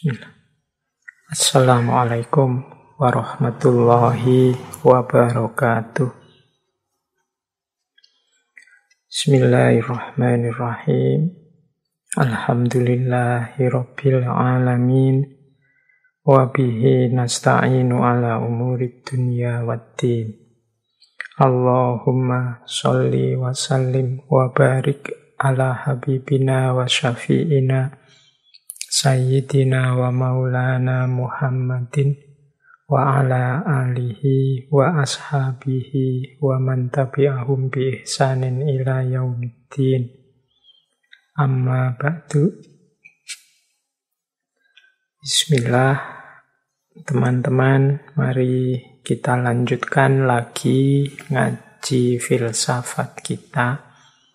Bismillah. Assalamualaikum warahmatullahi wabarakatuh. Bismillahirrahmanirrahim. Alhamdulillahi rabbil alamin. Wa bihi nasta'inu ala umurid dunya waddin. Allahumma sholli wa sallim wa barik ala habibina wa syafi'ina Sayyidina wa maulana Muhammadin wa ala alihi wa ashabihi wa man tabi'ahum bi ihsanin ila yaumiddin. Amma ba'du. Bismillah, teman-teman, mari kita lanjutkan lagi ngaji filsafat kita.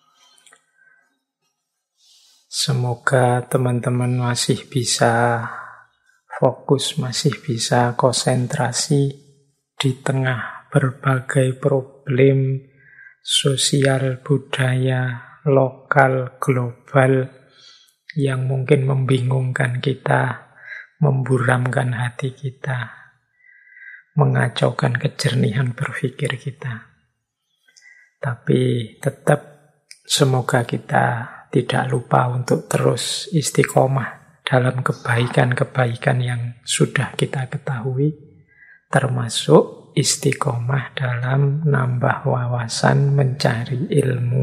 Semoga teman-teman masih bisa fokus, masih bisa konsentrasi di tengah berbagai problem sosial, budaya, lokal, global yang mungkin membingungkan kita, memburamkan hati kita, mengacaukan kejernihan berpikir kita. Tapi tetap semoga kita tidak lupa untuk terus istiqomah dalam kebaikan-kebaikan yang sudah kita ketahui, termasuk istiqomah dalam nambah wawasan, mencari ilmu.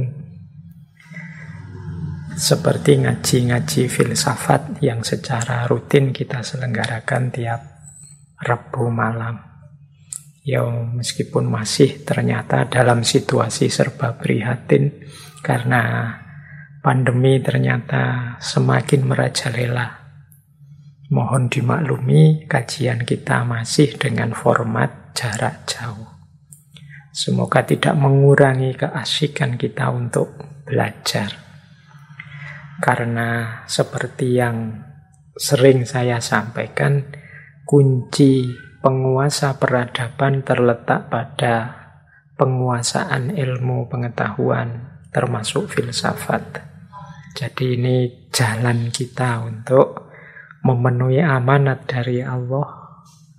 Seperti ngaji-ngaji filsafat yang secara rutin kita selenggarakan tiap Rabu malam. Ya, meskipun masih ternyata dalam situasi serba prihatin karena pandemi ternyata semakin merajalela. Mohon dimaklumi, kajian kita masih dengan format jarak jauh. Semoga tidak mengurangi keasikan kita untuk belajar. Karena seperti yang sering saya sampaikan, kunci penguasa peradaban terletak pada penguasaan ilmu pengetahuan, termasuk filsafat. Jadi ini jalan kita untuk memenuhi amanat dari Allah,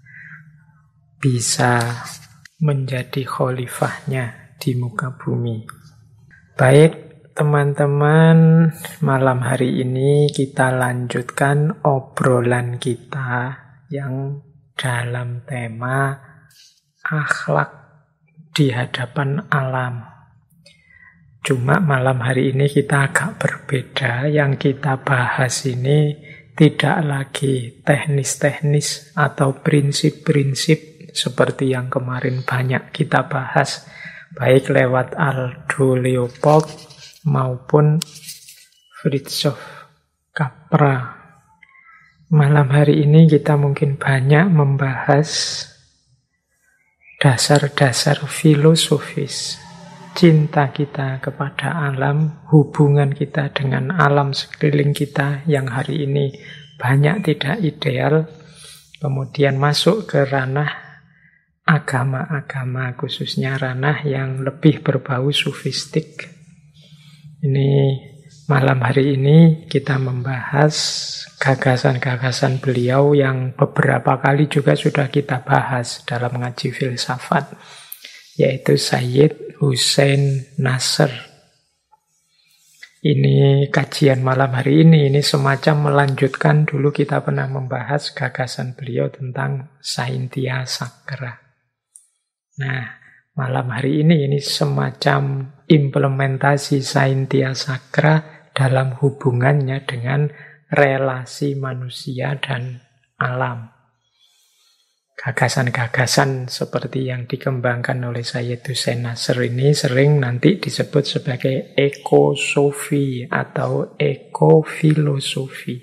bisa menjadi khalifahnya di muka bumi. Baik teman-teman, malam hari ini kita lanjutkan obrolan kita yang dalam tema akhlak di hadapan alam. Cuma malam hari ini kita agak berbeda. Yang kita bahas ini tidak lagi teknis-teknis atau prinsip-prinsip seperti yang kemarin banyak kita bahas, baik lewat Aldo Leopold maupun Fritjof Capra. Malam hari ini kita mungkin banyak membahas dasar-dasar filosofis cinta kita kepada alam, hubungan kita dengan alam sekeliling kita yang hari ini banyak tidak ideal, kemudian masuk ke ranah agama-agama, khususnya ranah yang lebih berbau sufistik. Ini malam hari ini kita membahas gagasan-gagasan beliau yang beberapa kali juga sudah kita bahas dalam ngaji filsafat, yaitu Sayyid Hussein Nasr. Ini kajian malam hari ini semacam melanjutkan, dulu kita pernah membahas gagasan beliau tentang Saintia Sacra. Nah, malam hari ini semacam implementasi Saintia Sacra dalam hubungannya dengan relasi manusia dan alam. Gagasan-gagasan seperti yang dikembangkan oleh Sayyid Hussein Nasr ini sering nanti disebut sebagai ekosofi atau ekofilosofi.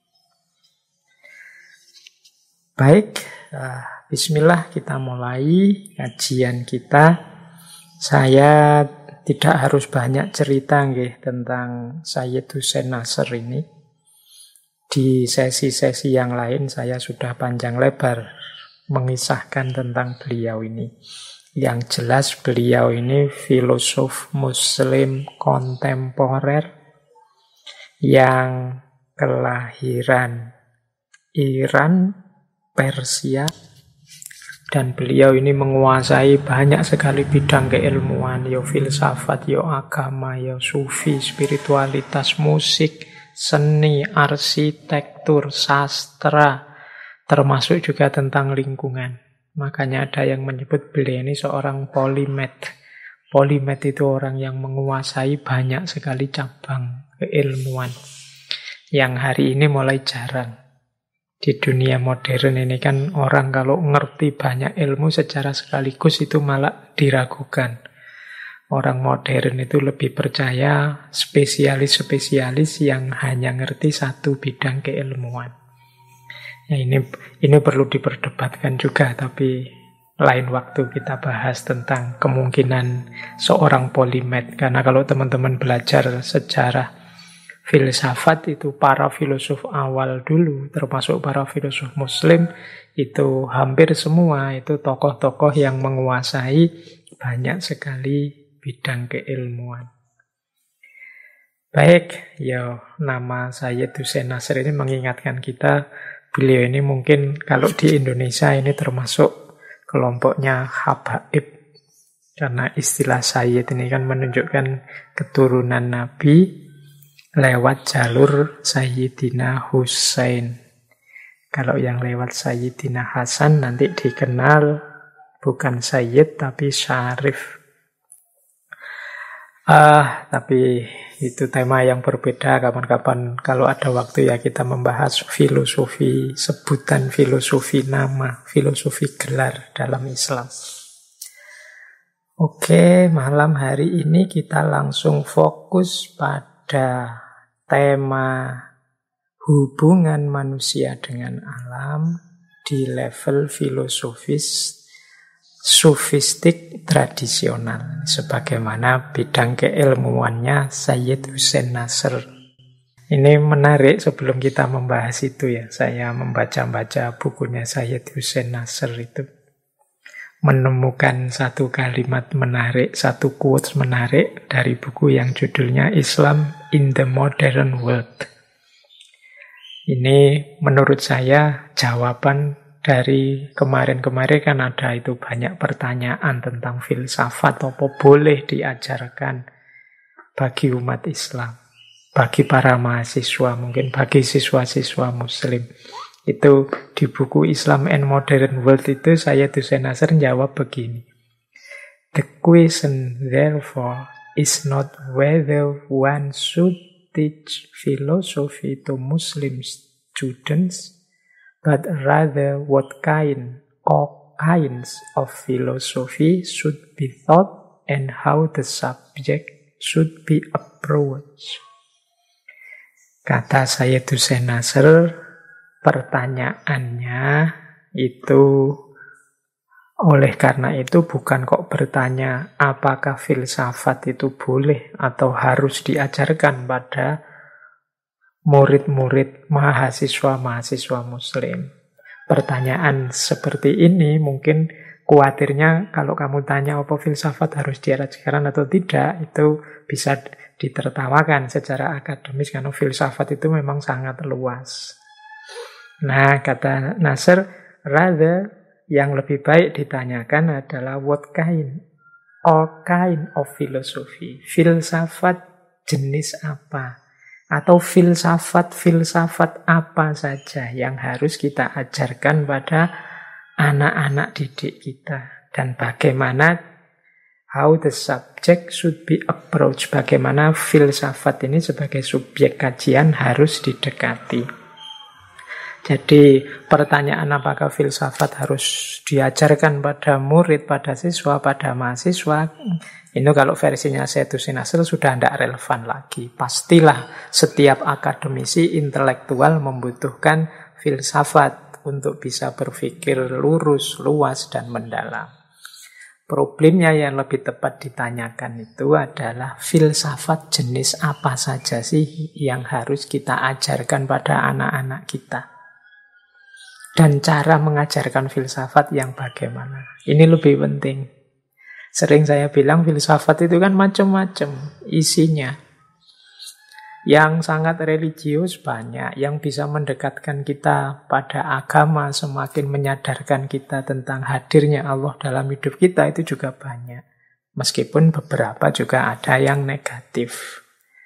Baik, bismillah, kita mulai kajian kita. Saya tidak harus banyak cerita tentang Sayyid Hussein Nasr ini. Di sesi-sesi yang lain saya sudah panjang lebar mengisahkan tentang beliau ini. Yang jelas beliau ini filosof muslim kontemporer yang kelahiran Iran, Persia, dan beliau ini menguasai banyak sekali bidang keilmuan, ya filsafat, ya agama, ya sufi, spiritualitas, musik, seni, arsitektur, sastra, termasuk juga tentang lingkungan. Makanya ada yang menyebut beliau ini seorang polimath. Polimath itu orang yang menguasai banyak sekali cabang keilmuan, yang hari ini mulai jarang. Di dunia modern ini kan orang kalau ngerti banyak ilmu secara sekaligus itu malah diragukan. Orang modern itu lebih percaya spesialis-spesialis yang hanya ngerti satu bidang keilmuan. Ya, ini perlu diperdebatkan juga, tapi lain waktu kita bahas tentang kemungkinan seorang polimath. Karena kalau teman-teman belajar sejarah filsafat itu para filosof awal dulu, termasuk para filosof muslim, itu hampir semua itu tokoh-tokoh yang menguasai banyak sekali bidang keilmuan. Baik, ya nama Sayyid Hussein Nasr ini mengingatkan kita, beliau ini mungkin kalau di Indonesia ini termasuk kelompoknya habaib. Karena istilah Sayyid ini kan menunjukkan keturunan Nabi lewat jalur Sayyidina Husain. Kalau yang lewat Sayyidina Hasan nanti dikenal bukan Sayyid tapi Syarif. Tapi itu tema yang berbeda. Kapan-kapan kalau ada waktu ya kita membahas filosofi, sebutan filosofi nama, filosofi gelar dalam Islam. Oke, malam hari ini kita langsung fokus pada tema hubungan manusia dengan alam di level filosofis sufistik tradisional, sebagaimana bidang keilmuannya Sayyid Hussein Nasr. Ini menarik, sebelum kita membahas itu ya, saya membaca-baca bukunya Sayyid Hussein Nasr itu, menemukan satu kalimat menarik, satu quotes menarik dari buku yang judulnya Islam in the Modern World. Ini menurut saya jawaban dari kemarin-kemarin kan ada itu banyak pertanyaan tentang filsafat, apa boleh diajarkan bagi umat Islam, bagi para mahasiswa, mungkin bagi siswa-siswa muslim. Itu di buku Islam and Modern World itu Sayyid Hussein Nasr jawab begini. The question therefore is not whether one should teach philosophy to Muslim students, but rather what kind or kinds of philosophy should be taught and how the subject should be approached. Kata Sayyid Hussein Nasr, pertanyaannya itu oleh karena itu bukan kok bertanya apakah filsafat itu boleh atau harus diajarkan pada murid-murid mahasiswa-mahasiswa muslim. Pertanyaan seperti ini mungkin khawatirnya kalau kamu tanya apa filsafat harus diajarkan atau tidak, itu bisa ditertawakan secara akademis karena filsafat itu memang sangat luas. Nah, kata Nasr, rather yang lebih baik ditanyakan adalah what kind or kind of philosophy. Filsafat jenis apa? Atau filsafat apa saja yang harus kita ajarkan pada anak-anak didik kita. Dan bagaimana, how the subject should be approached. Bagaimana filsafat ini sebagai subjek kajian harus didekati. Jadi pertanyaan apakah filsafat harus diajarkan pada murid, pada siswa, pada mahasiswa, ini kalau versinya Sayyid Hussein Nasr sudah tidak relevan lagi. Pastilah setiap akademisi intelektual membutuhkan filsafat untuk bisa berpikir lurus, luas, dan mendalam. Problemnya yang lebih tepat ditanyakan itu adalah filsafat jenis apa saja sih yang harus kita ajarkan pada anak-anak kita. Dan cara mengajarkan filsafat yang bagaimana. Ini lebih penting. Sering saya bilang filsafat itu kan macam-macam isinya. Yang sangat religius banyak, yang bisa mendekatkan kita pada agama, semakin menyadarkan kita tentang hadirnya Allah dalam hidup kita, itu juga banyak. Meskipun beberapa juga ada yang negatif.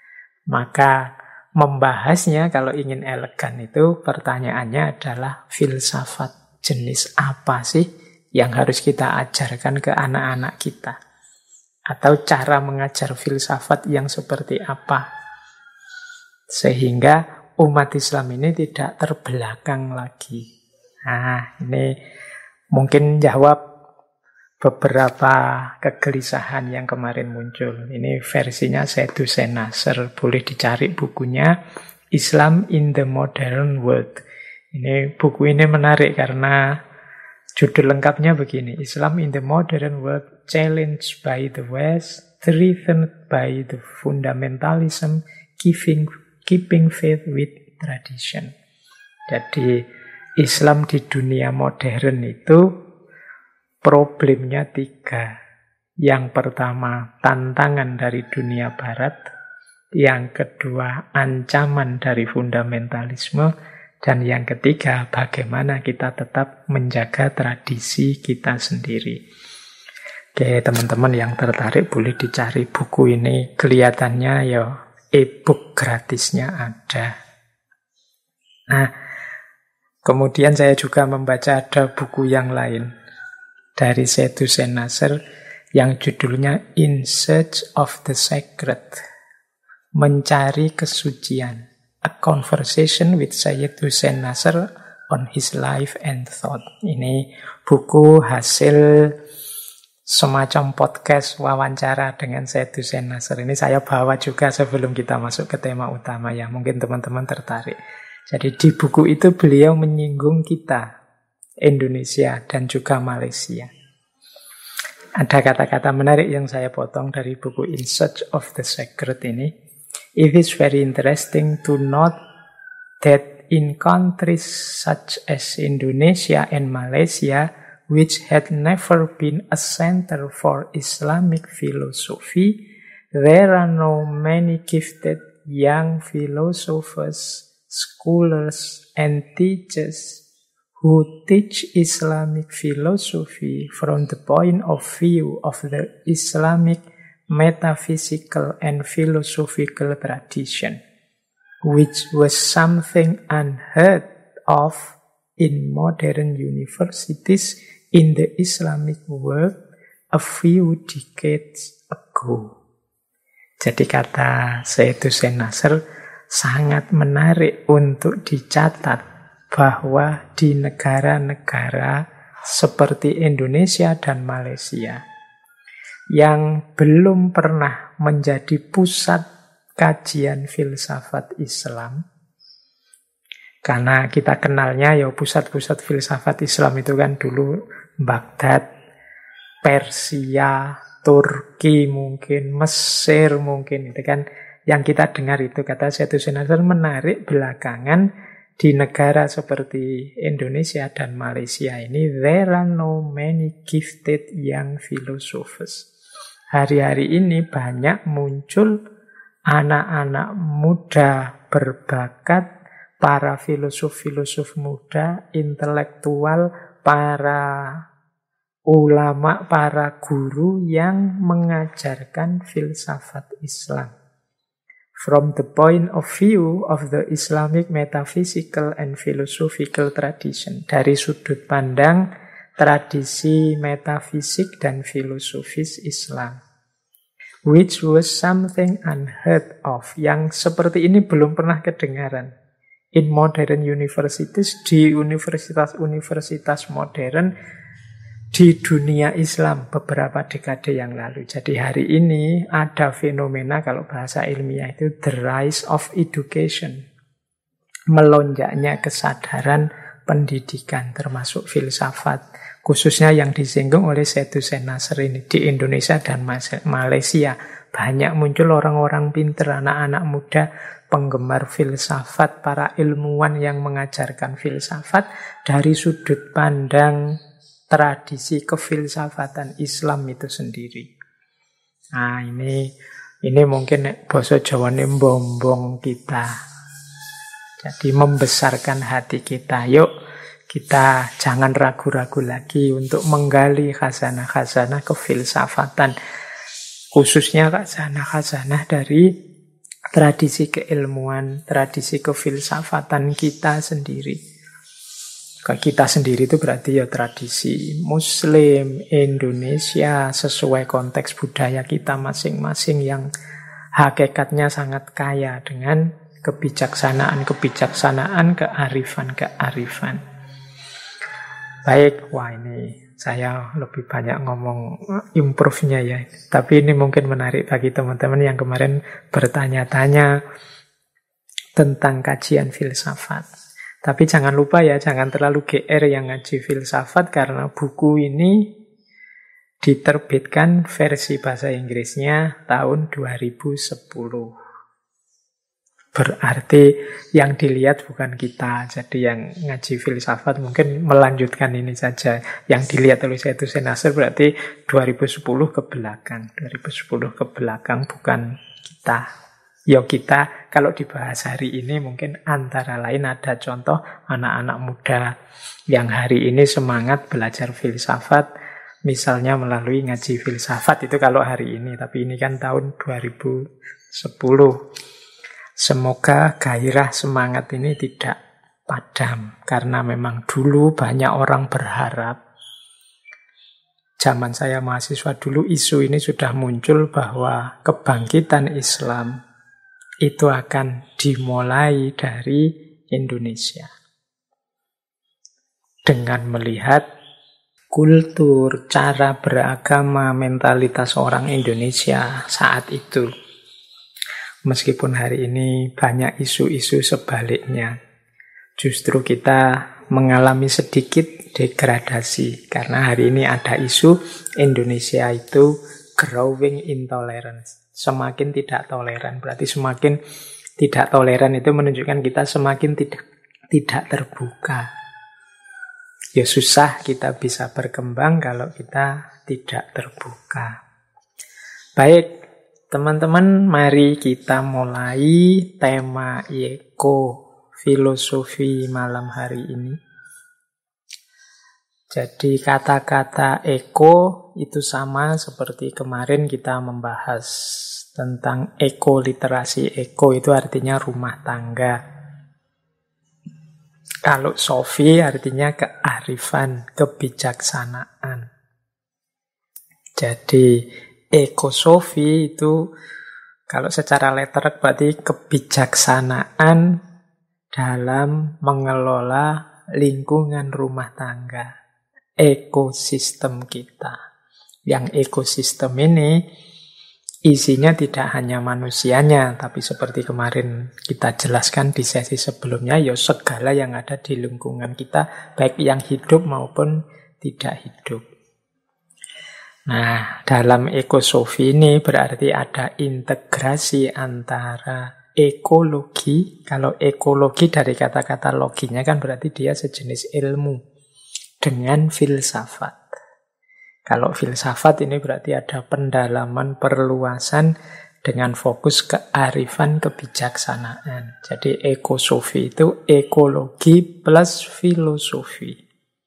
Maka membahasnya kalau ingin elegan itu pertanyaannya adalah filsafat jenis apa sih yang harus kita ajarkan ke anak-anak kita? Atau cara mengajar filsafat yang seperti apa? Sehingga umat Islam ini tidak terbelakang lagi. Nah, ini mungkin jawab beberapa kegelisahan yang kemarin muncul. Ini versinya Syed Hussein Nasr. Boleh dicari bukunya, Islam in the Modern World. Ini buku ini menarik karena judul lengkapnya begini, Islam in the Modern World, Challenged by the West, Threatened by the Fundamentalism, Keeping Faith with Tradition. Jadi Islam di dunia modern itu problemnya 3. Yang pertama, tantangan dari dunia barat. Yang kedua, ancaman dari fundamentalisme. Dan yang ketiga, bagaimana kita tetap menjaga tradisi kita sendiri. Oke, teman-teman yang tertarik boleh dicari buku ini. Kelihatannya ya e-book gratisnya ada. Nah, kemudian saya juga membaca ada buku yang lain dari Syed Hussein Nasr yang judulnya In Search of the Sacred, Mencari Kesucian, A Conversation with Syed Hussein Nasr on His Life and Thought. Ini buku hasil semacam podcast wawancara dengan Syed Hussein Nasr. Ini saya bawa juga sebelum kita masuk ke tema utama ya. Mungkin teman-teman tertarik. Jadi di buku itu beliau menyinggung kita, Indonesia dan juga Malaysia. Ada kata-kata menarik yang saya potong dari buku In Search of the Sacred ini. It is very interesting to note that in countries such as Indonesia and Malaysia, which had never been a center for Islamic philosophy, there are no many gifted young philosophers, scholars, and teachers who teach Islamic philosophy from the point of view of the Islamic metaphysical and philosophical tradition, which was something unheard of in modern universities in the Islamic world a few decades ago. Jadi kata Syed Hussein Nasr sangat menarik untuk dicatat bahwa di negara-negara seperti Indonesia dan Malaysia yang belum pernah menjadi pusat kajian filsafat Islam, karena kita kenalnya ya pusat-pusat filsafat Islam itu kan dulu Baghdad, Persia, Turki mungkin, Mesir mungkin, itu kan yang kita dengar itu. Kata Syed Hussein Nasr menarik belakangan di negara seperti Indonesia dan Malaysia ini, there are no many gifted young philosophers. Hari-hari ini banyak muncul anak-anak muda berbakat, para filosof-filosof muda, intelektual, para ulama, para guru yang mengajarkan filsafat Islam from the point of view of the Islamic metaphysical and philosophical tradition, dari sudut pandang tradisi metafisik dan filosofis Islam, which was something unheard of, yang seperti ini belum pernah kedengaran in modern universities, di universitas-universitas modern di dunia Islam beberapa dekade yang lalu. Jadi hari ini ada fenomena, kalau bahasa ilmiah itu the rise of education, melonjaknya kesadaran pendidikan termasuk filsafat, khususnya yang disinggung oleh Syed Hussein Nasr ini di Indonesia dan Malaysia. Banyak muncul orang-orang pintar, anak-anak muda penggemar filsafat, para ilmuwan yang mengajarkan filsafat dari sudut pandang tradisi kefilsafatan Islam itu sendiri. Nah, ini Ini mungkin basa Jawane mbombong kita. Jadi membesarkan hati kita. Yuk kita jangan ragu-ragu lagi untuk menggali khazanah-khazanah kefilsafatan. Khususnya khazanah-khazanah dari tradisi keilmuan, tradisi kefilsafatan kita sendiri. Kita sendiri itu berarti ya tradisi Muslim, Indonesia, sesuai konteks budaya kita masing-masing yang hakikatnya sangat kaya dengan kebijaksanaan, kearifan. Baik, wah ini saya lebih banyak ngomong improve-nya ya. Tapi ini mungkin menarik bagi teman-teman yang kemarin bertanya-tanya tentang kajian filsafat. Tapi jangan lupa ya, jangan terlalu GR yang ngaji filsafat karena buku ini diterbitkan versi bahasa Inggrisnya tahun 2010. Berarti yang dilihat bukan kita. Jadi yang ngaji filsafat mungkin melanjutkan ini saja. Yang dilihat oleh Syed Hussein Nasr berarti 2010 ke belakang. 2010 ke belakang bukan kita. Ya kita kalau dibahas hari ini mungkin antara lain ada contoh anak-anak muda yang hari ini semangat belajar filsafat. Misalnya melalui ngaji filsafat itu kalau hari ini. Tapi ini kan tahun 2010. Semoga gairah semangat ini tidak padam. Karena memang dulu banyak orang berharap. Zaman saya mahasiswa dulu isu ini sudah muncul bahwa kebangkitan Islam itu akan dimulai dari Indonesia. Dengan melihat kultur, cara beragama, mentalitas orang Indonesia saat itu. Meskipun hari ini banyak isu-isu sebaliknya, justru kita mengalami sedikit degradasi. Karena hari ini ada isu Indonesia itu growing intolerance. Semakin tidak toleran. Berarti semakin tidak toleran itu menunjukkan kita semakin tidak terbuka. Ya susah kita bisa berkembang kalau kita tidak terbuka. Baik. Teman-teman, mari kita mulai tema filosofi malam hari ini. Jadi kata-kata eko itu sama seperti kemarin kita membahas tentang ekoliterasi. Eko itu artinya rumah tangga. Kalau sofi artinya kearifan, kebijaksanaan. Jadi ekosofi itu kalau secara letterek berarti kebijaksanaan dalam mengelola lingkungan rumah tangga, ekosistem kita. Yang ekosistem ini isinya tidak hanya manusianya, tapi seperti kemarin kita jelaskan di sesi sebelumnya, ya segala yang ada di lingkungan kita, baik yang hidup maupun tidak hidup. Nah, dalam ekosofi ini berarti ada integrasi antara ekologi. Kalau ekologi dari kata-kata loginya kan berarti dia sejenis ilmu dengan filsafat. Kalau filsafat ini berarti ada pendalaman, perluasan dengan fokus kearifan, kebijaksanaan. Jadi ekosofi itu ekologi plus filosofi.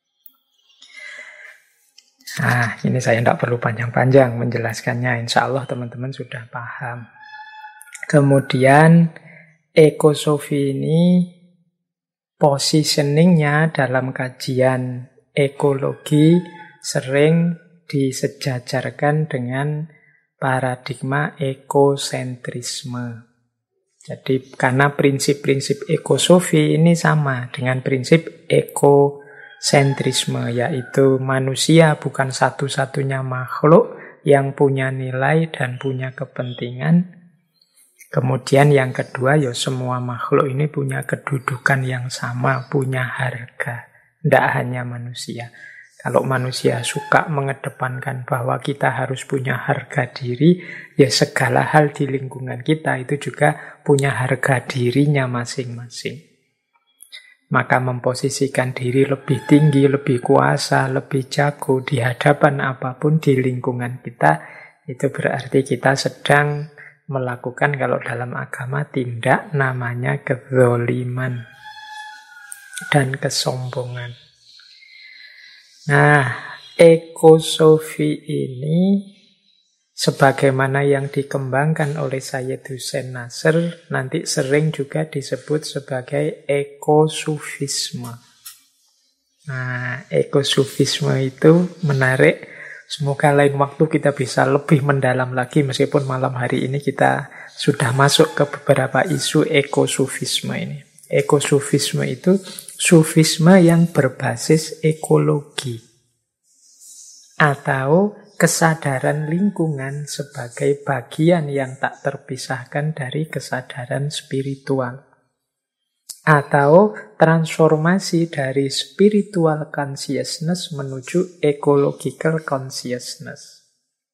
Nah, ini saya tidak perlu panjang-panjang menjelaskannya. Insya Allah teman-teman sudah paham. Kemudian, ekosofi ini positioningnya dalam kajian ekologi sering disejajarkan dengan paradigma ekosentrisme. Jadi, karena prinsip-prinsip ekosofi ini sama dengan prinsip ekosentrisme, yaitu manusia bukan satu-satunya makhluk yang punya nilai dan punya kepentingan. Kemudian yang kedua, ya semua makhluk ini punya kedudukan yang sama, punya harga. Tidak hanya manusia. Kalau manusia suka mengedepankan bahwa kita harus punya harga diri, ya segala hal di lingkungan kita itu juga punya harga dirinya masing-masing. Maka memposisikan diri lebih tinggi, lebih kuasa, lebih jago di hadapan apapun di lingkungan kita, itu berarti kita sedang melakukan kalau dalam agama tindak namanya kezoliman dan kesombongan. Nah, ekosofi ini sebagaimana yang dikembangkan oleh Syed Hussein Nasr nanti sering juga disebut sebagai ekosufisme. Nah, ekosufisme itu menarik. Semoga lain waktu kita bisa lebih mendalam lagi, meskipun malam hari ini kita sudah masuk ke beberapa isu ekosufisme ini. Ekosufisme itu sufisme yang berbasis ekologi atau kesadaran lingkungan sebagai bagian yang tak terpisahkan dari kesadaran spiritual, atau transformasi dari spiritual consciousness menuju ecological consciousness.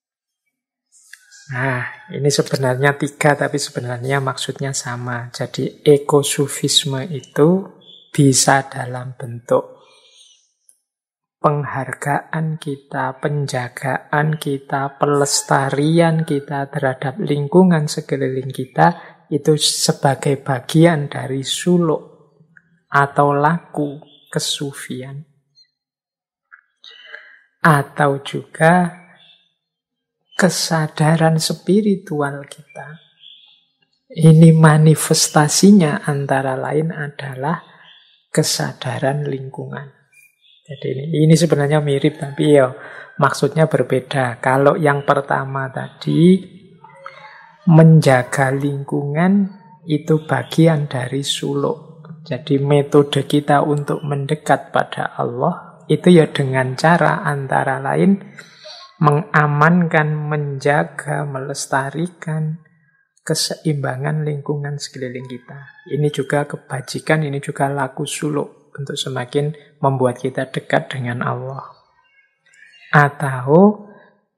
Nah, ini sebenarnya 3, tapi sebenarnya maksudnya sama. Jadi ekosufisme itu bisa dalam bentuk penghargaan kita, penjagaan kita, pelestarian kita terhadap lingkungan sekeliling kita, itu sebagai bagian dari suluk atau laku kesufian. Atau juga kesadaran spiritual kita. Ini manifestasinya antara lain adalah kesadaran lingkungan. Jadi ini sebenarnya mirip, tapi ya maksudnya berbeda. Kalau yang pertama tadi, menjaga lingkungan itu bagian dari suluk. Jadi metode kita untuk mendekat pada Allah itu ya dengan cara antara lain mengamankan, menjaga, melestarikan keseimbangan lingkungan sekeliling kita. Ini juga kebajikan, ini juga laku suluk untuk semakin membuat kita dekat dengan Allah. Atau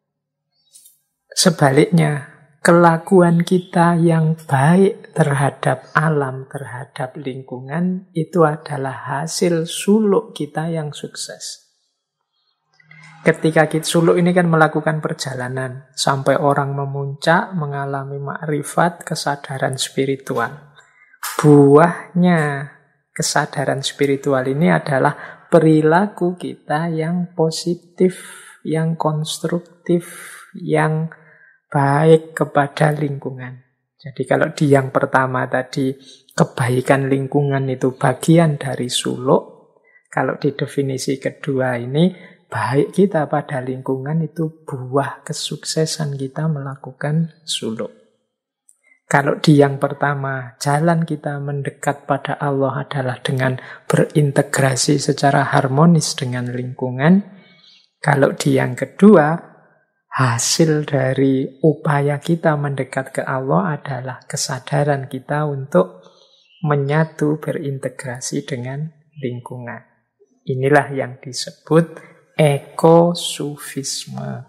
sebaliknya, kelakuan kita yang baik terhadap alam, terhadap lingkungan, itu adalah hasil suluk kita yang sukses. Ketika kita suluk ini kan melakukan perjalanan sampai orang memuncak, mengalami makrifat, kesadaran spiritual. Buahnya kesadaran spiritual ini adalah perilaku kita yang positif, yang konstruktif, yang baik kepada lingkungan. Jadi kalau di yang pertama tadi, kebaikan lingkungan itu bagian dari suluk. Kalau di definisi kedua ini, baik kita pada lingkungan itu buah kesuksesan kita melakukan suluk. Kalau di yang pertama, jalan kita mendekat pada Allah adalah dengan berintegrasi secara harmonis dengan lingkungan. Kalau di yang kedua, hasil dari upaya kita mendekat ke Allah adalah kesadaran kita untuk menyatu, berintegrasi dengan lingkungan. Inilah yang disebut ekosufisme.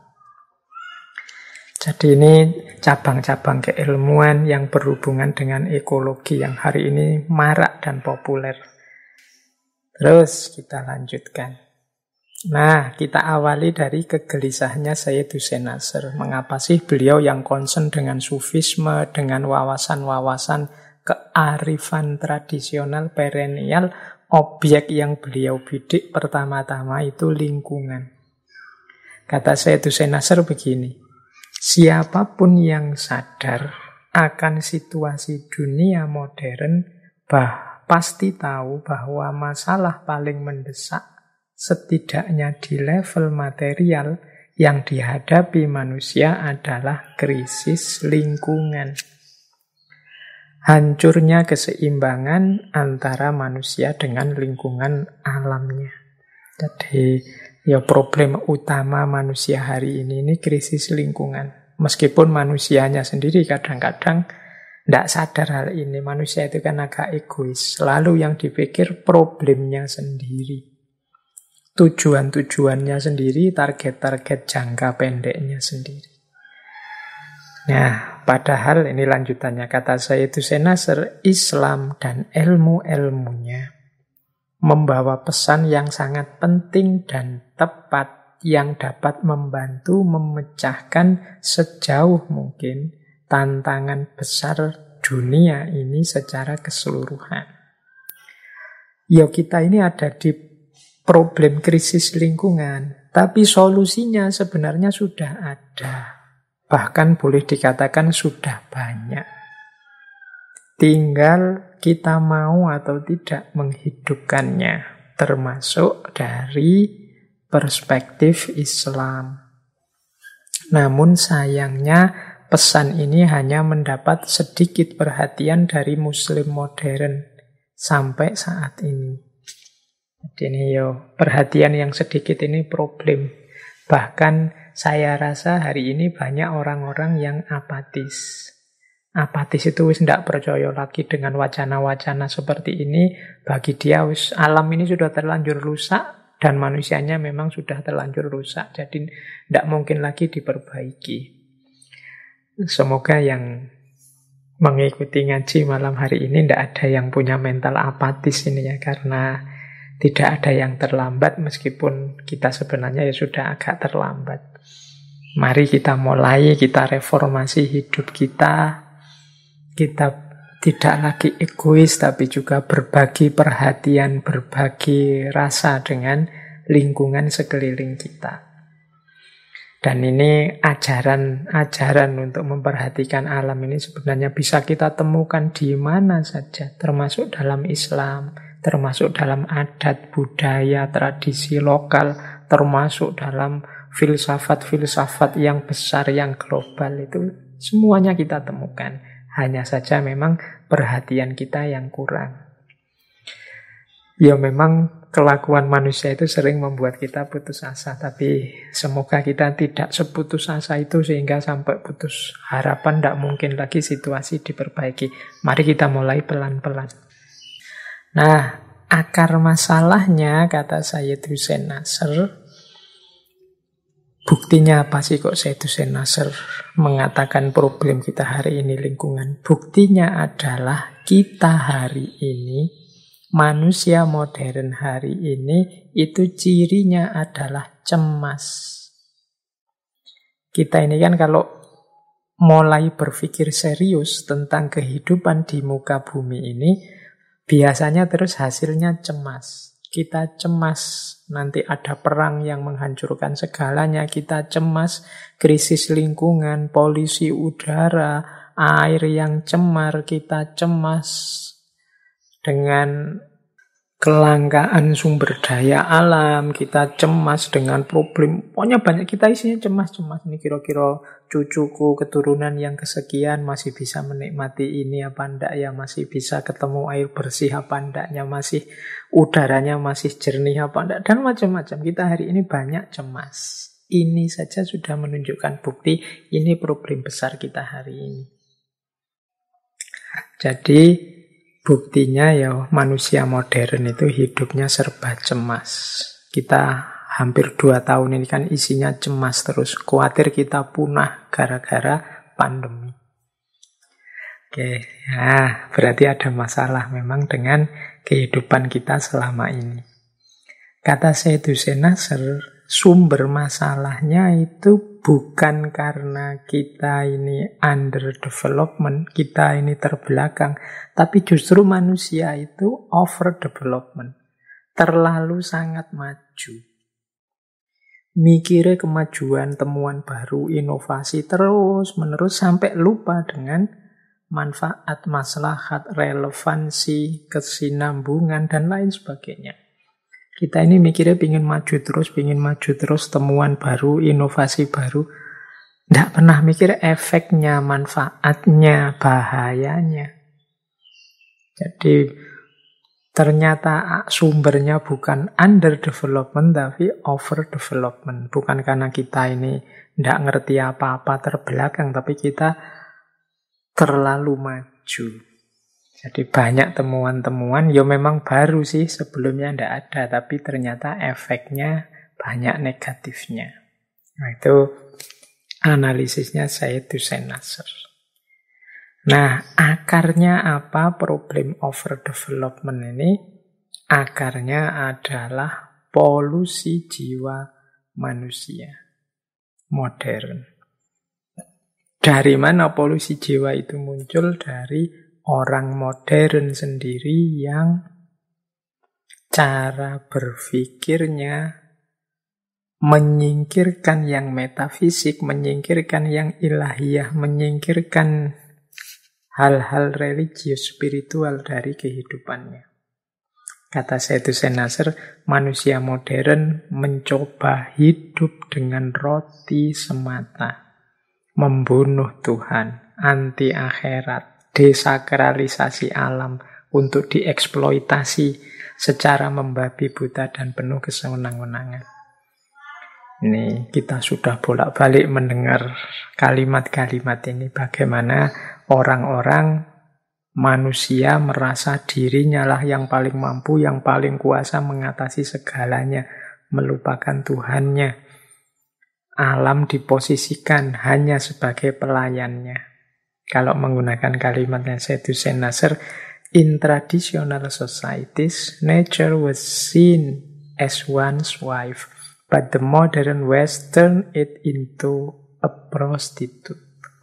Jadi ini cabang-cabang keilmuan yang berhubungan dengan ekologi yang hari ini marak dan populer. Terus kita lanjutkan. Nah, kita awali dari kegelisahannya Syed Hussein Nasr. Mengapa sih beliau yang concern dengan sufisme, dengan wawasan-wawasan kearifan tradisional perennial, objek yang beliau bidik pertama-tama itu lingkungan. Kata Syed Hussein Nasr begini, siapapun yang sadar akan situasi dunia modern pasti tahu bahwa masalah paling mendesak setidaknya di level material yang dihadapi manusia adalah krisis lingkungan. Hancurnya keseimbangan antara manusia dengan lingkungan alamnya. Jadi ya problem utama manusia hari ini krisis lingkungan. Meskipun manusianya sendiri kadang-kadang tidak sadar hal ini. Manusia itu kan agak egois. Selalu yang dipikir problemnya sendiri. Tujuan-tujuannya sendiri, target-target jangka pendeknya sendiri. Nah, padahal ini lanjutannya. Kata Syed Hussein Nasr, Islam dan ilmu-ilmunya membawa pesan yang sangat penting dan tepat yang dapat membantu memecahkan sejauh mungkin tantangan besar dunia ini secara keseluruhan. Ya kita ini ada di problem krisis lingkungan, tapi solusinya sebenarnya sudah ada. Bahkan boleh dikatakan sudah banyak. Tinggal kita mau atau tidak menghidupkannya, termasuk dari perspektif Islam. Namun sayangnya pesan ini hanya mendapat sedikit perhatian dari Muslim modern sampai saat ini. Jadi ini perhatian yang sedikit ini problem. Bahkan saya rasa hari ini banyak orang-orang yang apatis. Apatis itu wis tidak percaya lagi dengan wacana-wacana seperti ini. Bagi dia wis alam ini sudah terlanjur rusak dan manusianya memang sudah terlanjur rusak. Jadi tidak mungkin lagi diperbaiki. Semoga yang mengikuti ngaji malam hari ini tidak ada yang punya mental apatis ini ya, karena tidak ada yang terlambat meskipun kita sebenarnya ya sudah agak terlambat. Mari kita mulai, kita reformasi hidup kita. Kita tidak lagi egois, tapi juga berbagi perhatian, berbagi rasa dengan lingkungan sekeliling kita. Dan ini ajaran untuk memperhatikan alam ini sebenarnya bisa kita temukan di mana saja, termasuk dalam Islam, termasuk dalam adat, budaya, tradisi lokal, termasuk dalam filsafat-filsafat yang besar, yang global itu semuanya kita temukan. Hanya saja memang perhatian kita yang kurang. Ya memang kelakuan manusia itu sering membuat kita putus asa, tapi semoga kita tidak seputus asa itu sehingga sampai putus harapan, tidak mungkin lagi situasi diperbaiki. Mari kita mulai pelan-pelan. Nah, akar masalahnya, kata Syed Hussein Nasr, buktinya apa sih kok Syed Hussein Nasr mengatakan problem kita hari ini lingkungan? Buktinya adalah kita hari ini, manusia modern hari ini, itu cirinya adalah cemas. Kita ini kan kalau mulai berpikir serius tentang kehidupan di muka bumi ini, biasanya terus hasilnya cemas. Kita cemas nanti ada perang yang menghancurkan segalanya. Kita cemas krisis lingkungan, polusi udara, air yang cemar. Kita cemas dengan kelangkaan sumber daya alam, kita cemas dengan problem. Pokoknya banyak, kita isinya cemas-cemas. Ini kira-kira cucuku, keturunan yang kesekian masih bisa menikmati ini apa enggak ya, masih bisa ketemu air bersih apa enggaknya, masih udaranya masih jernih apa enggak, dan macam-macam. Kita hari ini banyak cemas. Ini saja sudah menunjukkan bukti ini problem besar kita hari ini. Jadi buktinya ya manusia modern itu hidupnya serba cemas. Kita hampir 2 tahun ini kan isinya cemas terus. Khawatir kita punah gara-gara pandemi. Oke, ya berarti ada masalah memang dengan kehidupan kita selama ini. Kata Syed Hussein Nasr, sumber masalahnya itu bukan karena kita ini underdevelopment, kita ini terbelakang, tapi justru manusia itu overdevelopment, terlalu sangat maju. Mikirnya kemajuan, temuan baru, inovasi terus-menerus sampai lupa dengan manfaat, maslahat, relevansi, kesinambungan, dan lain sebagainya. Kita ini mikirnya pingin maju terus, temuan baru, inovasi baru. Tidak pernah mikir efeknya, manfaatnya, bahayanya. Jadi ternyata sumbernya bukan underdevelopment, tapi overdevelopment. Bukan karena kita ini tidak ngerti apa-apa, terbelakang, tapi kita terlalu maju. Jadi banyak temuan-temuan, ya memang baru sih, sebelumnya tidak ada, tapi ternyata efeknya banyak negatifnya. Nah itu analisisnya Syed Hussein Nasr. Nah, akarnya apa problem overdevelopment ini? Akarnya adalah polusi jiwa manusia modern. Dari mana polusi jiwa itu muncul? Dari orang modern sendiri yang cara berpikirnya menyingkirkan yang metafisik, menyingkirkan yang ilahiyah, menyingkirkan hal-hal religius, spiritual dari kehidupannya. Kata Said Hussein Nasr, manusia modern mencoba hidup dengan roti semata, membunuh Tuhan, anti akhirat, desakralisasi alam untuk dieksploitasi secara membabi buta dan penuh kesewenang-wenangan. Ini kita sudah bolak-balik mendengar kalimat-kalimat ini, bagaimana orang-orang manusia merasa dirinya lah yang paling mampu, yang paling kuasa mengatasi segalanya, melupakan Tuhannya. Alam diposisikan hanya sebagai pelayannya. Kalau menggunakan kalimatnya Said Hussein Nasr, in traditional societies, nature was seen as one's wife. But the modern West turned it into a prostitute.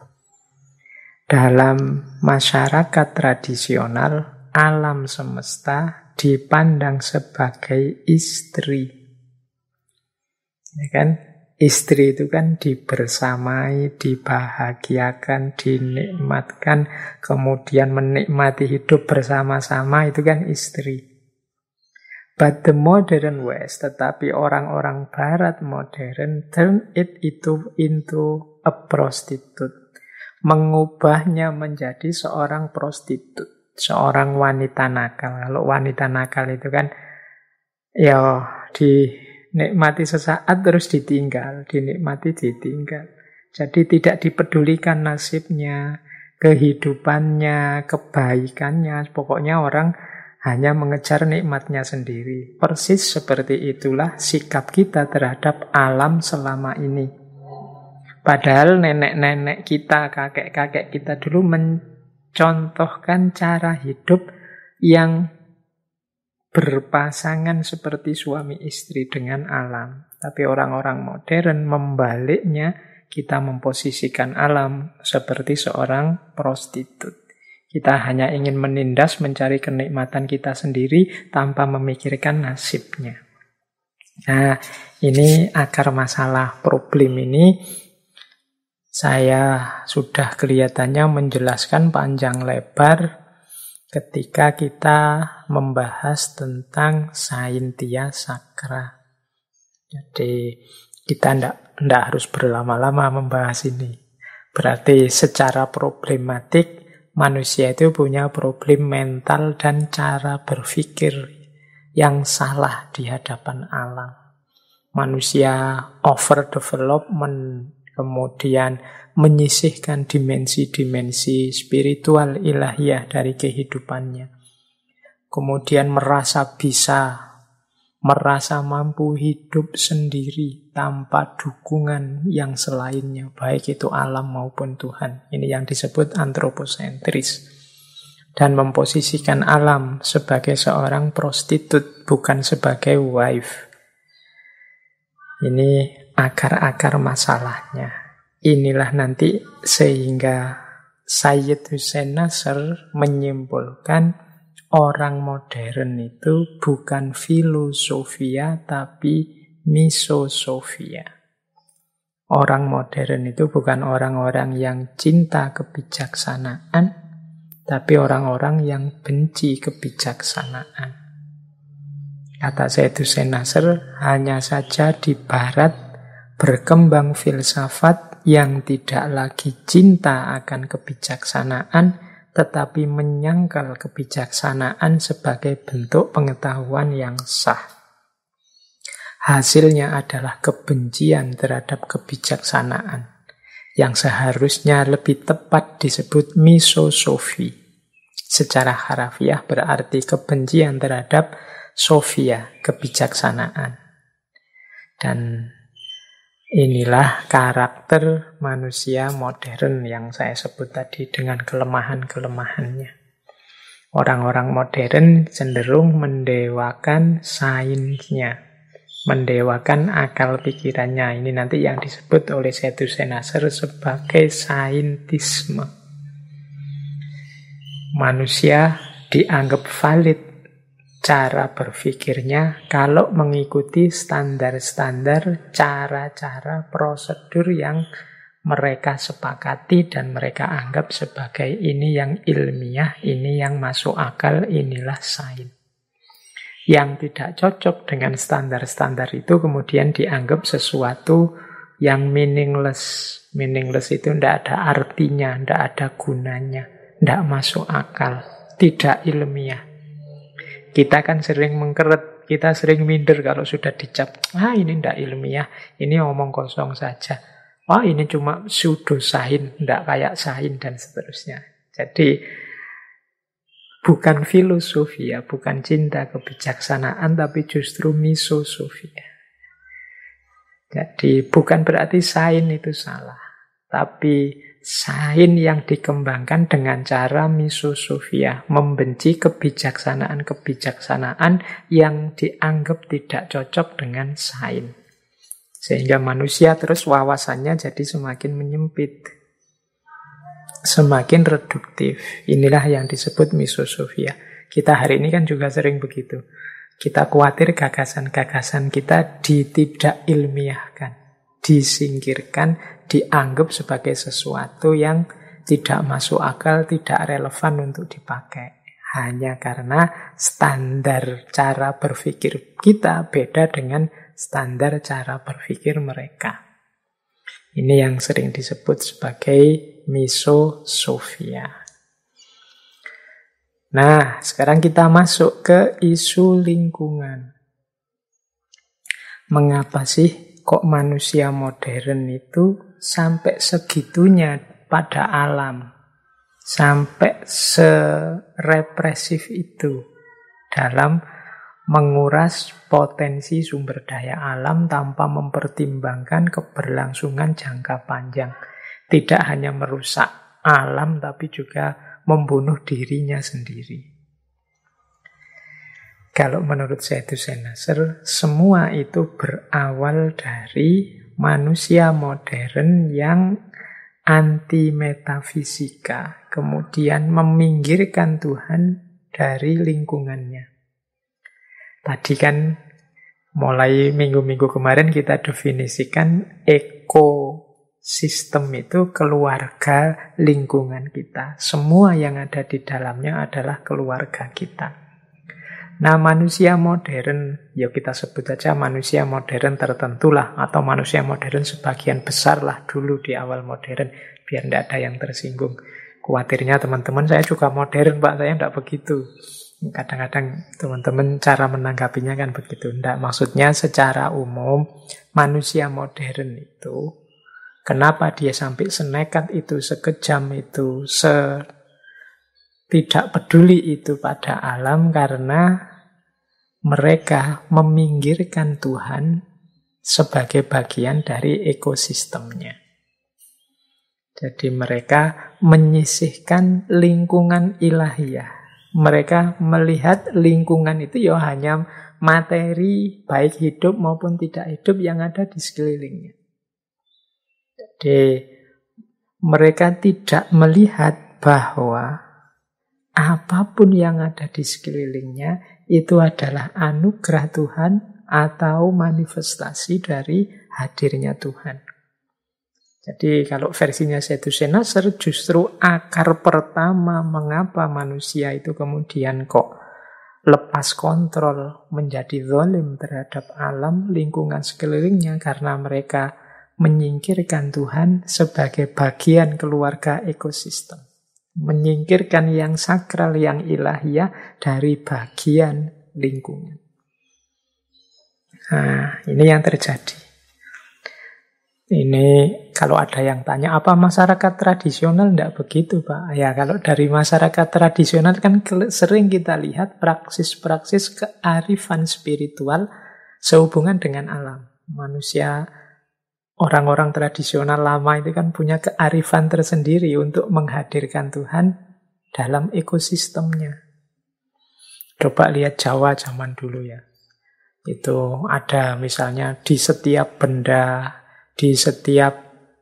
Dalam masyarakat tradisional, alam semesta dipandang sebagai istri. Ya kan? Istri itu kan dibersamai, dibahagiakan, dinikmatkan, kemudian menikmati hidup bersama-sama, itu kan istri. But the modern West, tetapi orang-orang Barat modern turn it into a prostitute. Mengubahnya menjadi seorang prostitut, seorang wanita nakal. Kalau wanita nakal itu kan ya dinikmati sesaat terus ditinggal, dinikmati ditinggal. Jadi tidak dipedulikan nasibnya, kehidupannya, kebaikannya. Pokoknya orang hanya mengejar nikmatnya sendiri. Persis seperti itulah sikap kita terhadap alam selama ini. Padahal nenek-nenek kita, kakek-kakek kita dulu mencontohkan cara hidup yang berpasangan seperti suami istri dengan alam. Tapi orang-orang modern membaliknya, kita memposisikan alam seperti seorang prostitut. Kita hanya ingin menindas, mencari kenikmatan kita sendiri tanpa memikirkan nasibnya. Nah, ini akar masalah problem ini. Saya sudah kelihatannya menjelaskan panjang lebar ketika kita membahas tentang Saintia Sacra. Jadi kita tidak harus berlama-lama membahas ini. Berarti secara problematik manusia itu punya problem mental dan cara berpikir yang salah di hadapan alam. Manusia overdevelopment, kemudian menyisihkan dimensi-dimensi spiritual ilahiyah dari kehidupannya. Kemudian merasa bisa, merasa mampu hidup sendiri tanpa dukungan yang selainnya, baik itu alam maupun Tuhan. Ini yang disebut antroposentris. Dan memposisikan alam sebagai seorang prostitut, bukan sebagai wife. Ini akar-akar masalahnya. Inilah nanti sehingga Sayyid Hussein Nasr menyimpulkan orang modern itu bukan filosofia tapi misosofia. Orang modern itu bukan orang-orang yang cinta kebijaksanaan, tapi orang-orang yang benci kebijaksanaan. Kata Sayyid Hussein Nasr, hanya saja di Barat berkembang filsafat yang tidak lagi cinta akan kebijaksanaan, tetapi menyangkal kebijaksanaan sebagai bentuk pengetahuan yang sah. Hasilnya adalah kebencian terhadap kebijaksanaan, yang seharusnya lebih tepat disebut misosofi. Secara harafiah berarti kebencian terhadap sofia, kebijaksanaan. Dan inilah karakter manusia modern yang saya sebut tadi dengan kelemahan-kelemahannya. Orang-orang modern cenderung mendewakan sainsnya, mendewakan akal pikirannya. Ini nanti yang disebut oleh Setu-Senasar sebagai saintisme. Manusia dianggap valid cara berpikirnya kalau mengikuti standar-standar, cara-cara, prosedur yang mereka sepakati dan mereka anggap sebagai ini yang ilmiah, ini yang masuk akal, inilah sains. Yang tidak cocok dengan standar-standar itu kemudian dianggap sesuatu yang meaningless. Meaningless itu tidak ada artinya, tidak ada gunanya, tidak masuk akal, tidak ilmiah. Kita kan sering mengkeret, kita sering minder kalau sudah dicap, ini tidak ilmiah, ini omong kosong saja. Ini cuma pseudosains, tidak kayak sains dan seterusnya. Jadi bukan filosofi ya, bukan cinta kebijaksanaan, tapi justru misosofi. Jadi bukan berarti sains itu salah, tapi sains yang dikembangkan dengan cara misosofia, membenci kebijaksanaan-kebijaksanaan yang dianggap tidak cocok dengan sains. Sehingga manusia terus wawasannya jadi semakin menyempit, semakin reduktif. Inilah yang disebut misosofia. Kita hari ini kan juga sering begitu. Kita khawatir gagasan-gagasan kita tidak ilmiahkan, disingkirkan, dianggap sebagai sesuatu yang tidak masuk akal, tidak relevan untuk dipakai. Hanya karena standar cara berpikir kita beda dengan standar cara berpikir mereka. Ini yang sering disebut sebagai misosofia. Nah, sekarang kita masuk ke isu lingkungan. Mengapa sih kok manusia modern itu sampai segitunya pada alam? Sampai serepresif itu dalam menguras potensi sumber daya alam tanpa mempertimbangkan keberlangsungan jangka panjang. Tidak hanya merusak alam, tapi juga membunuh dirinya sendiri. Kalau menurut Setu-Senasar, semua itu berawal dari manusia modern yang anti-metafisika, kemudian meminggirkan Tuhan dari lingkungannya. Tadi kan mulai minggu-minggu kemarin kita definisikan ekosistem itu keluarga lingkungan kita. Semua yang ada di dalamnya adalah keluarga kita. Nah, manusia modern, ya kita sebut saja manusia modern tertentulah, atau manusia modern sebagian besar lah dulu di awal modern, biar tidak ada yang tersinggung. Khawatirnya teman-teman, saya juga modern Pak, saya tidak begitu. Kadang-kadang teman-teman cara menanggapinya kan begitu. Tidak, maksudnya secara umum manusia modern itu kenapa dia sampai senekat itu, sekejam itu, tidak peduli itu pada alam, karena mereka meminggirkan Tuhan sebagai bagian dari ekosistemnya. Jadi mereka menyisihkan lingkungan ilahiyah. Mereka melihat lingkungan itu ya hanya materi, baik hidup maupun tidak hidup yang ada di sekelilingnya. Jadi mereka tidak melihat bahwa apapun yang ada di sekelilingnya itu adalah anugerah Tuhan atau manifestasi dari hadirnya Tuhan. Jadi kalau versinya Setu-Senasar, justru akar pertama mengapa manusia itu kemudian kok lepas kontrol, menjadi zalim terhadap alam, lingkungan sekelilingnya, karena mereka menyingkirkan Tuhan sebagai bagian keluarga ekosistem. Menyingkirkan yang sakral, yang ilahiyah dari bagian lingkungan. Nah, ini yang terjadi. Ini kalau ada yang tanya, apa masyarakat tradisional? Tidak begitu, Pak. Ya, kalau dari masyarakat tradisional kan sering kita lihat praksis-praksis kearifan spiritual sehubungan dengan alam. Manusia, orang-orang tradisional lama itu kan punya kearifan tersendiri untuk menghadirkan Tuhan dalam ekosistemnya. Coba lihat Jawa zaman dulu ya. Itu ada misalnya di setiap benda, di setiap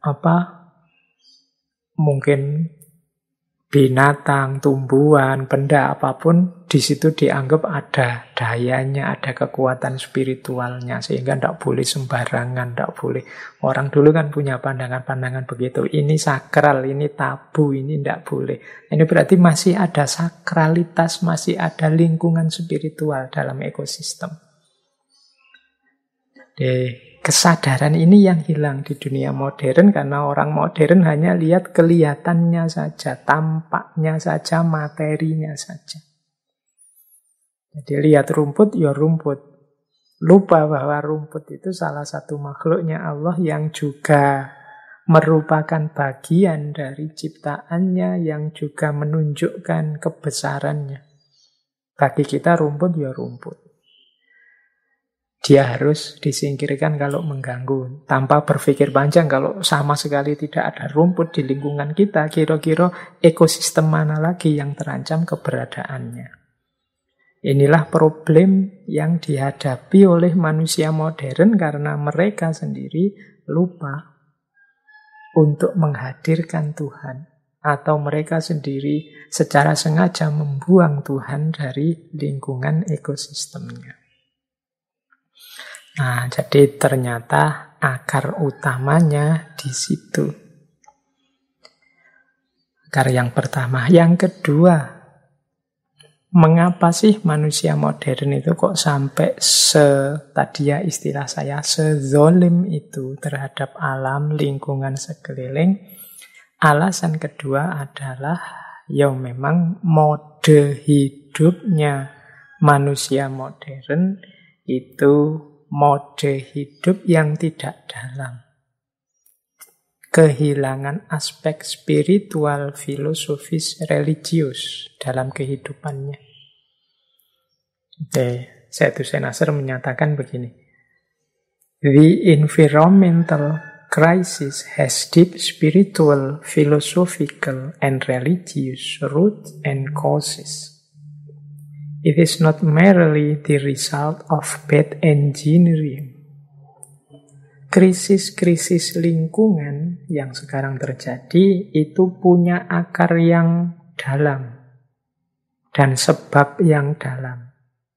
mungkin binatang, tumbuhan, benda apapun, di situ dianggap ada dayanya, ada kekuatan spiritualnya, sehingga tidak boleh sembarangan, tidak boleh. Orang dulu kan punya pandangan-pandangan begitu, ini sakral, ini tabu, ini tidak boleh. Ini berarti masih ada sakralitas, masih ada lingkungan spiritual dalam ekosistem. Kesadaran ini yang hilang di dunia modern karena orang modern hanya lihat kelihatannya saja, tampaknya saja, materinya saja. Jadi lihat rumput, ya rumput. Lupa bahwa rumput itu salah satu makhluknya Allah yang juga merupakan bagian dari ciptaannya, yang juga menunjukkan kebesarannya. Bagi kita rumput ya rumput. Dia harus disingkirkan kalau mengganggu. Tanpa berpikir panjang, kalau sama sekali tidak ada rumput di lingkungan kita, kira-kira ekosistem mana lagi yang terancam keberadaannya. Inilah problem yang dihadapi oleh manusia modern karena mereka sendiri lupa untuk menghadirkan Tuhan. Atau mereka sendiri secara sengaja membuang Tuhan dari lingkungan ekosistemnya. Nah, jadi ternyata akar utamanya di situ. Akar yang pertama. Yang kedua, mengapa sih manusia modern itu kok sampai tadi ya istilah saya, sezolim itu terhadap alam, lingkungan sekeliling? Alasan kedua adalah ya memang mode hidupnya manusia modern itu mode hidup yang tidak dalam. Kehilangan aspek spiritual, filosofis, religius dalam kehidupannya. Zaitusen Nasr menyatakan begini. The environmental crisis has deep spiritual, philosophical, and religious roots and causes. It is not merely the result of bad engineering. Krisis-krisis lingkungan yang sekarang terjadi itu punya akar yang dalam dan sebab yang dalam.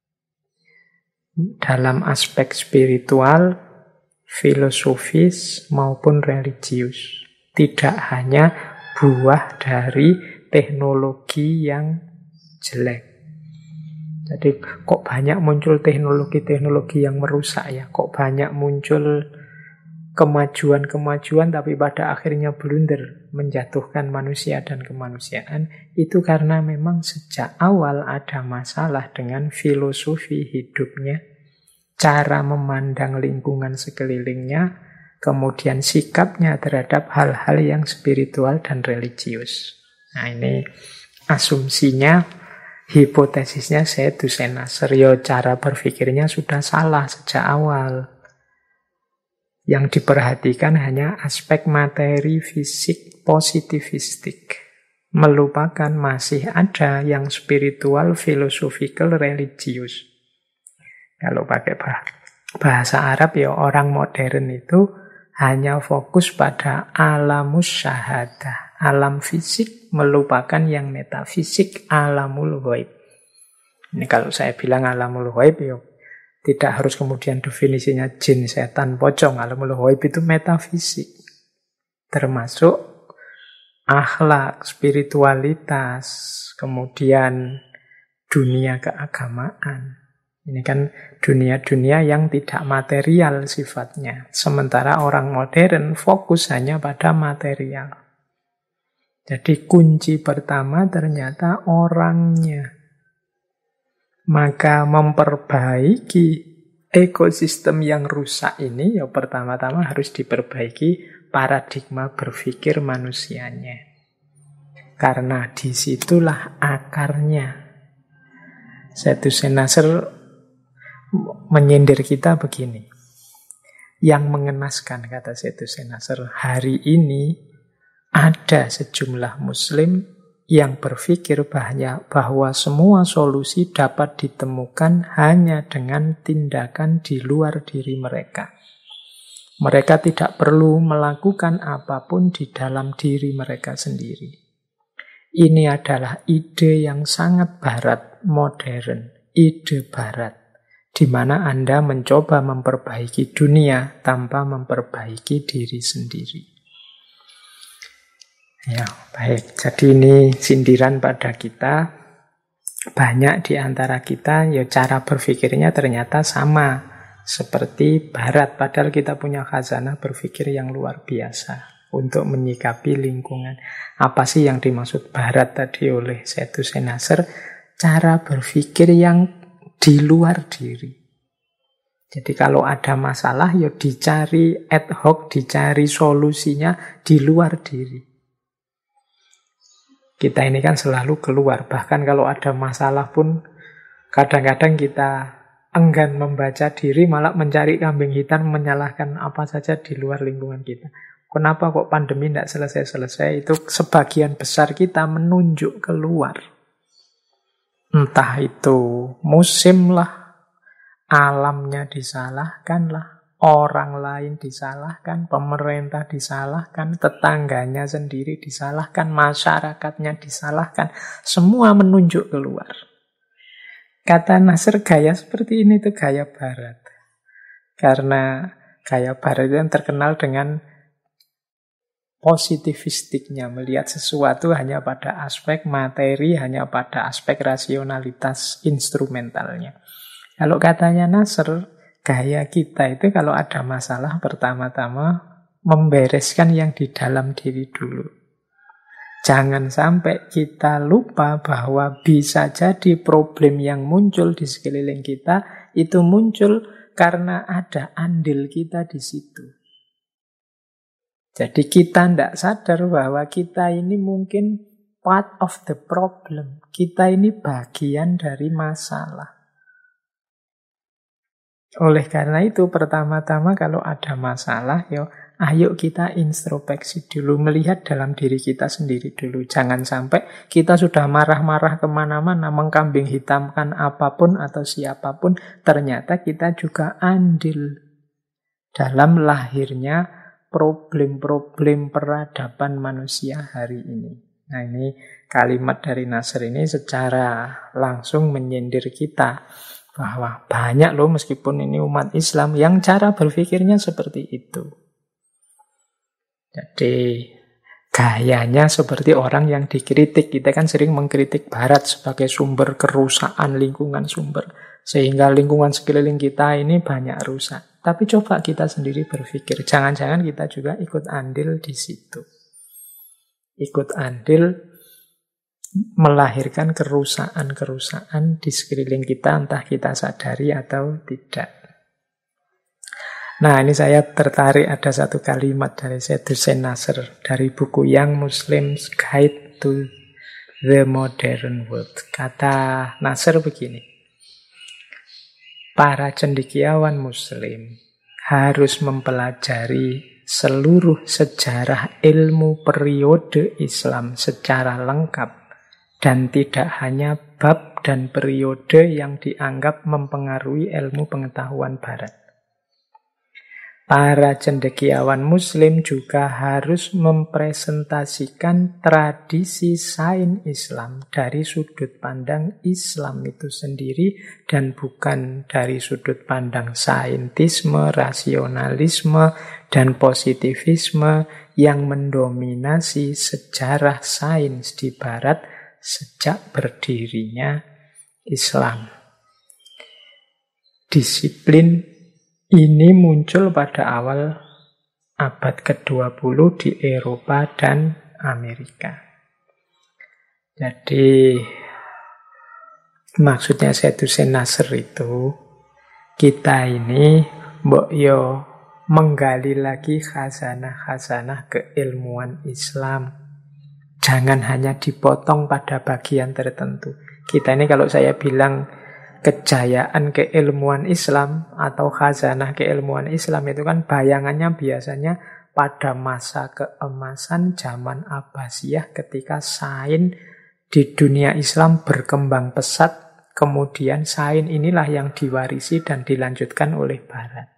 Dalam aspek spiritual, filosofis maupun religius. Tidak hanya buah dari teknologi yang jelek. Jadi kok banyak muncul teknologi-teknologi yang merusak ya? Kok banyak muncul kemajuan-kemajuan tapi pada akhirnya blunder, menjatuhkan manusia dan kemanusiaan? Itu karena memang sejak awal ada masalah dengan filosofi hidupnya, cara memandang lingkungan sekelilingnya, kemudian sikapnya terhadap hal-hal yang spiritual dan religius. Nah ini asumsinya, hipotesisnya Zaitusen Nasr, cara berpikirnya sudah salah sejak awal. Yang diperhatikan hanya aspek materi, fisik, positivistik. Melupakan masih ada yang spiritual, philosophical, religius. Kalau pakai bahasa Arab ya orang modern itu hanya fokus pada alamus syahadah. Alam fisik melupakan yang metafisik, alamul ghaib. Ini kalau saya bilang alamul ghaib, ya tidak harus kemudian definisinya jin, setan, pocong. Alamul ghaib itu metafisik. Termasuk akhlak, spiritualitas, kemudian dunia keagamaan. Ini kan dunia-dunia yang tidak material sifatnya. Sementara orang modern fokus hanya pada material. Jadi kunci pertama ternyata orangnya. Maka memperbaiki ekosistem yang rusak ini, ya pertama-tama harus diperbaiki paradigma berpikir manusianya. Karena disitulah akarnya. Zaitusen Nasr menyindir kita begini. Yang mengenaskan, kata Zaitusen Nasr, hari ini ada sejumlah muslim yang berpikir bahwa semua solusi dapat ditemukan hanya dengan tindakan di luar diri mereka. Mereka tidak perlu melakukan apapun di dalam diri mereka sendiri. Ini adalah ide yang sangat barat, modern, ide barat, di mana Anda mencoba memperbaiki dunia tanpa memperbaiki diri sendiri. Ya, baik. Jadi ini sindiran pada kita. Banyak di antara kita, ya cara berpikirnya ternyata sama seperti Barat. Padahal kita punya khazanah berpikir yang luar biasa untuk menyikapi lingkungan. Apa sih yang dimaksud Barat tadi oleh Said Hussein Nasr? Cara berpikir yang di luar diri. Jadi kalau ada masalah, ya dicari ad hoc, dicari solusinya di luar diri. Kita ini kan selalu keluar, bahkan kalau ada masalah pun kadang-kadang kita enggan membaca diri, malah mencari kambing hitam, menyalahkan apa saja di luar lingkungan kita. Kenapa kok pandemi tidak selesai-selesai? Itu sebagian besar kita menunjuk keluar. Entah itu musim lah, alamnya disalahkan lah, orang lain disalahkan, pemerintah disalahkan, tetangganya sendiri disalahkan, masyarakatnya disalahkan. Semua menunjuk keluar. Kata Nasr, gaya seperti ini itu gaya Barat. Karena gaya Barat itu yang terkenal dengan positivistiknya, melihat sesuatu hanya pada aspek materi, hanya pada aspek rasionalitas instrumentalnya. Kalau katanya Nasr, gaya kita itu kalau ada masalah pertama-tama membereskan yang di dalam diri dulu. Jangan sampai kita lupa bahwa bisa jadi problem yang muncul di sekeliling kita itu muncul karena ada andil kita di situ. Jadi kita tidak sadar bahwa kita ini mungkin part of the problem. Kita ini bagian dari masalah. Oleh karena itu, pertama-tama kalau ada masalah, ayo kita introspeksi dulu, melihat dalam diri kita sendiri dulu. Jangan sampai kita sudah marah-marah kemana-mana, mengkambing hitamkan apapun atau siapapun, ternyata kita juga andil dalam lahirnya problem-problem peradaban manusia hari ini. Nah, ini kalimat dari Nasr ini secara langsung menyindir kita. Bahwa banyak loh meskipun ini umat Islam yang cara berpikirnya seperti itu. Jadi gayanya seperti orang yang dikritik. Kita kan sering mengkritik Barat sebagai sumber kerusakan lingkungan sumber. Sehingga lingkungan sekeliling kita ini banyak rusak. Tapi coba kita sendiri berpikir. Jangan-jangan kita juga ikut andil di situ. Ikut andil melahirkan kerusakan-kerusakan di sekeliling kita, entah kita sadari atau tidak. Nah, ini saya tertarik ada satu kalimat dari Said Hussein Nasr dari buku Young Muslim's Guide to the Modern World. Kata Nasr begini, para cendekiawan Muslim harus mempelajari seluruh sejarah ilmu periode Islam secara lengkap, dan tidak hanya bab dan periode yang dianggap mempengaruhi ilmu pengetahuan Barat. Para cendekiawan Muslim juga harus mempresentasikan tradisi sains Islam dari sudut pandang Islam itu sendiri dan bukan dari sudut pandang saintisme, rasionalisme, dan positivisme yang mendominasi sejarah sains di Barat sejak berdirinya Islam. Disiplin ini muncul pada awal abad ke-20 di Eropa dan Amerika. Jadi maksudnya Said Hussein Nasr itu, kita ini mbok yo menggali lagi khazanah-khazanah keilmuan Islam. Jangan hanya dipotong pada bagian tertentu. Kita ini kalau saya bilang kejayaan keilmuan Islam atau khazanah keilmuan Islam itu kan bayangannya biasanya pada masa keemasan zaman Abbasiyah ketika sains Di dunia Islam berkembang pesat, kemudian sains inilah yang diwarisi dan dilanjutkan oleh Barat.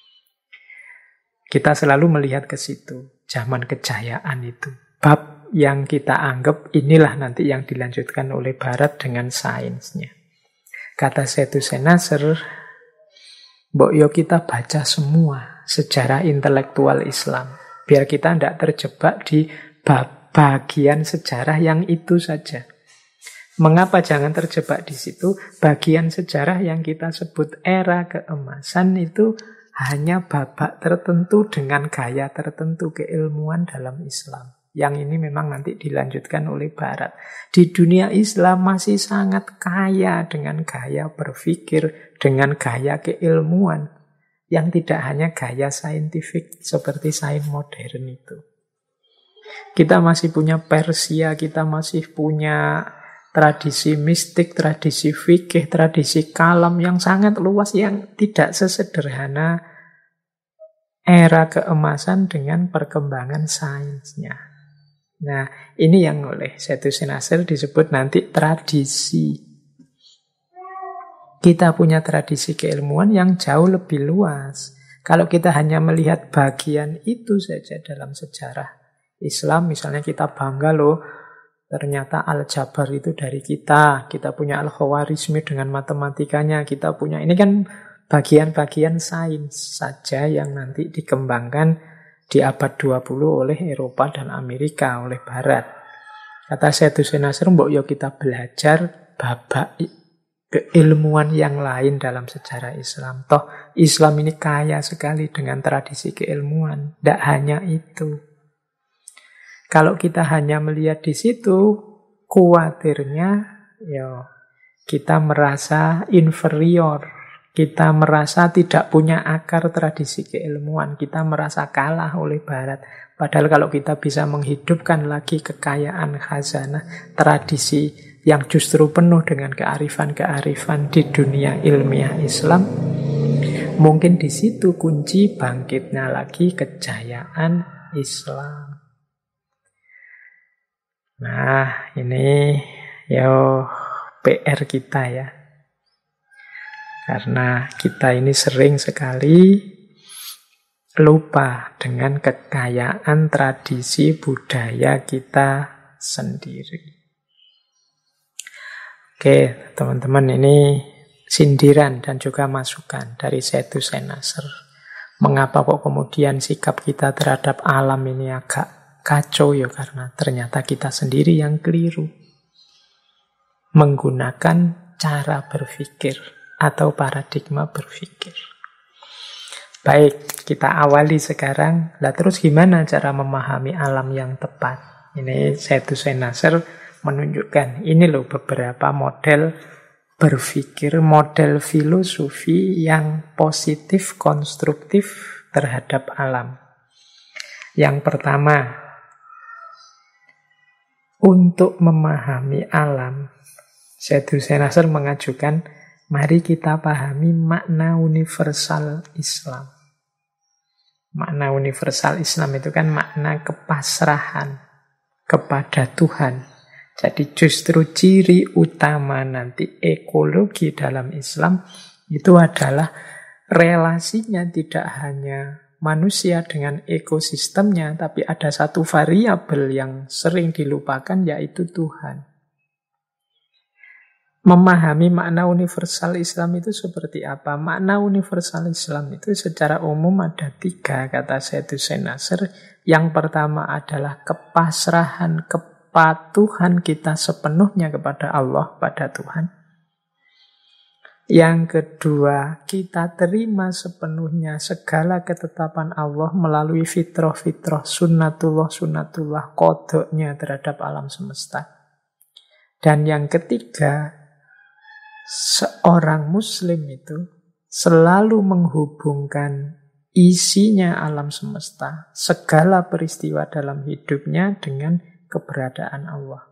Kita selalu melihat ke situ, zaman kejayaan itu. Bab yang kita anggap inilah nanti yang dilanjutkan oleh Barat dengan sainsnya. Kata Sayyidina Nasr, mbok yo kita baca semua sejarah intelektual Islam. Biar kita tidak terjebak di bagian sejarah yang itu saja. Mengapa jangan terjebak di situ? Bagian sejarah yang kita sebut era keemasan itu hanya babak tertentu dengan gaya tertentu keilmuan dalam Islam. Yang ini memang nanti dilanjutkan oleh Barat. Di dunia Islam masih sangat kaya dengan gaya berpikir, dengan gaya keilmuan. Yang tidak hanya gaya saintifik seperti sains modern itu. Kita masih punya Persia, kita masih punya tradisi mistik, tradisi fikih, tradisi kalam yang sangat luas yang tidak sesederhana era keemasan dengan perkembangan sainsnya. Nah, ini yang oleh Sayyidina Nasr disebut nanti tradisi. Kita punya tradisi keilmuan yang jauh lebih luas. Kalau kita hanya melihat bagian itu saja dalam sejarah Islam, misalnya kita bangga loh, ternyata Al-Jabar itu dari kita punya Al-Khawarizmi dengan matematikanya, kita punya, ini kan bagian-bagian sains saja yang nanti dikembangkan di abad 20 oleh Eropa dan Amerika, oleh Barat. Kata Sayyidina Nasr, mbok yo kita belajar babak keilmuan yang lain dalam sejarah Islam. Toh Islam ini kaya sekali dengan tradisi keilmuan, tidak hanya itu. Kalau kita hanya melihat di situ, khawatirnya ya kita merasa inferior, kita merasa tidak punya akar tradisi keilmuan, kita merasa kalah oleh Barat. Padahal kalau kita bisa menghidupkan lagi kekayaan khazanah tradisi yang justru penuh dengan kearifan-kearifan di dunia ilmiah Islam, mungkin di situ kunci bangkitnya lagi kejayaan Islam. Nah, ini PR kita ya. Karena kita ini sering sekali lupa dengan kekayaan tradisi budaya kita sendiri. Oke, teman-teman, ini sindiran dan juga masukan dari Sayyidina Nasr. Mengapa kok kemudian sikap kita terhadap alam ini agak kacau ya, karena ternyata kita sendiri yang keliru menggunakan cara berpikir atau paradigma berpikir. Baik, kita awali sekarang. Lah terus gimana cara memahami alam yang tepat? Ini Sayyidina Nasr menunjukkan ini loh beberapa model berpikir, model filosofi yang positif, konstruktif terhadap alam. Yang pertama, untuk memahami alam, Sayyidina Nasr mengajukan, mari kita pahami makna universal Islam. Makna universal Islam itu kan makna kepasrahan kepada Tuhan. Jadi justru ciri utama nanti ekologi dalam Islam itu adalah relasinya tidak hanya manusia dengan ekosistemnya, tapi ada satu variabel yang sering dilupakan, yaitu Tuhan. Memahami makna universal Islam itu seperti apa? Makna universal Islam itu secara umum ada 3, kata Sayyidina Nasr. Yang pertama adalah kepasrahan, kepatuhan kita sepenuhnya kepada Allah, pada Tuhan. Yang kedua, kita terima sepenuhnya segala ketetapan Allah melalui fitrah-fitrah, sunnatullah, kodoknya terhadap alam semesta. Dan yang ketiga, seorang muslim itu selalu menghubungkan isinya alam semesta, segala peristiwa dalam hidupnya dengan keberadaan Allah.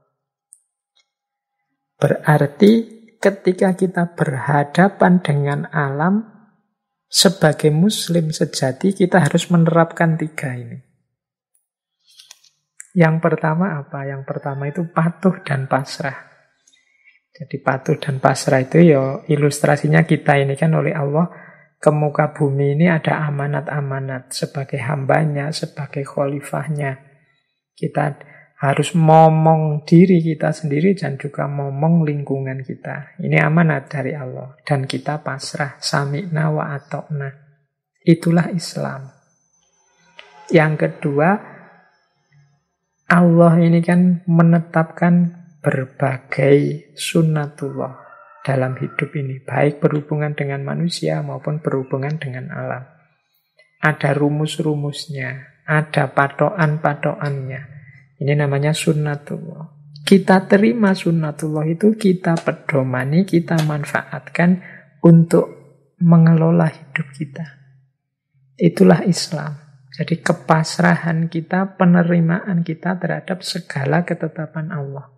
Berarti ketika kita berhadapan dengan alam, sebagai muslim sejati kita harus menerapkan 3 ini. Yang pertama apa? Yang pertama itu patuh dan pasrah. Jadi patuh dan pasrah itu ya ilustrasinya kita ini kan oleh Allah ke muka bumi ini ada amanat-amanat sebagai hambanya, sebagai khalifahnya. Kita harus momong diri kita sendiri dan juga momong lingkungan kita. Ini amanat dari Allah. Dan kita pasrah, sami'na wa atokna. Itulah Islam. Yang kedua, Allah ini kan menetapkan berbagai sunnatullah dalam hidup ini, baik berhubungan dengan manusia maupun berhubungan dengan alam. Ada rumus-rumusnya, ada patokan-patokannya. Ini namanya sunnatullah. Kita terima sunnatullah itu, kita pedomani, kita manfaatkan untuk mengelola hidup kita. Itulah Islam. Jadi kepasrahan kita, penerimaan kita terhadap segala ketetapan Allah.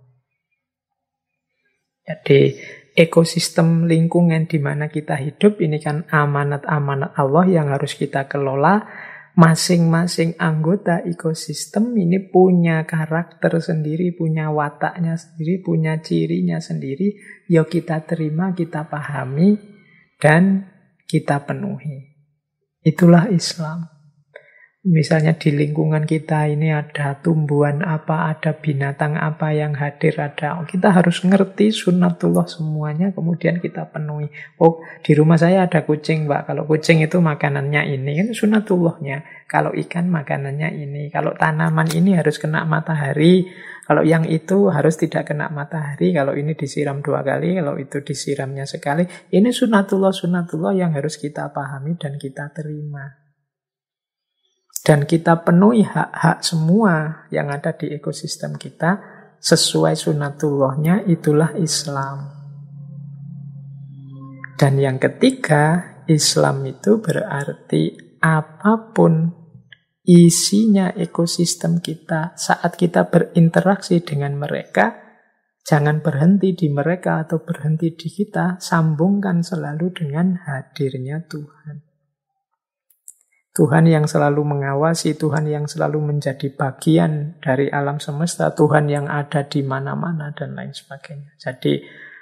Jadi ekosistem lingkungan di mana kita hidup ini kan amanat-amanat Allah yang harus kita kelola. Masing-masing anggota ekosistem ini punya karakter sendiri, punya wataknya sendiri, punya cirinya sendiri. Ya kita terima, kita pahami, dan kita penuhi. Itulah Islam. Misalnya di lingkungan kita ini ada tumbuhan apa, ada binatang apa yang hadir, ada. Kita harus ngerti sunnatullah semuanya, kemudian kita penuhi. Oh, di rumah saya ada kucing, Mbak. Kalau kucing itu makanannya ini, kan sunnatullahnya. Kalau ikan makanannya ini. Kalau tanaman ini harus kena matahari. Kalau yang itu harus tidak kena matahari. Kalau ini disiram 2 kali, kalau itu disiramnya sekali. Ini sunnatullah yang harus kita pahami dan kita terima. Dan kita penuhi hak-hak semua yang ada di ekosistem kita sesuai sunnatullahnya, itulah Islam. Dan yang ketiga, Islam itu berarti apapun isinya ekosistem kita, saat kita berinteraksi dengan mereka, jangan berhenti di mereka atau berhenti di kita, sambungkan selalu dengan hadirnya Tuhan. Tuhan yang selalu mengawasi, Tuhan yang selalu menjadi bagian dari alam semesta, Tuhan yang ada di mana-mana, dan lain sebagainya. Jadi,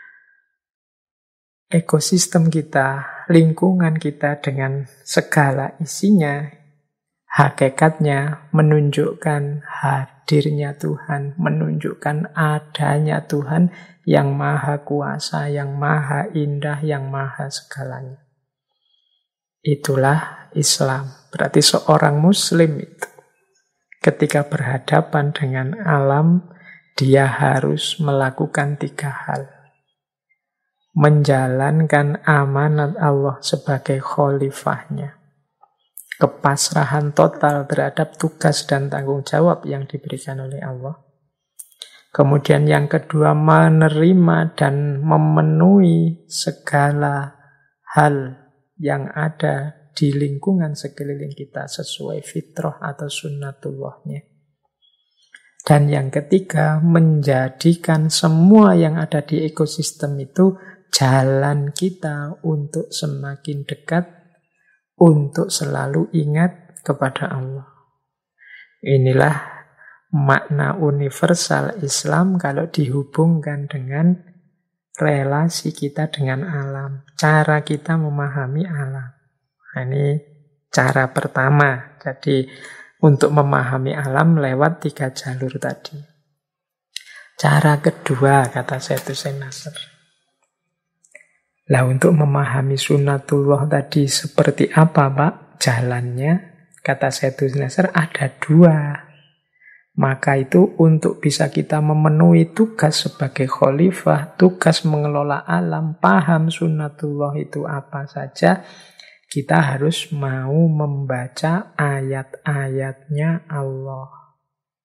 ekosistem kita, lingkungan kita dengan segala isinya, hakikatnya menunjukkan hadirnya Tuhan, menunjukkan adanya Tuhan yang maha kuasa, yang maha indah, yang maha segalanya. Itulah Islam. Berarti seorang muslim itu ketika berhadapan dengan alam, dia harus melakukan 3 hal. Menjalankan amanat Allah sebagai khalifahnya. Kepasrahan total terhadap tugas dan tanggung jawab yang diberikan oleh Allah. Kemudian yang kedua, menerima dan memenuhi segala hal yang ada di lingkungan sekeliling kita sesuai fitrah atau sunnatullahnya. Dan yang ketiga, menjadikan semua yang ada di ekosistem itu jalan kita untuk semakin dekat, untuk selalu ingat kepada Allah. Inilah makna universal Islam kalau dihubungkan dengan relasi kita dengan alam, cara kita memahami alam. Nah, ini cara pertama. Jadi untuk memahami alam lewat 3 jalur tadi. Cara kedua, kata Sayyidus Nasr. Lah untuk memahami sunnatullah tadi seperti apa, Pak? Jalannya, kata Sayyidus Nasr, ada 2. Maka itu untuk bisa kita memenuhi tugas sebagai khalifah, tugas mengelola alam, paham sunnatullah itu apa saja, kita harus mau membaca ayat-ayatnya Allah.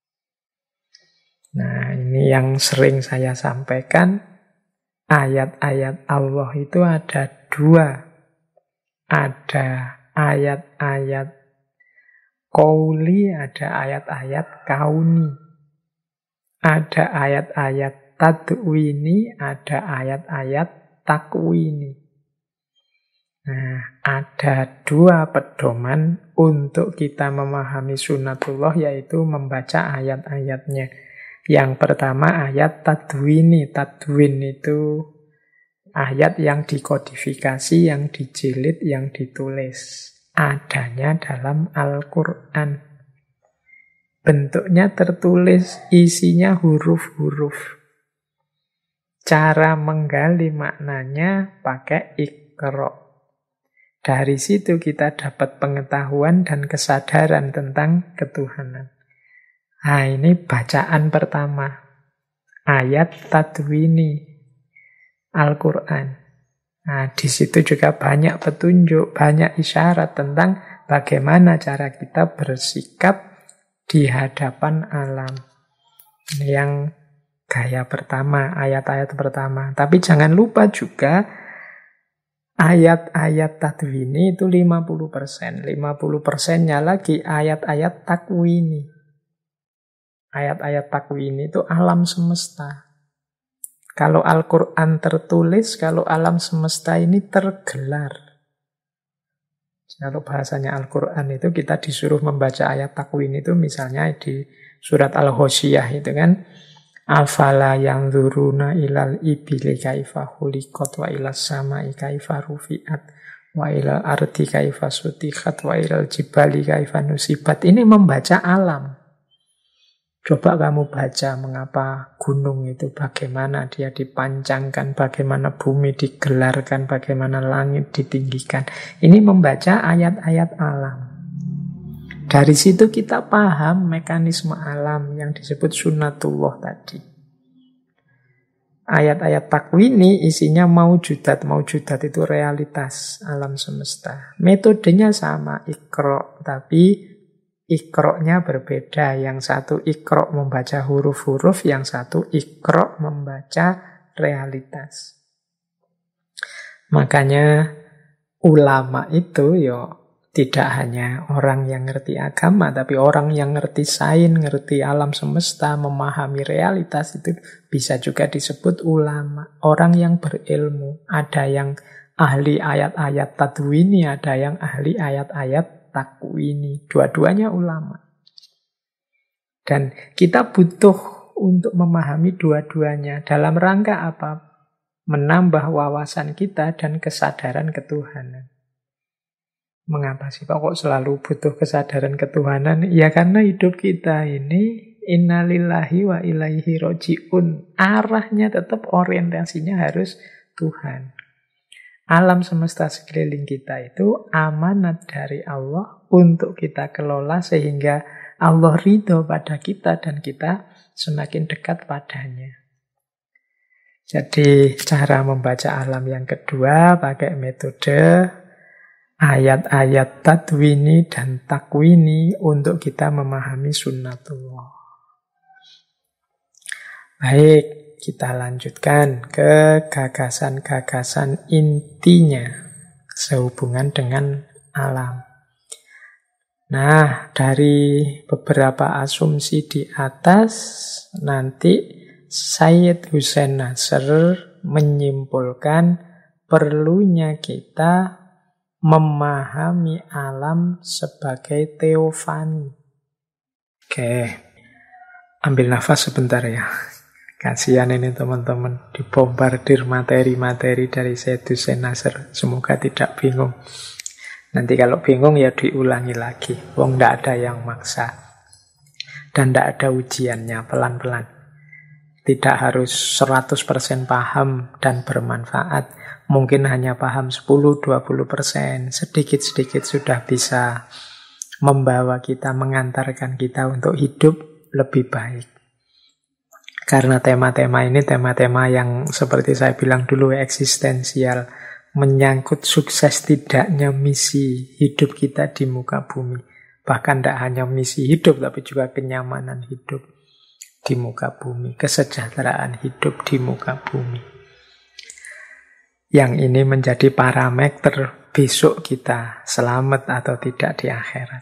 Nah, ini yang sering saya sampaikan. Ayat-ayat Allah itu ada 2. Ada ayat-ayat qauli, ada ayat-ayat kauni. Ada ayat-ayat tadwini, ada ayat-ayat takwini. Nah, ada dua pedoman untuk kita memahami sunatullah, yaitu membaca ayat-ayatnya. Yang pertama ayat tadwini. Tadwin itu ayat yang dikodifikasi, yang dijilid, yang ditulis. Adanya dalam Al-Quran. Bentuknya tertulis, isinya huruf-huruf. Cara menggali maknanya pakai Iqra. Dari situ kita dapat pengetahuan dan kesadaran tentang ketuhanan. Nah, ini bacaan pertama. Ayat tadwini Al-Quran. Nah, di situ juga banyak petunjuk, banyak isyarat tentang bagaimana cara kita bersikap di hadapan alam. Ini yang gaya pertama, ayat-ayat pertama. Tapi jangan lupa juga ayat-ayat tadwini itu 50%. 50%-nya lagi ayat-ayat takwini. Ayat-ayat takwini itu alam semesta. Kalau Al-Quran tertulis, kalau alam semesta ini tergelar. Kalau bahasanya Al-Quran itu kita disuruh membaca ayat takwini itu misalnya di surat Al-Ghoshiyah itu kan. Afala yanzuruna ilal ibili kaifa khuliqat wa ilas samai kaifa rufi'at wa ilal ardi kaifa sutikhat wa ilal jibali kaifa nusibat. Ini membaca alam. Coba kamu baca mengapa gunung itu, bagaimana dia dipancangkan, bagaimana bumi digelarkan, bagaimana langit ditinggikan. Ini membaca ayat-ayat alam. Dari situ kita paham mekanisme alam yang disebut sunatullah tadi. Ayat-ayat takwini isinya maujudat. Maujudat itu realitas alam semesta. Metodenya sama, Iqra, tapi Iqra-nya berbeda. Yang satu Iqra membaca huruf-huruf, yang satu Iqra membaca realitas. Makanya ulama itu tidak hanya orang yang ngerti agama, tapi orang yang ngerti sains, ngerti alam semesta, memahami realitas, itu bisa juga disebut ulama. Orang yang berilmu. Ada yang ahli ayat-ayat tadwini, ada yang ahli ayat-ayat takwini. Dua-duanya ulama. Dan kita butuh untuk memahami dua-duanya. Dalam rangka apa? Menambah wawasan kita dan kesadaran ketuhanan. Mengapa sih Pak kok selalu butuh kesadaran ketuhanan? Ya karena hidup kita ini innalillahi wa ilaihi roji'un. Arahnya tetap orientasinya harus Tuhan. Alam semesta sekeliling kita itu amanat dari Allah untuk kita kelola sehingga Allah ridho pada kita dan kita semakin dekat padanya. Jadi cara membaca alam yang kedua pakai metode ayat-ayat tadwini dan takwini untuk kita memahami sunnatullah. Baik, kita lanjutkan ke gagasan-gagasan intinya sehubungan dengan alam. Nah, dari beberapa asumsi di atas, nanti Sayyid Hussein Nasr menyimpulkan perlunya kita memahami alam sebagai teofani. Oke, ambil nafas sebentar ya. Kasihan ini teman-teman, dibombardir materi-materi dari Sayyid Hussein Nasr. Semoga tidak bingung. Nanti kalau bingung ya diulangi lagi. Wong ndak ada yang maksa. Dan ndak ada ujiannya, pelan-pelan. Tidak harus 100% paham dan bermanfaat. Mungkin hanya paham 10-20%. Sedikit-sedikit sudah bisa membawa kita, mengantarkan kita untuk hidup lebih baik. Karena tema-tema ini tema-tema yang seperti saya bilang dulu eksistensial. Menyangkut sukses tidaknya misi hidup kita di muka bumi. Bahkan tidak hanya misi hidup, tapi juga kenyamanan hidup di muka bumi. Kesejahteraan hidup di muka bumi. Yang ini menjadi parameter besok kita selamat atau tidak di akhirat.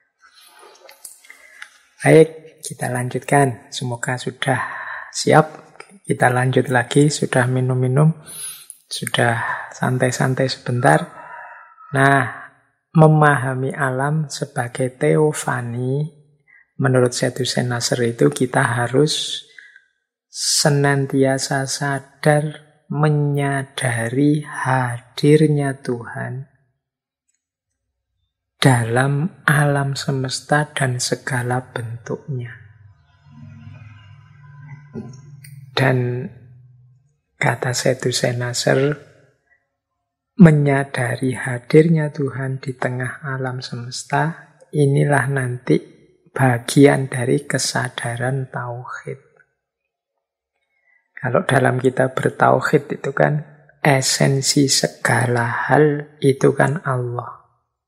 Baik, kita lanjutkan. Semoga sudah siap. Kita lanjut lagi. Sudah minum-minum. Sudah santai-santai sebentar. Nah, memahami alam sebagai teofani, menurut Syed Nasr itu kita harus senantiasa sadar menyadari hadirnya Tuhan dalam alam semesta dan segala bentuknya. Dan kata Syed Nasr, menyadari hadirnya Tuhan di tengah alam semesta, inilah nanti bagian dari kesadaran tauhid. Kalau dalam kita bertauhid itu kan esensi segala hal itu kan Allah.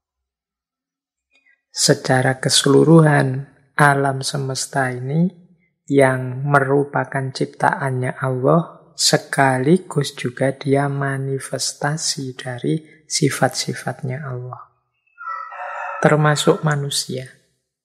Secara keseluruhan alam semesta ini yang merupakan ciptaannya Allah, sekaligus juga dia manifestasi dari sifat-sifatnya Allah. Termasuk manusia.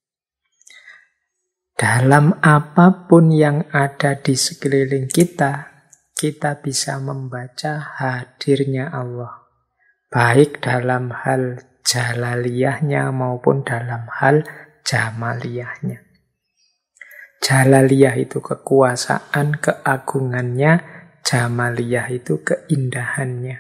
Dalam apapun yang ada di sekeliling kita, kita bisa membaca hadirnya Allah. Baik dalam hal jalaliyahnya maupun dalam hal jamaliyahnya. Jalaliyah itu kekuasaan, keagungannya. Jamaliyah itu keindahannya.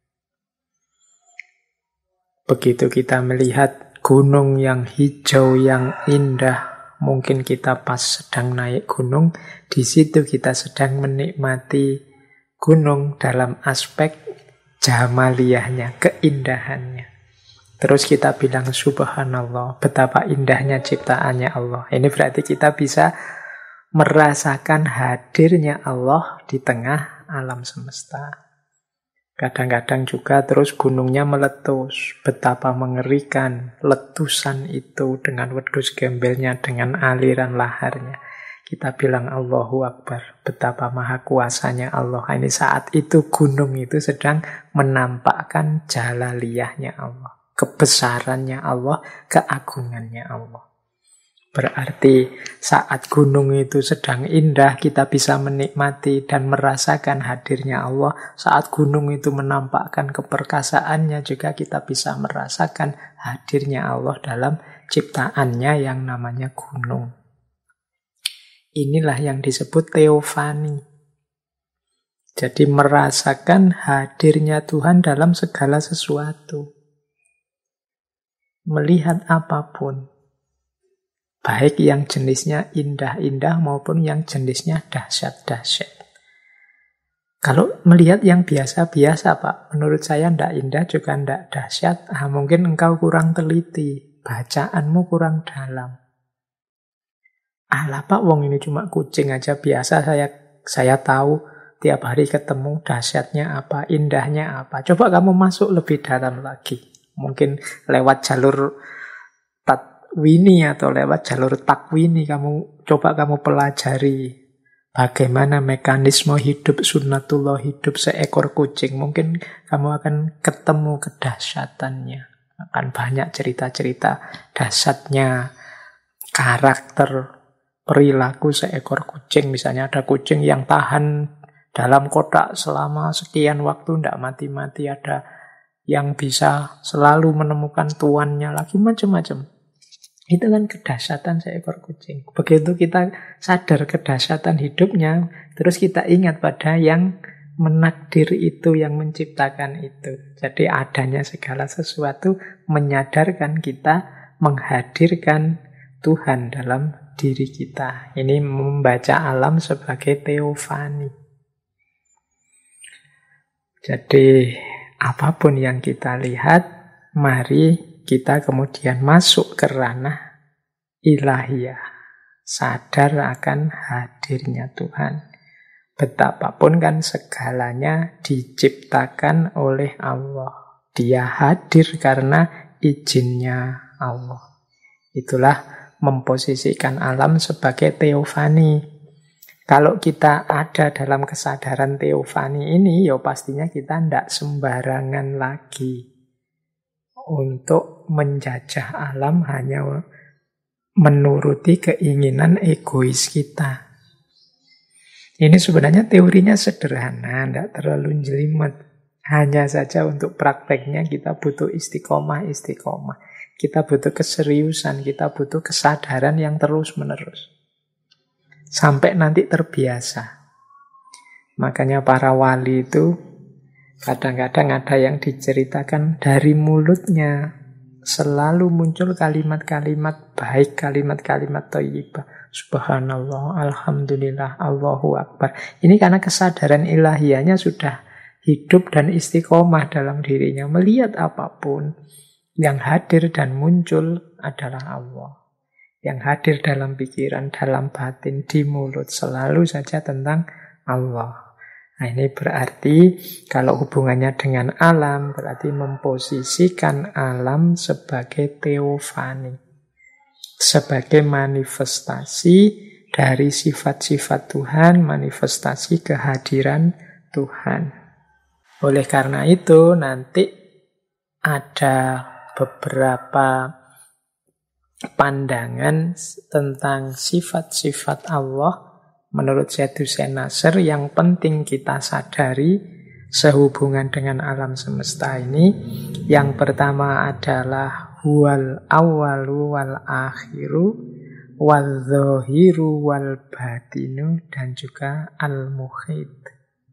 Begitu kita melihat gunung yang hijau, yang indah, mungkin kita pas sedang naik gunung, di situ kita sedang menikmati gunung dalam aspek jamaliyahnya, keindahannya. Terus kita bilang subhanallah, betapa indahnya ciptaannya Allah. Ini berarti kita bisa merasakan hadirnya Allah di tengah alam semesta. Kadang-kadang juga terus gunungnya meletus. Betapa mengerikan letusan itu dengan wedus gembelnya, dengan aliran laharnya. Kita bilang Allahu Akbar, betapa maha kuasanya Allah. Ini saat itu gunung itu sedang menampakkan jalaliyahnya Allah. Kebesarannya Allah, keagungannya Allah. Berarti saat gunung itu sedang indah, kita bisa menikmati dan merasakan hadirnya Allah. Saat gunung itu menampakkan keperkasaannya, juga kita bisa merasakan hadirnya Allah dalam ciptaannya yang namanya gunung. Inilah yang disebut teofani. Jadi merasakan hadirnya Tuhan dalam segala sesuatu. Melihat apapun. Baik yang jenisnya indah-indah maupun yang jenisnya dahsyat-dahsyat. Kalau melihat yang biasa-biasa, Pak, menurut saya ndak indah juga ndak dahsyat. Mungkin engkau kurang teliti, bacaanmu kurang dalam. Lah Pak, wong ini cuma kucing aja biasa, saya tahu tiap hari ketemu dahsyatnya apa, indahnya apa. Coba kamu masuk lebih dalam lagi. Mungkin lewat jalur Wini atau lewat jalur takwini kamu pelajari bagaimana mekanisme hidup sunnatullah, hidup seekor kucing. Mungkin kamu akan ketemu kedahsyatannya. Akan banyak cerita-cerita dahsyatnya karakter perilaku seekor kucing. Misalnya ada kucing yang tahan dalam kotak selama sekian waktu tidak mati-mati, ada yang bisa selalu menemukan tuannya lagi, macam-macam. Itu kan kedahsyatan seekor kucing. Begitu kita sadar kedahsyatan hidupnya, terus kita ingat pada yang menakdir itu, yang menciptakan itu. Jadi adanya segala sesuatu menyadarkan kita, menghadirkan Tuhan dalam diri kita. Ini membaca alam sebagai teofani. Jadi apapun yang kita lihat, mari kita kemudian masuk ke ranah ilahiyah. Sadar akan hadirnya Tuhan. Betapapun kan segalanya diciptakan oleh Allah. Dia hadir karena izinnya Allah. Itulah memposisikan alam sebagai teofani. Kalau kita ada dalam kesadaran teofani ini, ya pastinya kita tidak sembarangan lagi untuk menjajah alam hanya menuruti keinginan egois kita. Ini sebenarnya teorinya sederhana, tidak terlalu jelimet. Hanya saja untuk prakteknya kita butuh istiqomah. Kita butuh keseriusan, kita butuh kesadaran yang terus-menerus. Sampai nanti terbiasa. Makanya para wali itu kadang-kadang ada yang diceritakan dari mulutnya selalu muncul kalimat-kalimat baik, kalimat-kalimat thayyibah. Subhanallah, alhamdulillah, Allahu Akbar. Ini karena kesadaran ilahiyahnya sudah hidup dan istiqomah dalam dirinya. Melihat apapun yang hadir dan muncul adalah Allah. Yang hadir dalam pikiran, dalam batin, di mulut selalu saja tentang Allah. Nah, ini berarti kalau hubungannya dengan alam, berarti memposisikan alam sebagai teofani, sebagai manifestasi dari sifat-sifat Tuhan, manifestasi kehadiran Tuhan. Oleh karena itu, nanti ada beberapa pandangan tentang sifat-sifat Allah menurut Syed Hussein Nasr yang penting kita sadari sehubungan dengan alam semesta ini. Yang pertama adalah huwal awwalu wal akhiru wal zahiru wal batinu, dan juga al muhit.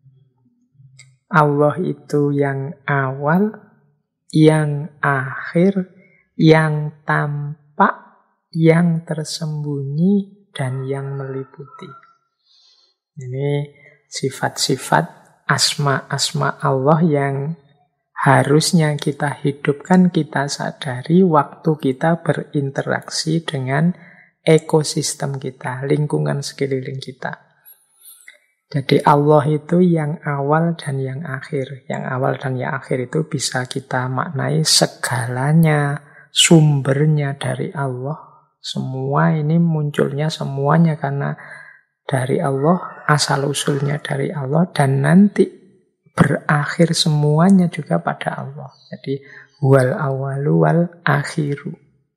Allah itu yang awal, yang akhir, yang tampak, yang tersembunyi, dan yang meliputi. Ini sifat-sifat asma-asma Allah yang harusnya kita hidupkan, kita sadari waktu kita berinteraksi dengan ekosistem kita, lingkungan sekeliling kita. Jadi Allah itu yang awal dan yang akhir. Yang awal dan yang akhir itu bisa kita maknai segalanya, sumbernya dari Allah. Semua ini munculnya semuanya karena dari Allah, asal-usulnya dari Allah, dan nanti berakhir semuanya juga pada Allah. Jadi wal awalu wal akhiru.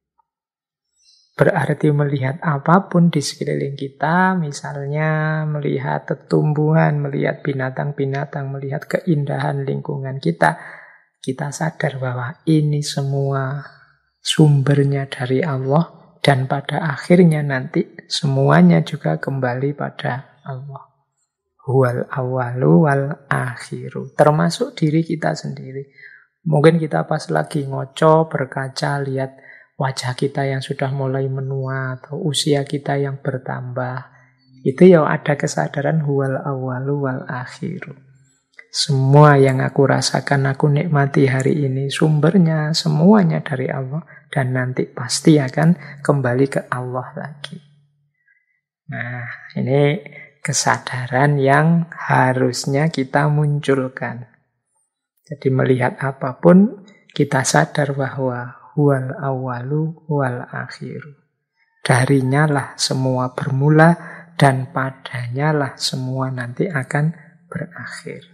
Berarti melihat apapun di sekeliling kita, misalnya melihat tumbuhan, melihat binatang-binatang, melihat keindahan lingkungan kita, kita sadar bahwa ini semua sumbernya dari Allah, dan pada akhirnya nanti semuanya juga kembali pada Allah. Huwal awalu wal akhiru. Termasuk diri kita sendiri. Mungkin kita pas lagi ngoco, berkaca, lihat wajah kita yang sudah mulai menua atau usia kita yang bertambah, itu ya ada kesadaran huwal awalu wal akhiru. Semua yang aku rasakan, aku nikmati hari ini, sumbernya semuanya dari Allah, dan nanti pasti akan kembali ke Allah lagi. Nah, ini kesadaran yang harusnya kita munculkan. Jadi melihat apapun, kita sadar bahwa huwal awalu wal akhiru. Darinya lah semua bermula, dan padanya lah semua nanti akan berakhir.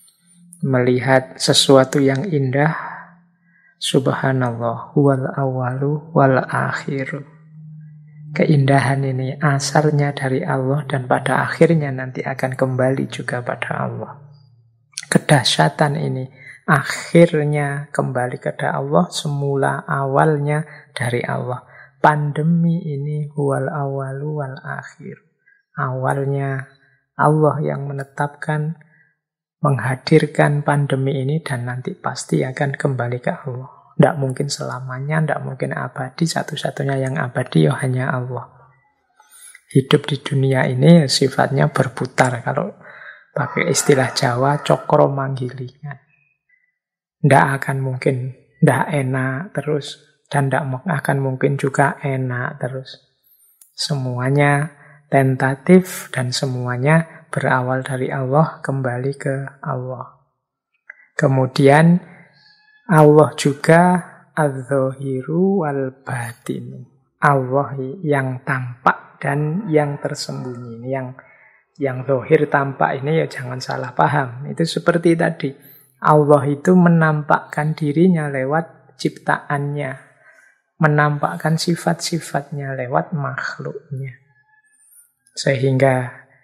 Melihat sesuatu yang indah, subhanallah, huwal awalu wal akhiru. Keindahan ini asalnya dari Allah, dan pada akhirnya nanti akan kembali juga pada Allah. Kedahsyatan ini akhirnya kembali kepada Allah, semula awalnya dari Allah. Pandemi ini huwal awalu wal akhir. Awalnya Allah yang menetapkan, menghadirkan pandemi ini, dan nanti pasti akan kembali ke Allah. Tidak mungkin selamanya, tidak mungkin abadi. Satu-satunya yang abadi ya hanya Allah. Hidup di dunia ini sifatnya berputar. Kalau pakai istilah Jawa, cokro manggilingan. Tidak akan mungkin tidak enak terus, dan tidak akan mungkin juga enak terus. Semuanya tentatif, dan semuanya berawal dari Allah, kembali ke Allah. Kemudian Allah juga adz-dzahiru wal batinu. Allah yang tampak dan yang tersembunyi. Yang zahir tampak ini ya jangan salah paham. Itu seperti tadi. Allah itu menampakkan dirinya lewat ciptaannya, menampakkan sifat-sifatnya lewat makhluknya. Sehingga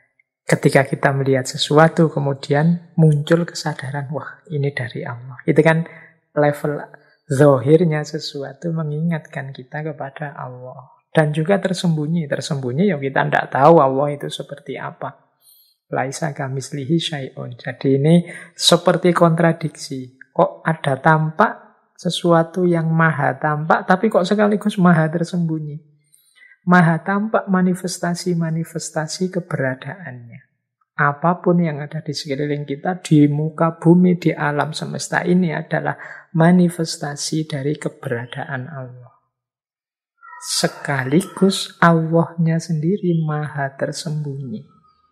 Ketika kita melihat sesuatu, kemudian muncul kesadaran, wah ini dari Allah. Itu kan level zahirnya sesuatu mengingatkan kita kepada Allah. Dan juga tersembunyi. Tersembunyi ya kita tidak tahu Allah itu seperti apa. Laisa kamislihi syai'un. Jadi ini seperti kontradiksi. Kok ada tampak sesuatu yang maha tampak, tapi kok sekaligus maha tersembunyi. Maha tampak manifestasi-manifestasi keberadaannya. Apapun yang ada di sekeliling kita, di muka bumi, di alam semesta ini adalah manifestasi dari keberadaan Allah. Sekaligus Allahnya sendiri maha tersembunyi.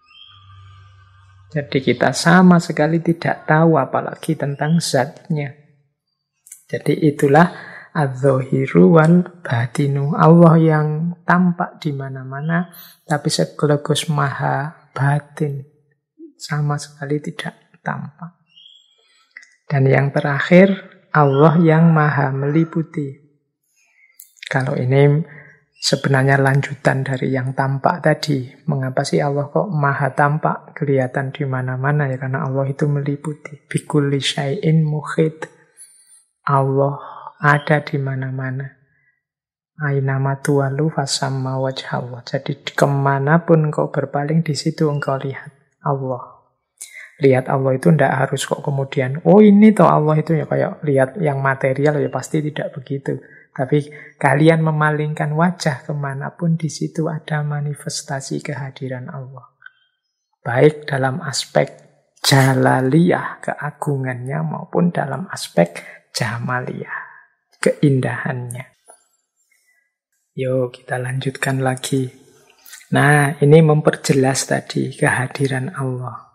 Jadi kita sama sekali tidak tahu apalagi tentang zatnya. Jadi itulah adz-dzahiru wal batinu. Allah yang tampak di mana-mana, tapi sekaligus maha batin. Sama sekali tidak tampak. Dan yang terakhir, Allah yang maha meliputi. Kalau ini sebenarnya lanjutan dari yang tampak tadi. Mengapa sih Allah kok maha tampak, kelihatan di mana-mana ya? Karena Allah itu meliputi. Bikulli syai'in muhit. Allah ada di mana-mana. Ainama tuwalu fasamma wajhallah. Jadi kemanapun kau berpaling, di situ engkau lihat Allah. Lihat Allah itu tidak harus kok kemudian, oh ini toh Allah itu ya kayak lihat yang material, ya pasti tidak begitu. Tapi kalian memalingkan wajah kemanapun, di situ ada manifestasi kehadiran Allah. Baik dalam aspek jalaliyah, keagungannya, maupun dalam aspek jamaliyah, keindahannya. Yuk kita lanjutkan lagi. Nah, ini memperjelas tadi kehadiran Allah.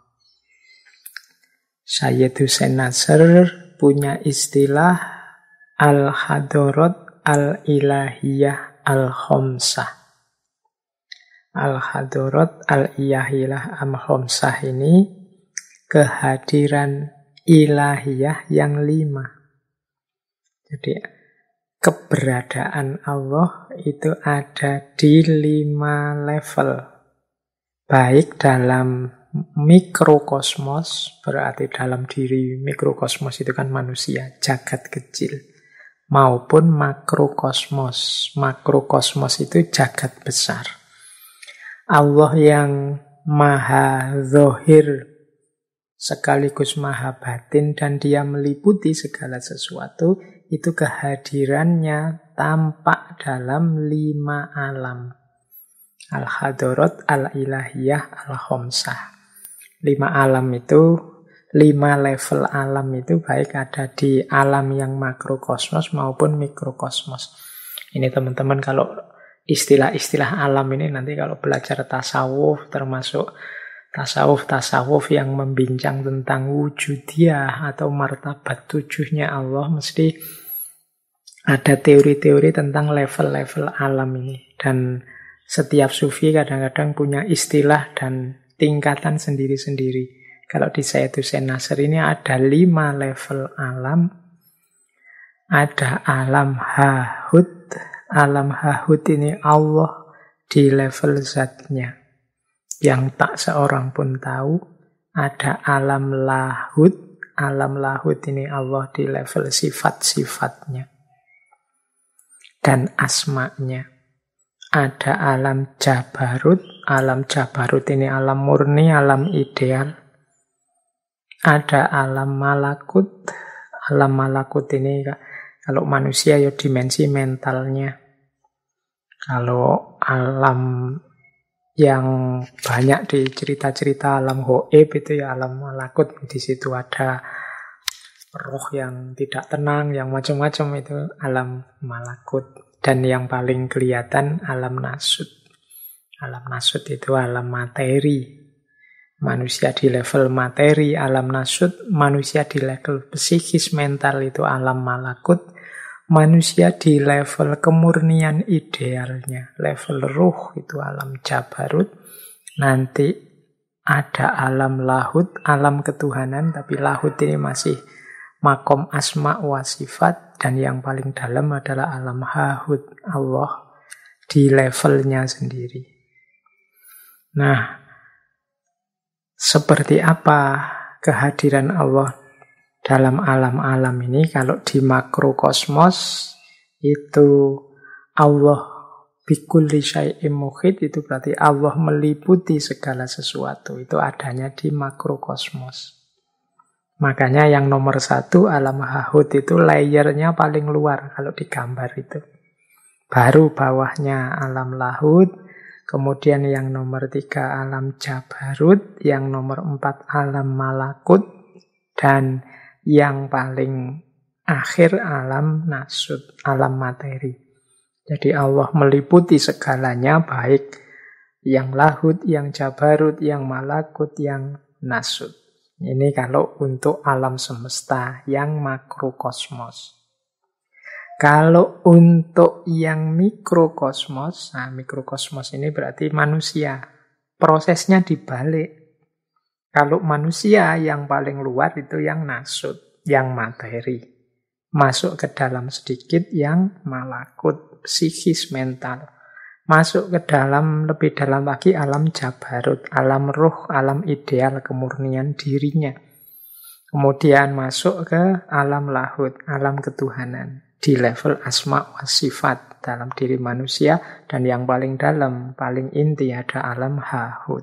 Sayyid Hussein Nasr punya istilah al-hadarat al-ilahiyah al-khamsah. Al-hadarat al-ilahiyah al-khamsah ini kehadiran ilahiyah yang 5. Jadi keberadaan Allah itu ada di 5 level. Baik dalam mikrokosmos, berarti dalam diri mikrokosmos itu kan manusia, jagat kecil, maupun makrokosmos. Makrokosmos itu jagat besar. Allah yang maha zahir sekaligus maha batin dan dia meliputi segala sesuatu, itu kehadirannya tampak dalam 5 alam. Al-hadarat al-ilahiyah al-khamsah. 5 alam itu, 5 level alam itu baik ada di alam yang makrokosmos maupun mikrokosmos. Ini teman-teman kalau istilah-istilah alam ini nanti kalau belajar tasawuf, termasuk tasawuf yang membincang tentang wujudiyah atau martabat 7-nya Allah, mesti ada teori-teori tentang level-level alam ini. Dan setiap sufi kadang-kadang punya istilah dan tingkatan sendiri-sendiri. Kalau di Sayyid Hussein Nasr ini ada 5 level alam. Ada alam hahut. Alam hahut ini Allah di level zatnya, yang tak seorang pun tahu. Ada alam lahut. Alam lahut ini Allah di level sifat-sifatnya dan asma'nya. Ada alam jabarut. Alam jabarut ini alam murni, alam ideal. Ada alam malakut. Alam malakut ini kalau manusia ya dimensi mentalnya. Kalau alam yang banyak di cerita-cerita alam gaib itu ya alam malakut. Di situ ada roh yang tidak tenang, yang macam-macam, itu alam malakut. Dan yang paling kelihatan alam nasut. Alam nasut itu alam materi. Manusia di level materi, alam nasut. Manusia di level psikis mental itu alam malakut. Manusia di level kemurnian idealnya, level ruh itu alam jabarut. Nanti ada alam lahut, alam ketuhanan, tapi lahut ini masih makom asma wa sifat. Dan yang paling dalam adalah alam hahut, Allah di levelnya sendiri. Nah, Seperti apa kehadiran Allah dalam alam-alam ini? Kalau di makrokosmos itu Allah bikulli syai'im muhit, itu berarti Allah meliputi segala sesuatu. Itu adanya di makrokosmos. Makanya yang nomor 1 alam hahut itu layernya paling luar kalau digambar itu. Baru bawahnya alam lahut. Kemudian yang nomor 3 alam jabarut, yang nomor 4 alam malakut, dan yang paling akhir alam nasut, alam materi. Jadi Allah meliputi segalanya, baik yang lahut, yang jabarut, yang malakut, yang nasut. Ini kalau untuk alam semesta yang makrokosmos. Kalau untuk yang mikrokosmos, nah mikrokosmos ini berarti manusia. Prosesnya dibalik. Kalau manusia yang paling luar itu yang nasut, yang materi. Masuk ke dalam sedikit yang malakut, psikis, mental. Masuk ke dalam, lebih dalam lagi alam jabarut, alam ruh, alam ideal, kemurnian dirinya. Kemudian masuk ke alam lahut, alam ketuhanan. Di level asma wa sifat dalam diri manusia, dan yang paling dalam, paling inti ada alam hahut.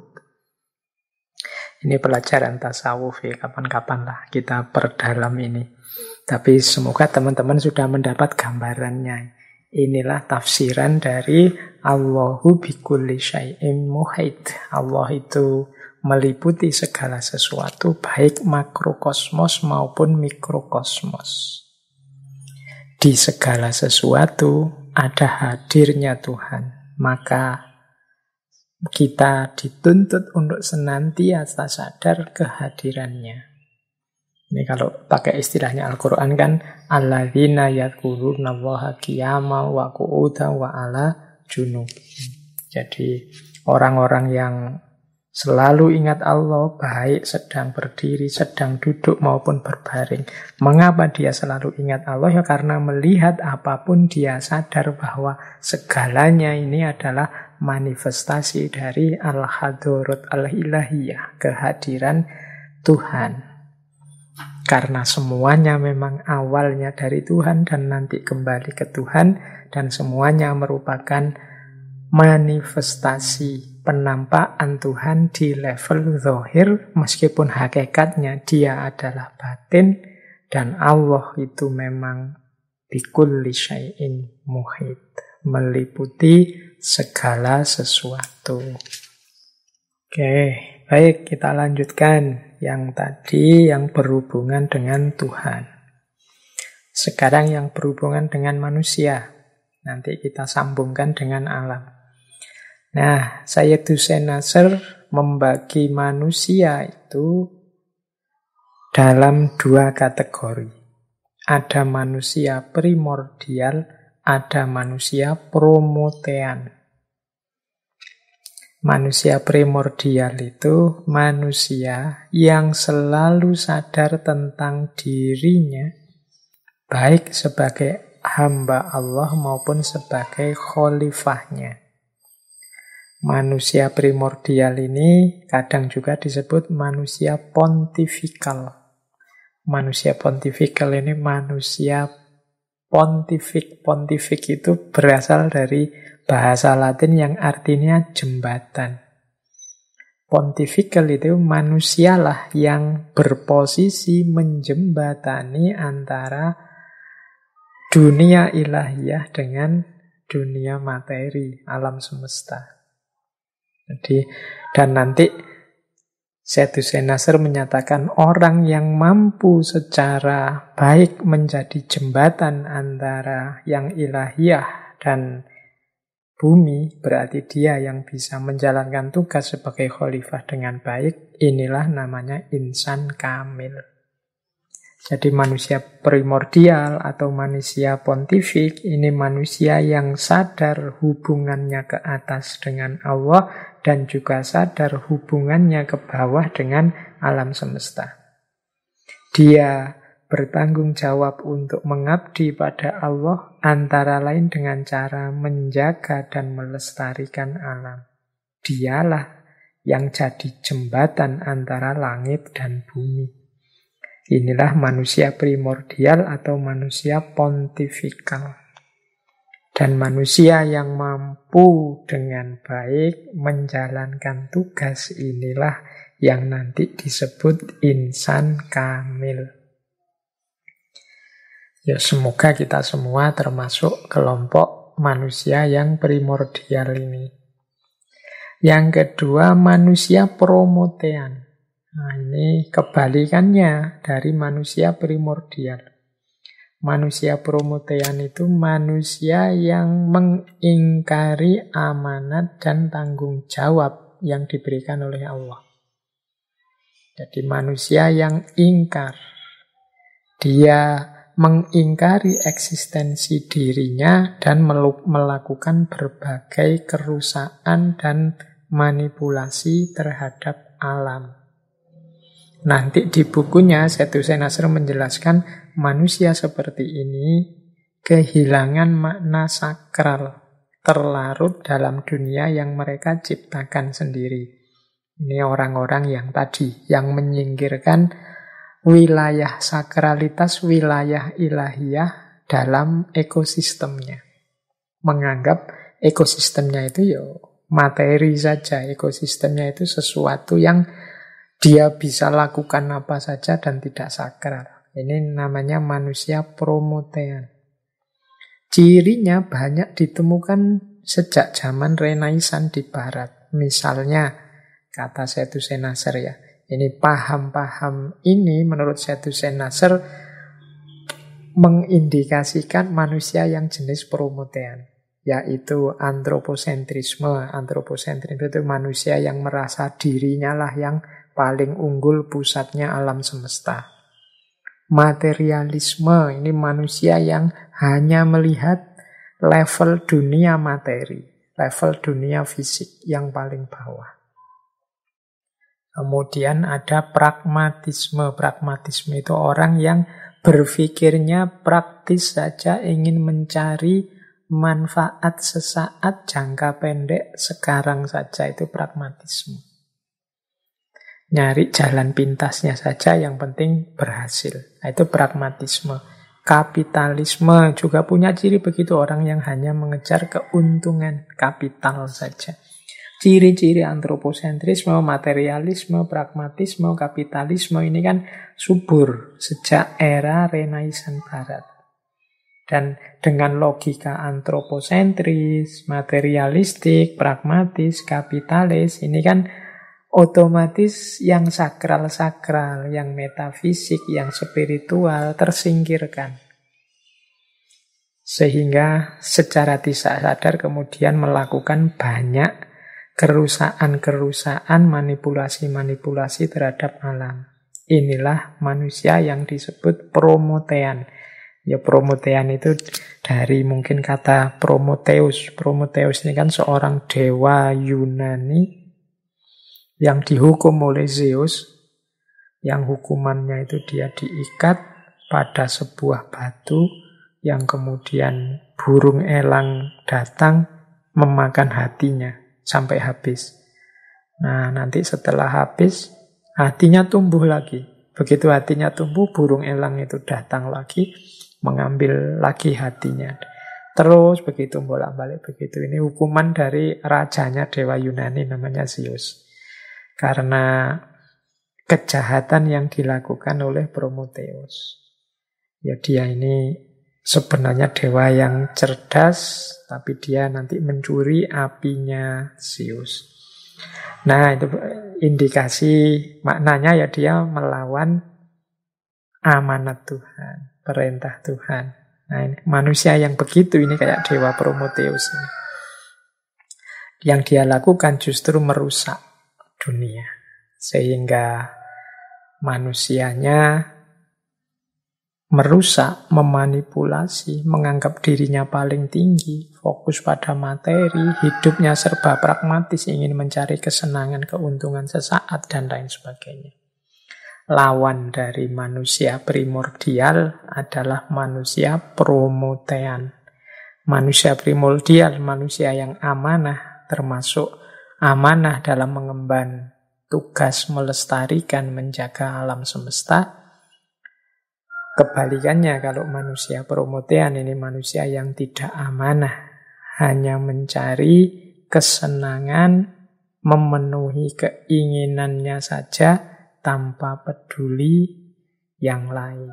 Ini pelajaran tasawuf ya, kapan-kapan lah kita perdalam ini. Tapi semoga teman-teman sudah mendapat gambarannya. Inilah tafsiran dari Allahu bikulli syai'im muhit. Allah itu meliputi segala sesuatu, baik makrokosmos maupun mikrokosmos. Di segala sesuatu ada hadirnya Tuhan, maka kita dituntut untuk senantiasa sadar kehadirannya. Ini kalau pakai istilahnya Al-Quran kan, alladzina yadhkurunallaha qiyaman wa qu'udan wa ala junub. Jadi orang-orang yang selalu ingat Allah, baik sedang berdiri, sedang duduk maupun berbaring. Mengapa dia selalu ingat Allah? Ya karena melihat apapun dia sadar bahwa segalanya ini adalah manifestasi dari al-hadurat al-ilahiyah, kehadiran Tuhan. Karena semuanya memang awalnya dari Tuhan dan nanti kembali ke Tuhan, dan semuanya merupakan manifestasi penampakan Tuhan di level zahir, meskipun hakikatnya dia adalah batin, dan Allah itu memang bikulli syai'in muhit, meliputi segala sesuatu. Oke, baik, kita lanjutkan yang tadi yang berhubungan dengan Tuhan. Sekarang yang berhubungan dengan manusia. Nanti kita sambungkan dengan alam. Nah, Sayyid Hussein Nasr membagi manusia itu dalam 2 kategori. Ada manusia primordial, ada manusia promotean. Manusia primordial itu manusia yang selalu sadar tentang dirinya, baik sebagai hamba Allah maupun sebagai khalifahnya. Manusia primordial ini kadang juga disebut manusia pontifikal. Manusia pontifikal ini manusia pontifik. Pontifik itu berasal dari bahasa Latin yang artinya jembatan. Pontifikal itu manusialah yang berposisi menjembatani antara dunia ilahiyah dengan dunia materi, alam semesta. Jadi, dan nanti Sayyid Hussein Nasr menyatakan orang yang mampu secara baik menjadi jembatan antara yang ilahiyah dan bumi, berarti dia yang bisa menjalankan tugas sebagai khalifah dengan baik. Inilah namanya insan kamil. Jadi manusia primordial atau manusia pontifik ini manusia yang sadar hubungannya ke atas dengan Allah dan juga sadar hubungannya ke bawah dengan alam semesta. Dia bertanggung jawab untuk mengabdi pada Allah antara lain dengan cara menjaga dan melestarikan alam. Dialah yang jadi jembatan antara langit dan bumi. Inilah manusia primordial atau manusia pontifikal. Dan manusia yang mampu dengan baik menjalankan tugas inilah yang nanti disebut insan kamil. Ya, semoga kita semua termasuk kelompok manusia yang primordial ini. Yang kedua, manusia promotean. Nah, ini kebalikannya dari manusia primordial. Manusia promotean itu manusia yang mengingkari amanat dan tanggung jawab yang diberikan oleh Allah. Jadi manusia yang ingkar. Dia mengingkari eksistensi dirinya dan melakukan berbagai kerusakan dan manipulasi terhadap alam. Nanti di bukunya Syed Nasr menjelaskan manusia seperti ini kehilangan makna sakral, terlarut dalam dunia yang mereka ciptakan sendiri. Ini orang-orang yang tadi, yang menyingkirkan wilayah sakralitas, wilayah ilahiyah dalam ekosistemnya. Menganggap ekosistemnya itu ya materi saja, ekosistemnya itu sesuatu yang dia bisa lakukan apa saja dan tidak sakral. Ini namanya manusia promotean. Cirinya banyak ditemukan sejak zaman Renaissance di Barat. Misalnya, kata Syed Nasr ya, ini paham-paham ini menurut Syed Nasr mengindikasikan manusia yang jenis promotean, yaitu antroposentrisme. Antroposentrisme itu manusia yang merasa dirinya lah yang paling unggul, pusatnya alam semesta. Materialisme, ini manusia yang hanya melihat level dunia materi, level dunia fisik yang paling bawah. Kemudian ada pragmatisme. Pragmatisme itu orang yang berpikirnya praktis saja, ingin mencari manfaat sesaat, jangka pendek, sekarang saja, itu pragmatisme. Nyari jalan pintasnya saja, yang penting berhasil. Nah, itu pragmatisme. Kapitalisme juga punya ciri begitu, orang yang hanya mengejar keuntungan kapital saja. Ciri-ciri antroposentrisme, materialisme, pragmatisme, kapitalisme ini kan subur sejak era Renaissance Barat. Dan dengan logika antroposentris, materialistik, pragmatis, kapitalis, ini kan otomatis yang sakral-sakral, yang metafisik, yang spiritual tersingkirkan. Sehingga secara tidak sadar kemudian melakukan banyak kerusakan-kerusakan, manipulasi-manipulasi terhadap alam. Inilah manusia yang disebut promotean. Ya, promotean itu dari mungkin kata Prometheus. Prometheus ini kan seorang dewa Yunani yang dihukum oleh Zeus, yang hukumannya itu dia diikat pada sebuah batu, yang kemudian burung elang datang memakan hatinya sampai habis. Nah, nanti setelah habis, hatinya tumbuh lagi. Begitu hatinya tumbuh, burung elang itu datang lagi, mengambil lagi hatinya. Terus begitu bolak-balik begitu. Ini hukuman dari rajanya dewa Yunani namanya Zeus. Karena kejahatan yang dilakukan oleh Prometheus. Ya, dia ini sebenarnya dewa yang cerdas, tapi dia nanti mencuri apinya Zeus. Nah, itu indikasi maknanya ya dia melawan amanat Tuhan, perintah Tuhan. Nah, ini manusia yang begitu ini kayak dewa Prometheus ini. Yang dia lakukan justru merusak dunia. Sehingga manusianya merusak, memanipulasi, menganggap dirinya paling tinggi, fokus pada materi, hidupnya serba pragmatis, ingin mencari kesenangan, keuntungan sesaat, dan lain sebagainya. Lawan dari manusia primordial adalah manusia promotean. Manusia primordial, manusia yang amanah, termasuk amanah dalam mengemban tugas melestarikan, menjaga alam semesta. Kebalikannya kalau manusia promotean ini manusia yang tidak amanah, hanya mencari kesenangan, memenuhi keinginannya saja tanpa peduli yang lain.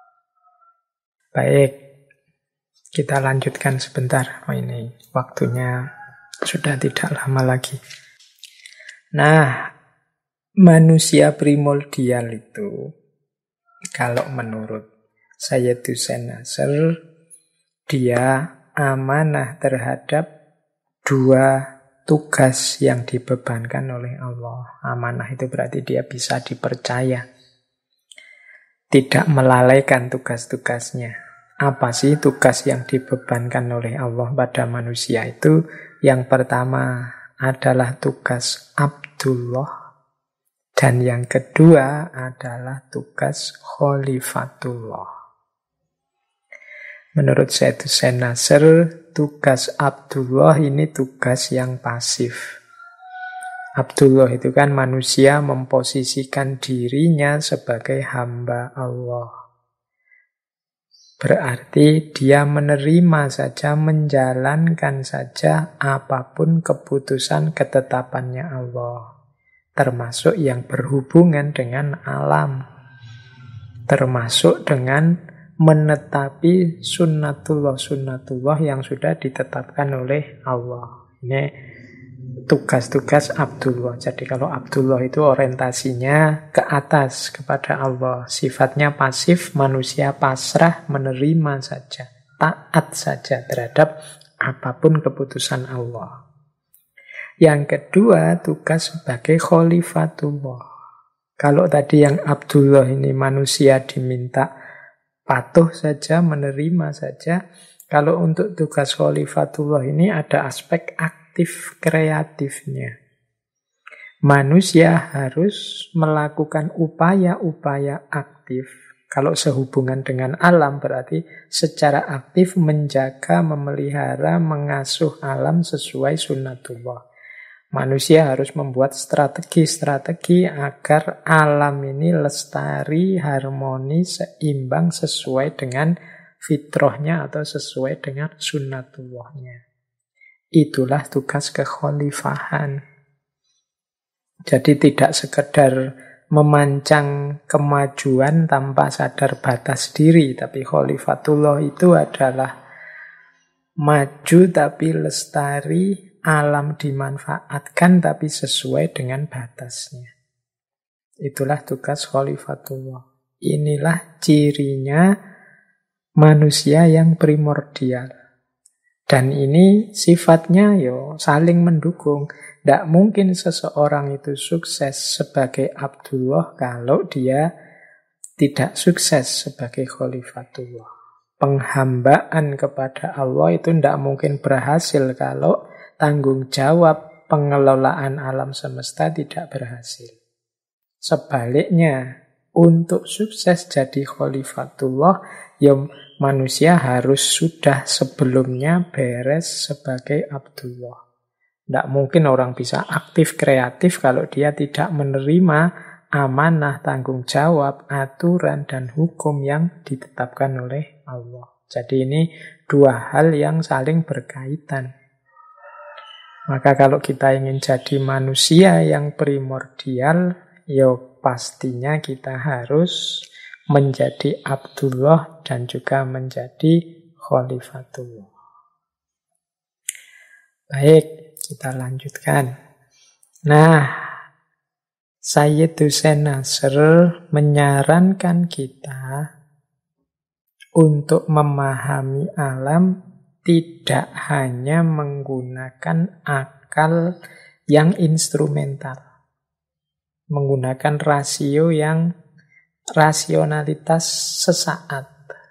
Baik, kita lanjutkan sebentar. Ini waktunya sudah tidak lama lagi. Nah, manusia primordial itu, kalau menurut Sayyid Hussein Nasr, dia amanah terhadap dua tugas yang dibebankan oleh Allah. Amanah itu berarti dia bisa dipercaya, tidak melalaikan tugas-tugasnya. Apa sih tugas yang dibebankan oleh Allah pada manusia itu? Yang pertama adalah tugas Abdullah, dan yang kedua adalah tugas Khalifatullah. Menurut Sayyid Hussein Nasr, tugas Abdullah ini tugas yang pasif. Abdullah itu kan manusia memposisikan dirinya sebagai hamba Allah. Berarti dia menerima saja, menjalankan saja apapun keputusan ketetapannya Allah. Termasuk yang berhubungan dengan alam. Termasuk dengan menetapi sunnatullah yang sudah ditetapkan oleh Allah. Ini tugas-tugas Abdullah. Jadi kalau Abdullah itu orientasinya ke atas kepada Allah. Sifatnya pasif, manusia pasrah, menerima saja, taat saja terhadap apapun keputusan Allah. Yang kedua, tugas sebagai Khalifatullah. Kalau tadi yang Abdullah ini manusia diminta patuh saja, menerima saja. Kalau untuk tugas Khalifatullah ini ada aspek aktif kreatifnya. Manusia harus melakukan upaya-upaya aktif. Kalau sehubungan dengan alam berarti secara aktif menjaga, memelihara, mengasuh alam sesuai sunnatullah. Manusia harus membuat strategi-strategi agar alam ini lestari, harmoni, seimbang sesuai dengan fitrahnya atau sesuai dengan sunnatullahnya. Itulah tugas kekhalifahan. Jadi tidak sekedar memancang kemajuan tanpa sadar batas diri, tapi khalifatullah itu adalah maju tapi lestari, alam dimanfaatkan tapi sesuai dengan batasnya. Itulah tugas khalifatullah. Inilah cirinya manusia yang primordial. Dan ini sifatnya saling mendukung. Tidak mungkin seseorang itu sukses sebagai Abdullah kalau dia tidak sukses sebagai khalifatullah. Penghambaan kepada Allah itu tidak mungkin berhasil kalau tanggung jawab pengelolaan alam semesta tidak berhasil. Sebaliknya, untuk sukses jadi khalifatullah, manusia harus sudah sebelumnya beres sebagai Abdullah. Tidak mungkin orang bisa aktif kreatif kalau dia tidak menerima amanah, tanggung jawab, aturan, dan hukum yang ditetapkan oleh Allah. Jadi ini dua hal yang saling berkaitan. Maka kalau kita ingin jadi manusia yang primordial, pastinya kita harus menjadi Abdullah dan juga menjadi Khalifatullah. Baik, kita lanjutkan. Nah, Sayyid Hussein Nasr menyarankan kita untuk memahami alam tidak hanya menggunakan akal yang instrumental, menggunakan rasio yang rasionalitas sesaat.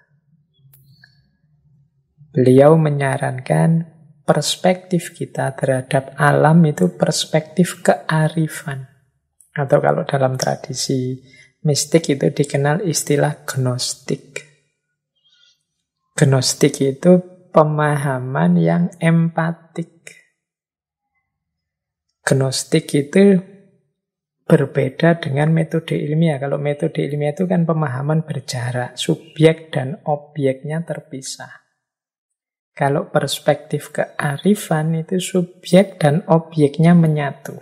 Beliau menyarankan perspektif kita terhadap alam itu perspektif kearifan. Atau kalau dalam tradisi mistik itu dikenal istilah gnostik. Gnostik itu pemahaman yang empatik. Gnostik itu berbeda dengan metode ilmiah. Kalau metode ilmiah itu kan pemahaman berjarak, subjek dan objeknya terpisah. Kalau perspektif kearifan itu subjek dan objeknya menyatu.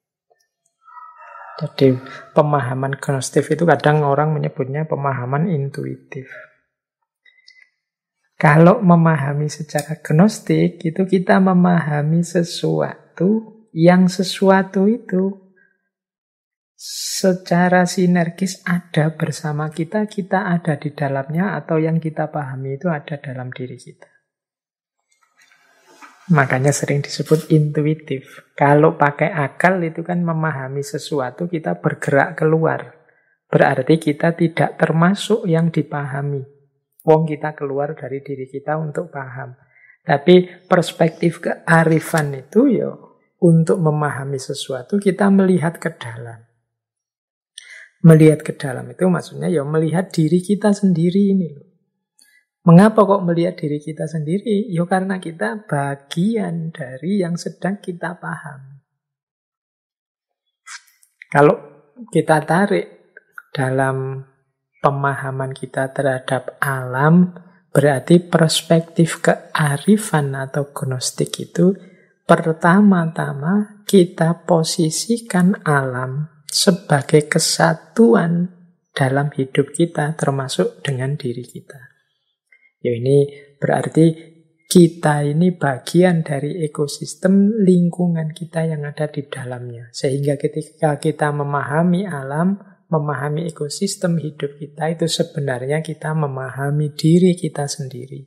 Jadi pemahaman gnostik itu kadang orang menyebutnya pemahaman intuitif. Kalau memahami secara gnostik itu kita memahami sesuatu yang sesuatu itu secara sinergis ada bersama kita, kita ada di dalamnya, atau yang kita pahami itu ada dalam diri kita. Makanya sering disebut intuitif. Kalau pakai akal itu kan memahami sesuatu, kita bergerak keluar. Berarti kita tidak termasuk yang dipahami. Wong kita keluar dari diri kita untuk paham. Tapi perspektif kearifan itu ya untuk memahami sesuatu kita melihat ke dalam. Melihat ke dalam itu maksudnya ya melihat diri kita sendiri ini loh. Mengapa kok melihat diri kita sendiri? Ya karena kita bagian dari yang sedang kita paham. Kalau kita tarik dalam pemahaman kita terhadap alam, berarti perspektif kearifan atau gnostik itu pertama-tama kita posisikan alam sebagai kesatuan dalam hidup kita, termasuk dengan diri kita. Ya ini berarti kita ini bagian dari ekosistem lingkungan kita yang ada di dalamnya. Sehingga ketika kita memahami alam, memahami ekosistem hidup kita, itu sebenarnya kita memahami diri kita sendiri.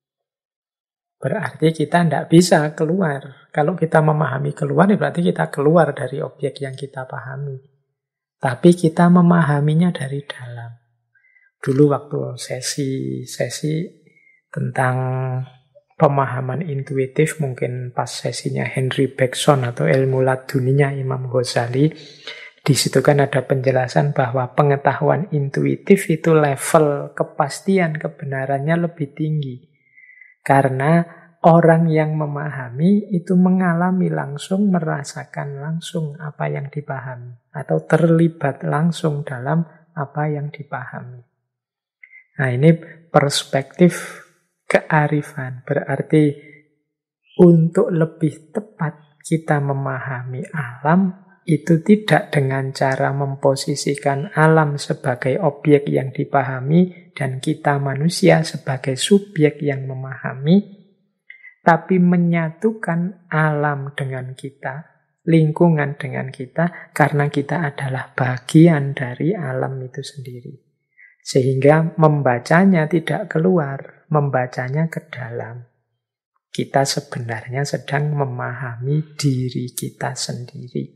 Berarti kita tidak bisa keluar. Kalau kita memahami keluar, berarti kita keluar dari objek yang kita pahami. Tapi kita memahaminya dari dalam. Dulu waktu sesi tentang pemahaman intuitif, mungkin pas sesinya Henry Bergson atau ilmu laduninya Imam Ghazali, di situ kan ada penjelasan bahwa pengetahuan intuitif itu level kepastian kebenarannya lebih tinggi. Karena orang yang memahami itu mengalami langsung, merasakan langsung apa yang dipahami, atau terlibat langsung dalam apa yang dipahami. Nah ini perspektif kearifan. Berarti untuk lebih tepat kita memahami alam itu tidak dengan cara memposisikan alam sebagai objek yang dipahami dan kita manusia sebagai subjek yang memahami, tapi menyatukan alam dengan kita, lingkungan dengan kita, karena kita adalah bagian dari alam itu sendiri. Sehingga membacanya tidak keluar, membacanya ke dalam. Kita sebenarnya sedang memahami diri kita sendiri.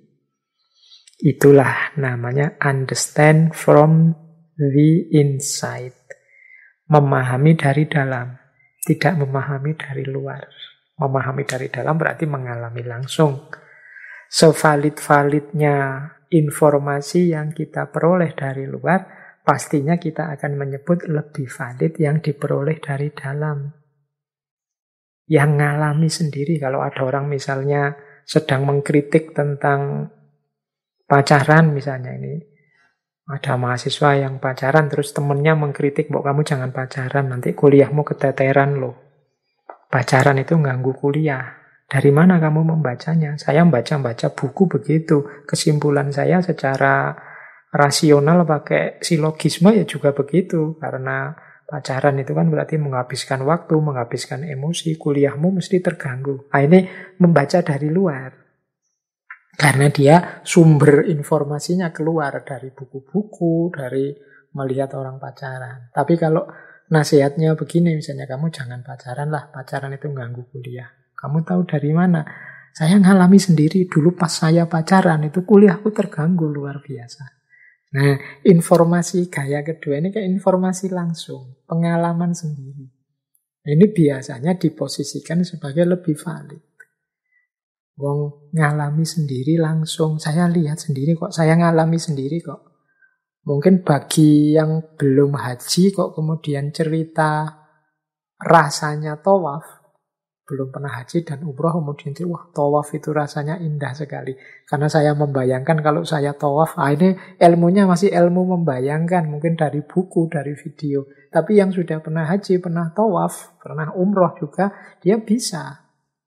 Itulah namanya understand from the inside. Memahami dari dalam, tidak memahami dari luar. Memahami dari dalam berarti mengalami langsung. Sevalid-validnya informasi yang kita peroleh dari luar, pastinya kita akan menyebut lebih valid yang diperoleh dari dalam. Yang ngalami sendiri, kalau ada orang misalnya sedang mengkritik tentang pacaran misalnya ini. Ada mahasiswa yang pacaran, terus temennya mengkritik, "Mbok kamu jangan pacaran, nanti kuliahmu keteteran loh. Pacaran itu ganggu kuliah." Dari mana kamu membacanya? Saya membaca buku begitu. Kesimpulan saya secara rasional pakai silogisme ya juga begitu. Karena pacaran itu kan berarti menghabiskan waktu, menghabiskan emosi, kuliahmu mesti terganggu. Nah, ini membaca dari luar. Karena dia sumber informasinya keluar dari buku-buku, dari melihat orang pacaran. Tapi kalau nasihatnya begini, misalnya kamu jangan pacaran lah, pacaran itu ganggu kuliah. Kamu tahu dari mana? Saya ngalami sendiri, dulu pas saya pacaran itu kuliahku terganggu luar biasa. Nah, informasi gaya kedua ini kayak informasi langsung, pengalaman sendiri. Ini biasanya diposisikan sebagai lebih valid. Wong ngalami sendiri langsung, saya lihat sendiri kok, saya ngalami sendiri kok. Mungkin bagi yang belum haji kok kemudian cerita rasanya tawaf, belum pernah haji dan umroh, kemudian wah tawaf itu rasanya indah sekali. Karena saya membayangkan kalau saya tawaf, ini ilmunya masih ilmu membayangkan, mungkin dari buku, dari video. Tapi yang sudah pernah haji, pernah tawaf, pernah umroh juga, dia bisa.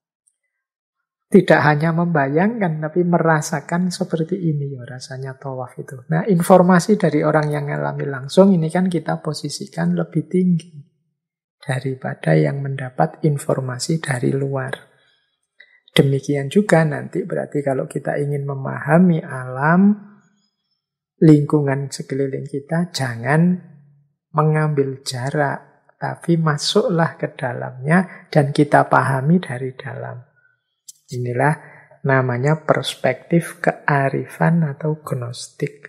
Tidak hanya membayangkan, tapi merasakan seperti ini rasanya tawaf itu. Nah, informasi dari orang yang mengalami langsung ini kan kita posisikan lebih tinggi daripada yang mendapat informasi dari luar. Demikian juga nanti berarti kalau kita ingin memahami alam, lingkungan sekeliling kita, jangan mengambil jarak, tapi masuklah ke dalamnya dan kita pahami dari dalam. Inilah namanya perspektif kearifan atau gnostik.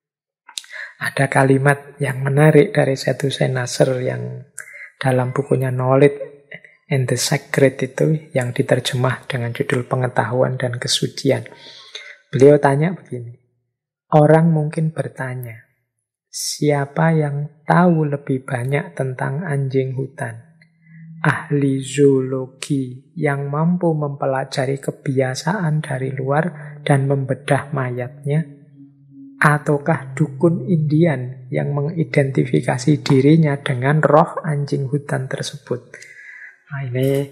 Ada kalimat yang menarik dari Saidhusain Nasr yang dalam bukunya Knowledge and the Sacred itu, yang diterjemah dengan judul Pengetahuan dan Kesucian. Beliau tanya begini, orang mungkin bertanya, siapa yang tahu lebih banyak tentang anjing hutan? Ahli zoologi yang mampu mempelajari kebiasaan dari luar dan membedah mayatnya? Ataukah dukun Indian yang mengidentifikasi dirinya dengan roh anjing hutan tersebut? Nah, ini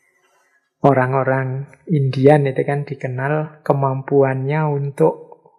orang-orang Indian itu kan dikenal kemampuannya untuk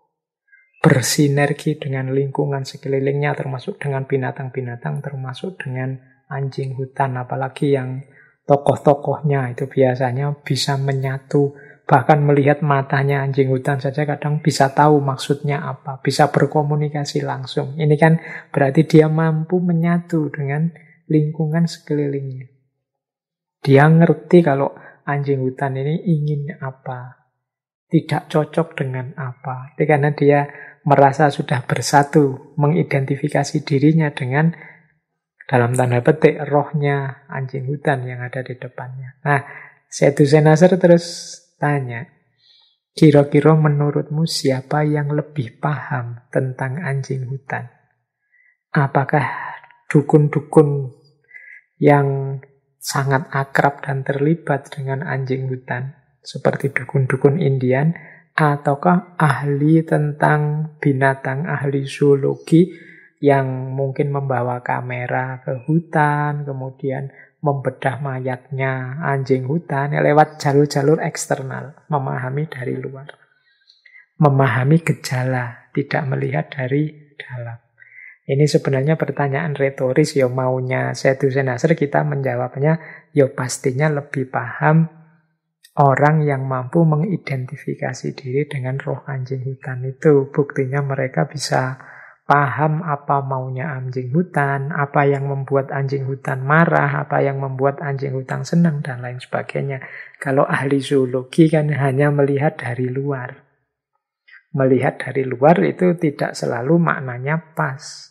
bersinergi dengan lingkungan sekelilingnya, termasuk dengan binatang-binatang, termasuk dengan anjing hutan. Apalagi yang tokoh-tokohnya itu biasanya bisa menyatu. Bahkan melihat matanya anjing hutan saja kadang bisa tahu maksudnya apa, bisa berkomunikasi langsung. Ini kan berarti dia mampu menyatu dengan lingkungan sekelilingnya. Dia ngerti kalau anjing hutan ini ingin apa, tidak cocok dengan apa. Itu karena dia merasa sudah bersatu, mengidentifikasi dirinya dengan, dalam tanda petik, rohnya anjing hutan yang ada di depannya. Nah, Saidhusain Nasr terus tanya, kira-kira menurutmu siapa yang lebih paham tentang anjing hutan? Apakah dukun-dukun yang sangat akrab dan terlibat dengan anjing hutan, seperti dukun-dukun Indian, ataukah ahli tentang binatang, ahli zoologi yang mungkin membawa kamera ke hutan, kemudian membedah mayatnya anjing hutan lewat jalur-jalur eksternal, memahami dari luar, memahami gejala, tidak melihat dari dalam. Ini sebenarnya pertanyaan retoris, ya maunya Saidhusain Nasr kita menjawabnya, ya pastinya lebih paham orang yang mampu mengidentifikasi diri dengan roh anjing hutan itu. Buktinya mereka bisa paham apa maunya anjing hutan, apa yang membuat anjing hutan marah, apa yang membuat anjing hutan senang, dan lain sebagainya. Kalau ahli zoologi kan hanya melihat dari luar. Melihat dari luar itu tidak selalu maknanya pas.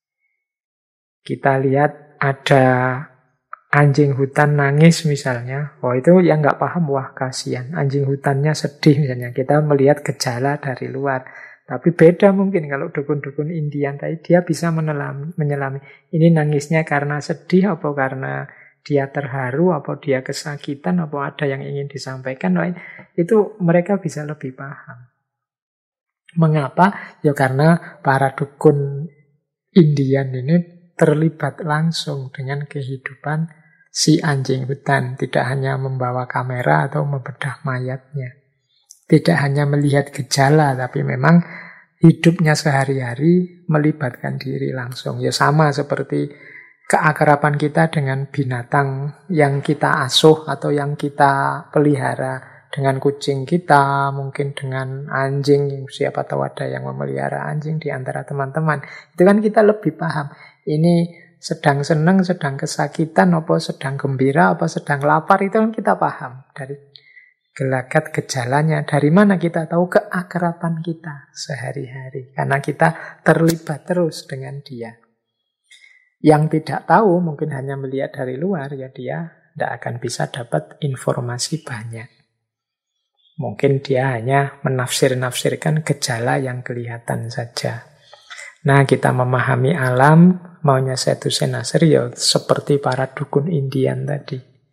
Kita lihat ada anjing hutan nangis misalnya, itu yang nggak paham, wah kasihan, anjing hutannya sedih misalnya. Kita melihat gejala dari luar. Tapi beda mungkin kalau dukun-dukun Indian tadi, dia bisa menyelami. Ini nangisnya karena sedih, apa karena dia terharu, apa dia kesakitan, apa ada yang ingin disampaikan. Itu mereka bisa lebih paham. Mengapa? Ya karena para dukun Indian ini terlibat langsung dengan kehidupan si anjing hutan. Tidak hanya membawa kamera atau membedah mayatnya. Tidak hanya melihat gejala, tapi memang hidupnya sehari-hari melibatkan diri langsung. Ya sama seperti keakraban kita dengan binatang yang kita asuh atau yang kita pelihara. Dengan kucing kita, mungkin dengan anjing, siapa tahu ada yang memelihara anjing di antara teman-teman. Itu kan kita lebih paham. Ini sedang senang, sedang kesakitan, apa sedang gembira, apa sedang lapar, itu kan kita paham dari gelagat gejalanya. Dari mana kita tahu? Keakraban kita sehari-hari. Karena kita terlibat terus dengan dia. Yang tidak tahu mungkin hanya melihat dari luar, ya dia tidak akan bisa dapat informasi banyak. Mungkin dia hanya menafsir-nafsirkan gejala yang kelihatan saja. Nah, kita memahami alam, maunya Saidhusain Nasr ya seperti para dukun Indian tadi.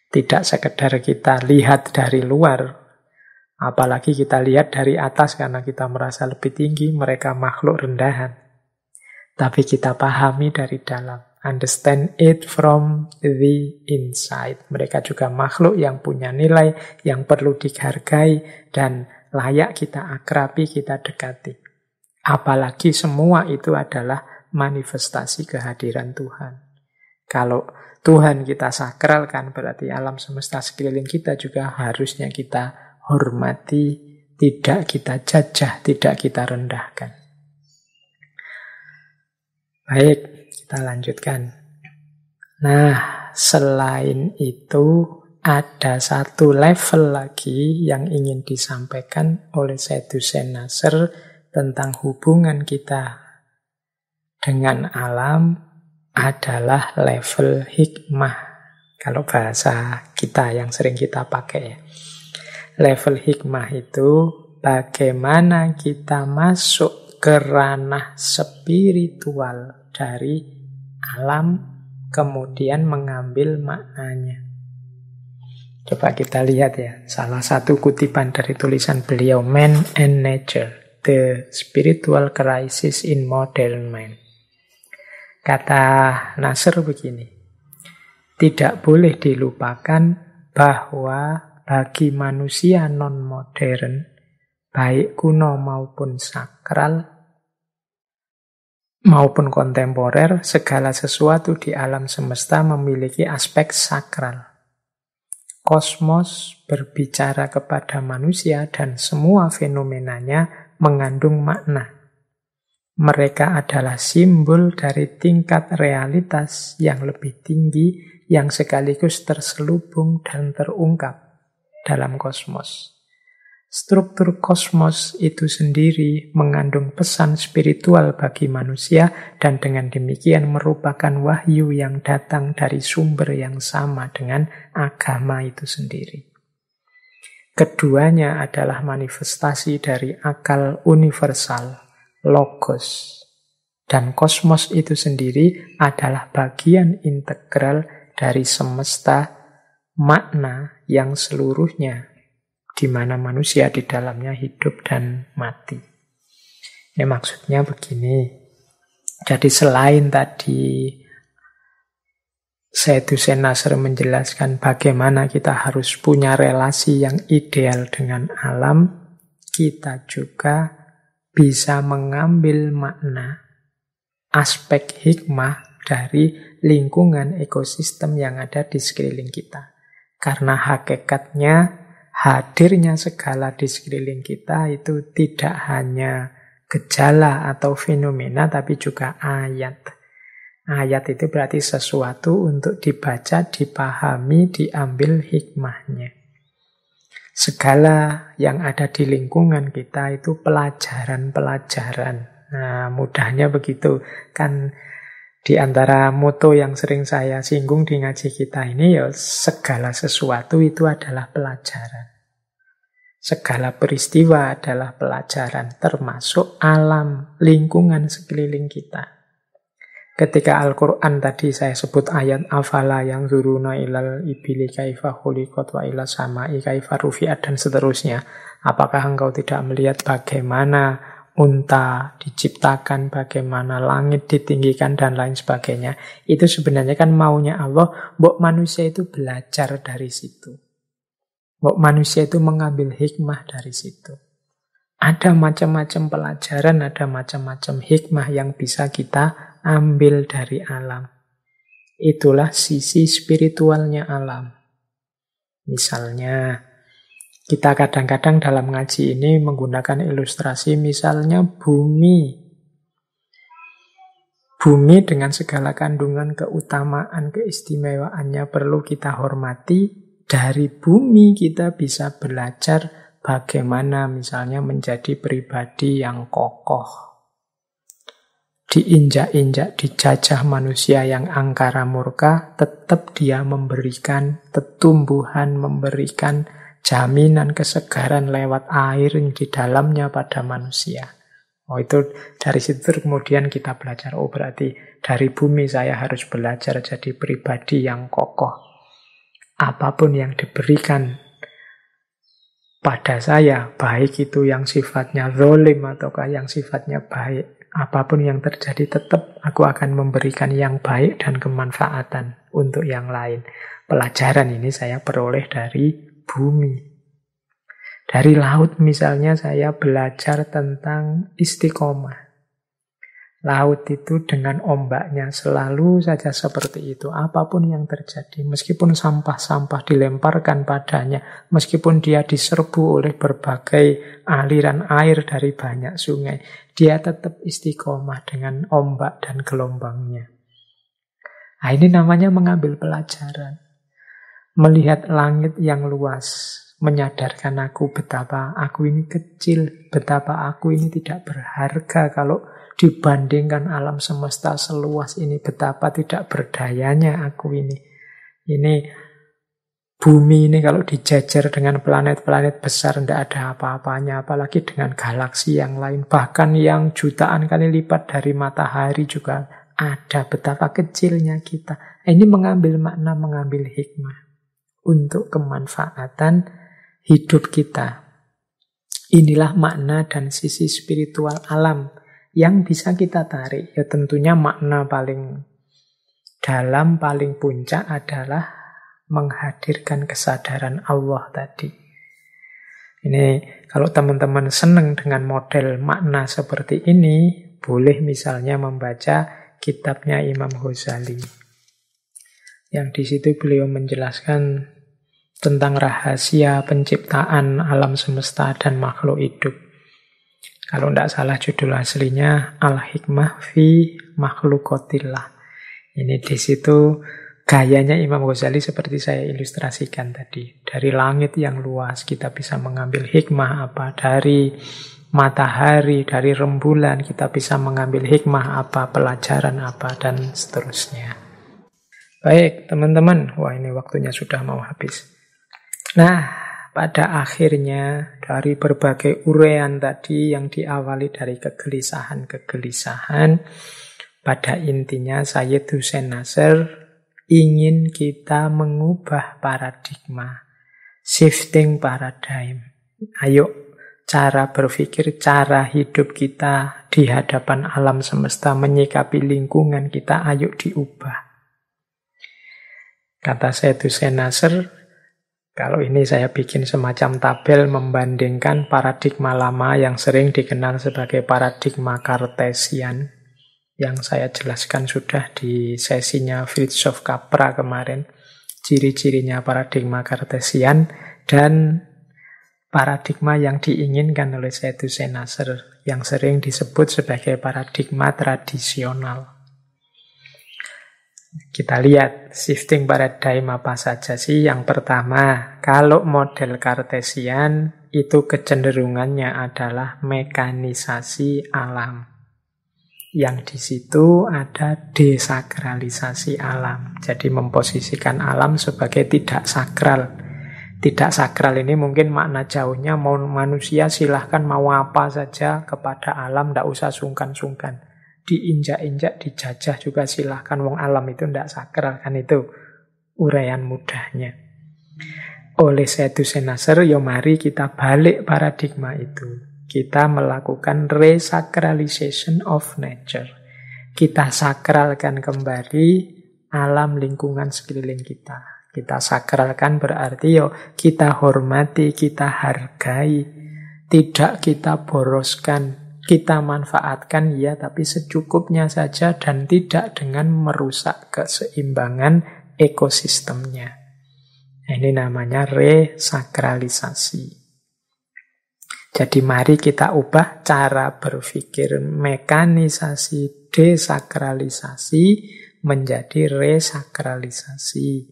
Tidak sekedar kita lihat dari luar, apalagi kita lihat dari atas karena kita merasa lebih tinggi, mereka makhluk rendahan. Tapi kita pahami dari dalam. Understand it from the inside. Mereka juga makhluk yang punya nilai, yang perlu dihargai, dan layak kita akrabi, kita dekati. Apalagi semua itu adalah manifestasi kehadiran Tuhan. Kalau Tuhan kita sakralkan, berarti alam semesta sekeliling kita juga harusnya kita hormati, tidak kita jajah, tidak kita rendahkan. Baik, kita lanjutkan. Nah, selain itu ada satu level lagi yang ingin disampaikan oleh Syed Hussein Nasr tentang hubungan kita dengan alam, adalah level hikmah. Kalau bahasa kita yang sering kita pakai ya. Level hikmah itu bagaimana kita masuk ke ranah spiritual dari alam, kemudian mengambil maknanya. Coba kita lihat ya, salah satu kutipan dari tulisan beliau, Man and Nature, The Spiritual Crisis in Modern Man. Kata Nasr begini, tidak boleh dilupakan bahwa bagi manusia non-modern, baik kuno maupun sakral, maupun kontemporer, segala sesuatu di alam semesta memiliki aspek sakral. Kosmos berbicara kepada manusia dan semua fenomenanya mengandung makna. Mereka adalah simbol dari tingkat realitas yang lebih tinggi yang sekaligus terselubung dan terungkap dalam kosmos. Struktur kosmos itu sendiri mengandung pesan spiritual bagi manusia dan dengan demikian merupakan wahyu yang datang dari sumber yang sama dengan agama itu sendiri. Keduanya adalah manifestasi dari akal universal, logos, dan kosmos itu sendiri adalah bagian integral dari semesta makna yang seluruhnya di mana manusia di dalamnya hidup dan mati. Ini maksudnya begini. Jadi selain tadi Syed Hussein Nasr menjelaskan bagaimana kita harus punya relasi yang ideal dengan alam, kita juga bisa mengambil makna aspek hikmah dari lingkungan ekosistem yang ada di sekeliling kita. Karena hakikatnya hadirnya segala di sekeliling kita itu tidak hanya gejala atau fenomena, tapi juga ayat. Ayat itu berarti sesuatu untuk dibaca, dipahami, diambil hikmahnya. Segala yang ada di lingkungan kita itu pelajaran-pelajaran. Nah, mudahnya begitu. Kan di antara moto yang sering saya singgung di ngaji kita ini, ya segala sesuatu itu adalah pelajaran. Segala peristiwa adalah pelajaran, termasuk alam, lingkungan sekeliling kita. Ketika Al-Quran tadi saya sebut ayat afala yang zuruna ilal ibili kaifa khuliqat wa ila sama'i kaifa rufi'at dan seterusnya. Apakah engkau tidak melihat bagaimana unta diciptakan, bagaimana langit ditinggikan dan lain sebagainya. Itu sebenarnya kan maunya Allah, mbok manusia itu belajar dari situ. Mbok manusia itu mengambil hikmah dari situ. Ada macam-macam pelajaran, ada macam-macam hikmah yang bisa kita ambil dari alam. Itulah sisi spiritualnya alam. Misalnya, kita kadang-kadang dalam ngaji ini menggunakan ilustrasi, misalnya bumi. Bumi dengan segala kandungan keutamaan, keistimewaannya perlu kita hormati. Dari bumi kita bisa belajar bagaimana misalnya menjadi pribadi yang kokoh. Diinjak-injak, dijajah manusia yang angkara murka, tetap dia memberikan tumbuhan, memberikan jaminan kesegaran lewat air yang di dalamnya pada manusia. Oh, itu dari situ kemudian kita belajar, oh berarti dari bumi saya harus belajar jadi pribadi yang kokoh. apapun yang diberikan pada saya, baik itu yang sifatnya zalim ataukah yang sifatnya baik, apapun yang terjadi tetap aku akan memberikan yang baik dan kemanfaatan untuk yang lain. Pelajaran ini saya peroleh dari bumi. Dari laut misalnya saya belajar tentang istiqomah. Laut itu dengan ombaknya selalu saja seperti itu. Apapun yang terjadi, meskipun sampah-sampah dilemparkan padanya, meskipun dia diserbu oleh berbagai aliran air dari banyak sungai, dia tetap istiqomah dengan ombak dan gelombangnya. Nah, ini namanya mengambil pelajaran. Melihat langit yang luas, menyadarkan aku betapa aku ini kecil, betapa aku ini tidak berharga kalau dibandingkan alam semesta seluas ini, betapa tidak berdayanya aku ini. Ini bumi ini kalau dijajar dengan planet-planet besar tidak ada apa-apanya, apalagi dengan galaksi yang lain, bahkan yang jutaan kali lipat dari matahari juga ada, betapa kecilnya kita. Ini mengambil makna, mengambil hikmah untuk kemanfaatan hidup kita. Inilah makna dan sisi spiritual alam yang bisa kita tarik. Ya tentunya makna paling dalam, paling puncak adalah menghadirkan kesadaran Allah tadi. Ini kalau teman-teman senang dengan model makna seperti ini, boleh misalnya membaca kitabnya Imam Ghazali. Yang di situ beliau menjelaskan tentang rahasia penciptaan alam semesta dan makhluk hidup. Kalau tidak salah judul aslinya Al-Hikmah fi Makhluqatillah. Ini di situ gayanya Imam Ghazali seperti saya ilustrasikan tadi. Dari langit yang luas kita bisa mengambil hikmah apa, dari matahari, dari rembulan kita bisa mengambil hikmah apa, pelajaran apa, dan seterusnya. Baik teman-teman, wah ini waktunya sudah mau habis. Nah, pada akhirnya dari berbagai uraian tadi yang diawali dari kegelisahan-kegelisahan, pada intinya Sayyid Hussein Nasr ingin kita mengubah paradigma, shifting paradigm. Ayo, cara berpikir, cara hidup kita di hadapan alam semesta, menyikapi lingkungan kita, ayo diubah. Kata Sayyid Hussein Nasr, kalau ini saya bikin semacam tabel membandingkan paradigma lama yang sering dikenal sebagai paradigma Kartesian, yang saya jelaskan sudah di sesinya Filsuf Capra kemarin, ciri-cirinya paradigma Kartesian, dan paradigma yang diinginkan oleh Sayyid Hussein Nasr, yang sering disebut sebagai paradigma tradisional. Kita lihat shifting paradigm apa saja sih. Yang pertama, kalau model Kartesian itu kecenderungannya adalah mekanisasi alam. Yang di situ ada desakralisasi alam. Jadi memposisikan alam sebagai tidak sakral. Tidak sakral ini mungkin makna jauhnya mau manusia silahkan mau apa saja kepada alam, tidak usah sungkan-sungkan. Diinjak-injak, dijajah juga silahkan, wong alam itu tidak sakral, kan itu uraian mudahnya. Oleh Sayyid Hussein Nasr, ya mari kita balik paradigma itu. Kita melakukan resacralization of nature. Kita sakralkan kembali alam lingkungan sekeliling kita. Kita sakralkan berarti yo kita hormati, kita hargai. Tidak kita boroskan. Kita manfaatkan ya, tapi secukupnya saja dan tidak dengan merusak keseimbangan ekosistemnya. Ini namanya resakralisasi. Jadi mari kita ubah cara berpikir mekanisasi, desakralisasi menjadi resakralisasi.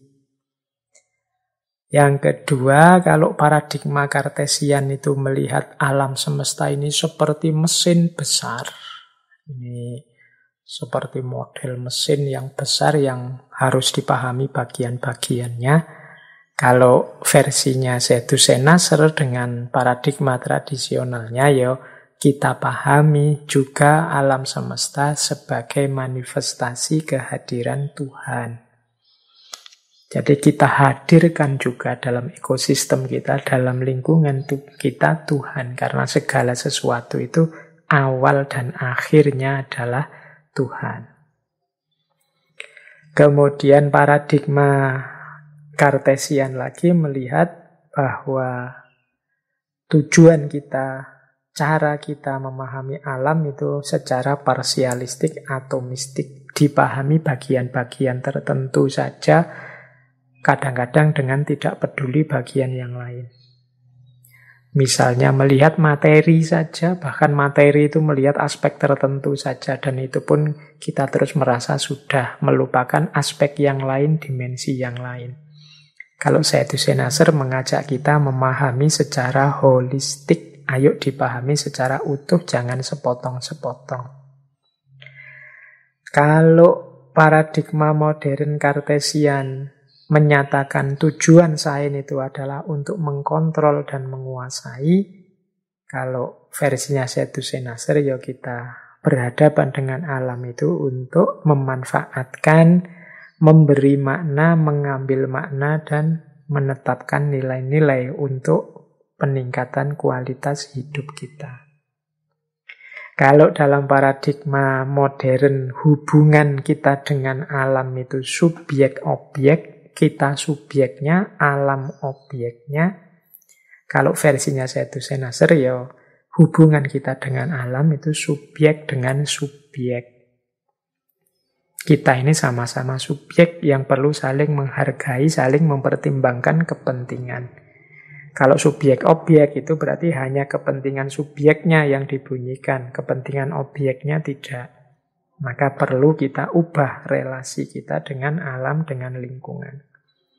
Yang kedua, kalau paradigma Kartesian itu melihat alam semesta ini seperti mesin besar. Ini seperti model mesin yang besar yang harus dipahami bagian-bagiannya. Kalau versinya Sayyid Hussein Nasr dengan paradigma tradisionalnya, ya kita pahami juga alam semesta sebagai manifestasi kehadiran Tuhan. Jadi kita hadirkan juga dalam ekosistem kita, dalam lingkungan kita Tuhan. Karena segala sesuatu itu awal dan akhirnya adalah Tuhan. Kemudian paradigma Kartesian lagi melihat bahwa tujuan kita, cara kita memahami alam itu secara parsialistik atau mistik. Dipahami bagian-bagian tertentu saja, kadang-kadang dengan tidak peduli bagian yang lain. Misalnya melihat materi saja, bahkan materi itu melihat aspek tertentu saja, dan itu pun kita terus merasa sudah melupakan aspek yang lain, dimensi yang lain. Kalau Sayyid Hussein Nasr mengajak kita memahami secara holistik, ayo dipahami secara utuh, jangan sepotong-sepotong. Kalau paradigma modern Kartesian menyatakan tujuan sains itu adalah untuk mengkontrol dan menguasai, kalau versinya Sayyid Hussein Nasr, ya kita berhadapan dengan alam itu untuk memanfaatkan, memberi makna, mengambil makna, dan menetapkan nilai-nilai untuk peningkatan kualitas hidup kita. Kalau dalam paradigma modern, hubungan kita dengan alam itu subjek-objek, kita subjeknya, alam objeknya. Kalau versinya Sayyid Hussein Nasr, ya hubungan kita dengan alam itu subjek dengan subjek. Kita ini sama-sama subjek yang perlu saling menghargai, saling mempertimbangkan kepentingan. Kalau subjek-objek itu berarti hanya kepentingan subjeknya yang dibunyikan, kepentingan objeknya tidak. Maka perlu kita ubah relasi kita dengan alam, dengan lingkungan.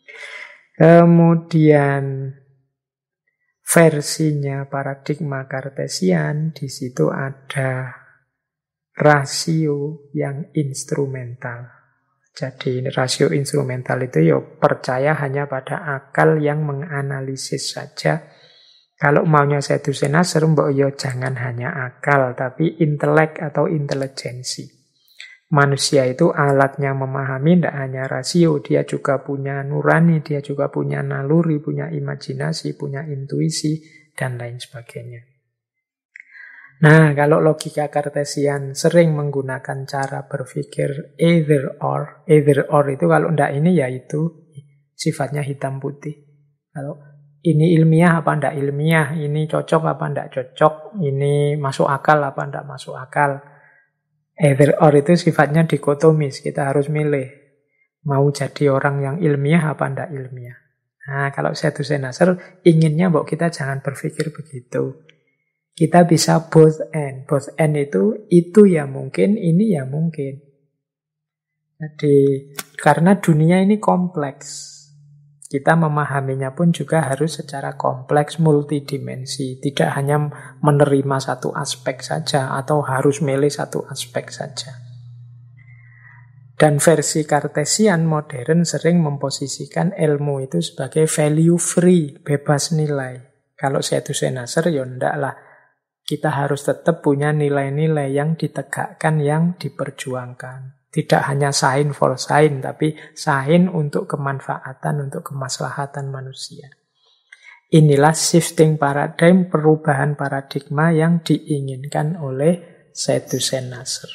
Kemudian versinya paradigma Kartesian, di situ ada rasio yang instrumental. Jadi rasio instrumental itu ya percaya hanya pada akal yang menganalisis saja. Kalau maunya Sayyid Hussein Nasr, mbok ya jangan hanya akal, tapi intelek atau intelijensi. Manusia itu alatnya memahami, tidak hanya rasio, dia juga punya nurani, dia juga punya naluri, punya imajinasi, punya intuisi, dan lain sebagainya. Nah, kalau logika Kartesian sering menggunakan cara berpikir either or itu kalau ndak ini ya itu sifatnya hitam putih. Kalau ini ilmiah apa ndak ilmiah, ini cocok apa ndak cocok, ini masuk akal apa ndak masuk akal. Either or itu sifatnya dikotomis, kita harus milih. Mau jadi orang yang ilmiah apa ndak ilmiah. Nah, kalau Sayyid Hussein Nasr inginnya bahwa kita jangan berpikir begitu. Kita bisa both end. Both end itu ya mungkin, ini ya mungkin. Jadi, karena dunia ini kompleks. Kita memahaminya pun juga harus secara kompleks, multidimensi. Tidak hanya menerima satu aspek saja, atau harus milih satu aspek saja. Dan versi Kartesian modern sering memposisikan ilmu itu sebagai value free, bebas nilai. Kalau Sayyid Hussein Nasr, ya ndak lah. Kita harus tetap punya nilai-nilai yang ditegakkan, yang diperjuangkan. Tidak hanya sains for sains, tapi sains untuk kemanfaatan, untuk kemaslahatan manusia. Inilah shifting paradigm, perubahan paradigma yang diinginkan oleh Sayyid Hussein Nasr.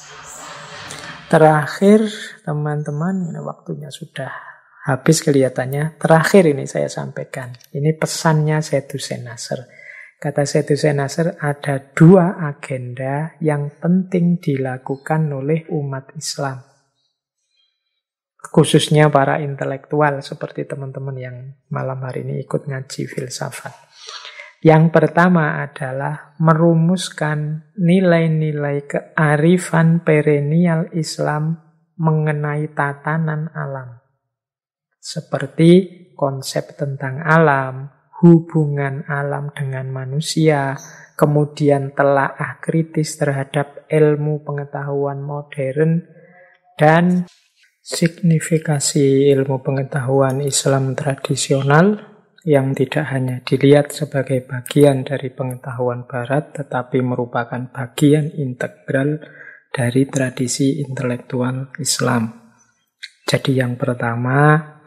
Terakhir, teman-teman, ini waktunya sudah habis kelihatannya. Terakhir ini saya sampaikan. Ini pesannya Sayyid Hussein Nasr. Kata Sayyid Hussein Nasr, ada dua agenda yang penting dilakukan oleh umat Islam. Khususnya para intelektual seperti teman-teman yang malam hari ini ikut ngaji filsafat. Yang pertama adalah merumuskan nilai-nilai kearifan perennial Islam mengenai tatanan alam. Seperti konsep tentang alam, hubungan alam dengan manusia, kemudian telaah kritis terhadap ilmu pengetahuan modern, dan signifikasi ilmu pengetahuan Islam tradisional yang tidak hanya dilihat sebagai bagian dari pengetahuan Barat, tetapi merupakan bagian integral dari tradisi intelektual Islam. Jadi yang pertama,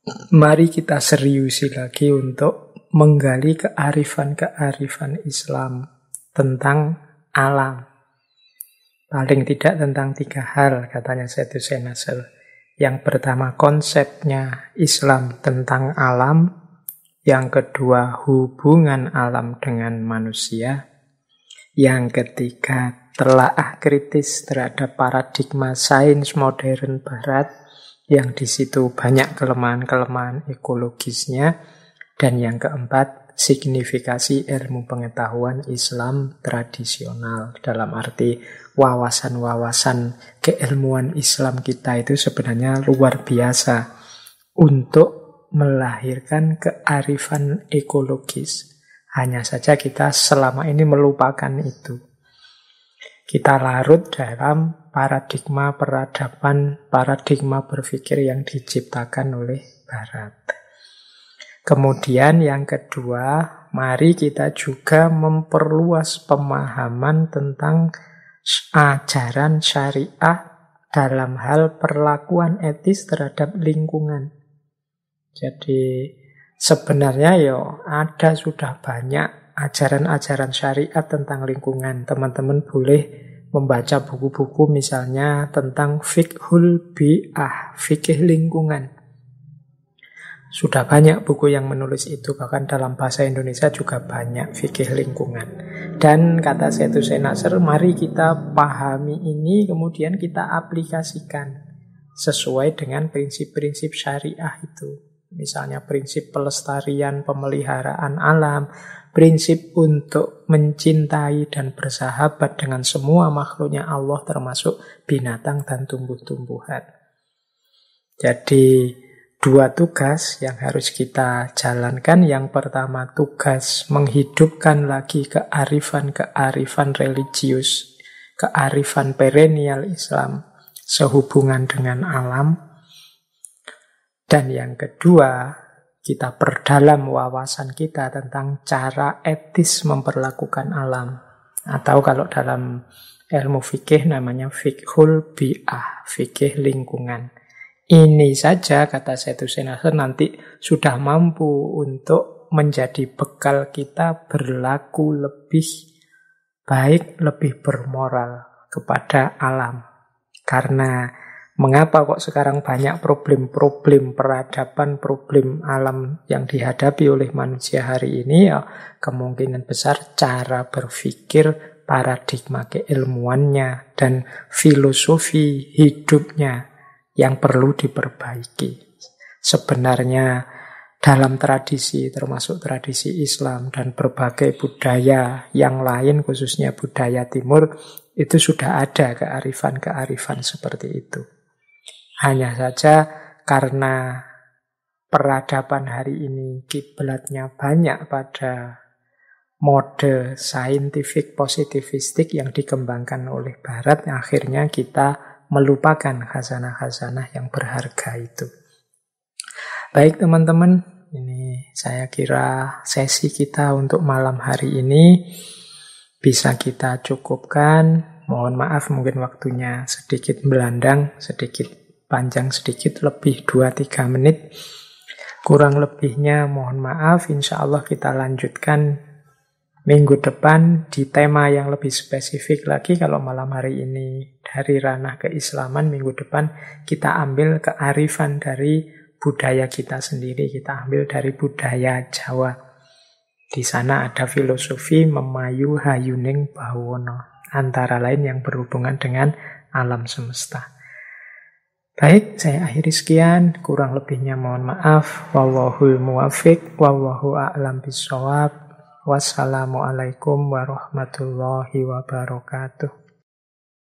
mari kita seriusi lagi untuk menggali kearifan-kearifan Islam tentang alam. Paling tidak tentang 3 hal, katanya Syed Hussein Nasr. Yang pertama, konsepnya Islam tentang alam. Yang kedua, hubungan alam dengan manusia. Yang ketiga, telaah kritis terhadap paradigma sains modern barat, yang di situ banyak kelemahan-kelemahan ekologisnya. Dan yang keempat, signifikasi ilmu pengetahuan Islam tradisional, dalam arti wawasan-wawasan keilmuan Islam kita itu sebenarnya luar biasa untuk melahirkan kearifan ekologis. Hanya saja kita selama ini melupakan itu. Kita larut dalam paradigma peradaban, paradigma berpikir yang diciptakan oleh Barat. Kemudian yang kedua, mari kita juga memperluas pemahaman tentang ajaran syariah dalam hal perlakuan etis terhadap lingkungan. Jadi sebenarnya ada sudah banyak ajaran-ajaran syariat tentang lingkungan. Teman-teman boleh membaca buku-buku misalnya tentang fiqhul bi'ah, fikih lingkungan. Sudah banyak buku yang menulis itu, bahkan dalam bahasa Indonesia juga banyak fikih lingkungan. Dan kata Syed Hussein Nasr, mari kita pahami ini, kemudian kita aplikasikan sesuai dengan prinsip-prinsip syariah itu. Misalnya prinsip pelestarian, pemeliharaan alam, prinsip untuk mencintai dan bersahabat dengan semua makhluknya Allah, termasuk binatang dan tumbuh-tumbuhan. Jadi 2 tugas yang harus kita jalankan. Yang pertama, tugas menghidupkan lagi kearifan-kearifan religius, kearifan perennial Islam sehubungan dengan alam. Dan yang kedua, kita perdalam wawasan kita tentang cara etis memperlakukan alam. Atau kalau dalam ilmu fikih namanya fiqhul bi'ah, fikih lingkungan. Ini saja, kata Syed Hussein Nasr, nanti sudah mampu untuk menjadi bekal kita berlaku lebih baik, lebih bermoral kepada alam. Karena mengapa kok sekarang banyak problem-problem peradaban, problem alam yang dihadapi oleh manusia hari ini? Kemungkinan besar cara berpikir, paradigma keilmuannya, dan filosofi hidupnya yang perlu diperbaiki. Sebenarnya dalam tradisi, termasuk tradisi Islam dan berbagai budaya yang lain, khususnya budaya Timur, itu sudah ada kearifan-kearifan seperti itu. Hanya saja karena peradaban hari ini kiblatnya banyak pada mode scientific positivistik yang dikembangkan oleh Barat, akhirnya kita melupakan khazanah-khazanah yang berharga itu. Baik teman-teman, ini saya kira sesi kita untuk malam hari ini bisa kita cukupkan. Mohon maaf mungkin waktunya sedikit melandang, sedikit panjang, sedikit lebih 2-3 menit. Kurang lebihnya mohon maaf, insya Allah kita lanjutkan minggu depan di tema yang lebih spesifik lagi. Kalau malam hari ini dari ranah keislaman, minggu depan kita ambil kearifan dari budaya kita sendiri. Kita ambil dari budaya Jawa. Di sana ada filosofi memayu hayuning bawono, antara lain yang berhubungan dengan alam semesta. Baik, saya akhiri sekian. Kurang lebihnya mohon maaf. Wallahul muwaffiq, wallahu a'lam bishawab. Wassalamualaikum warahmatullahi wabarakatuh.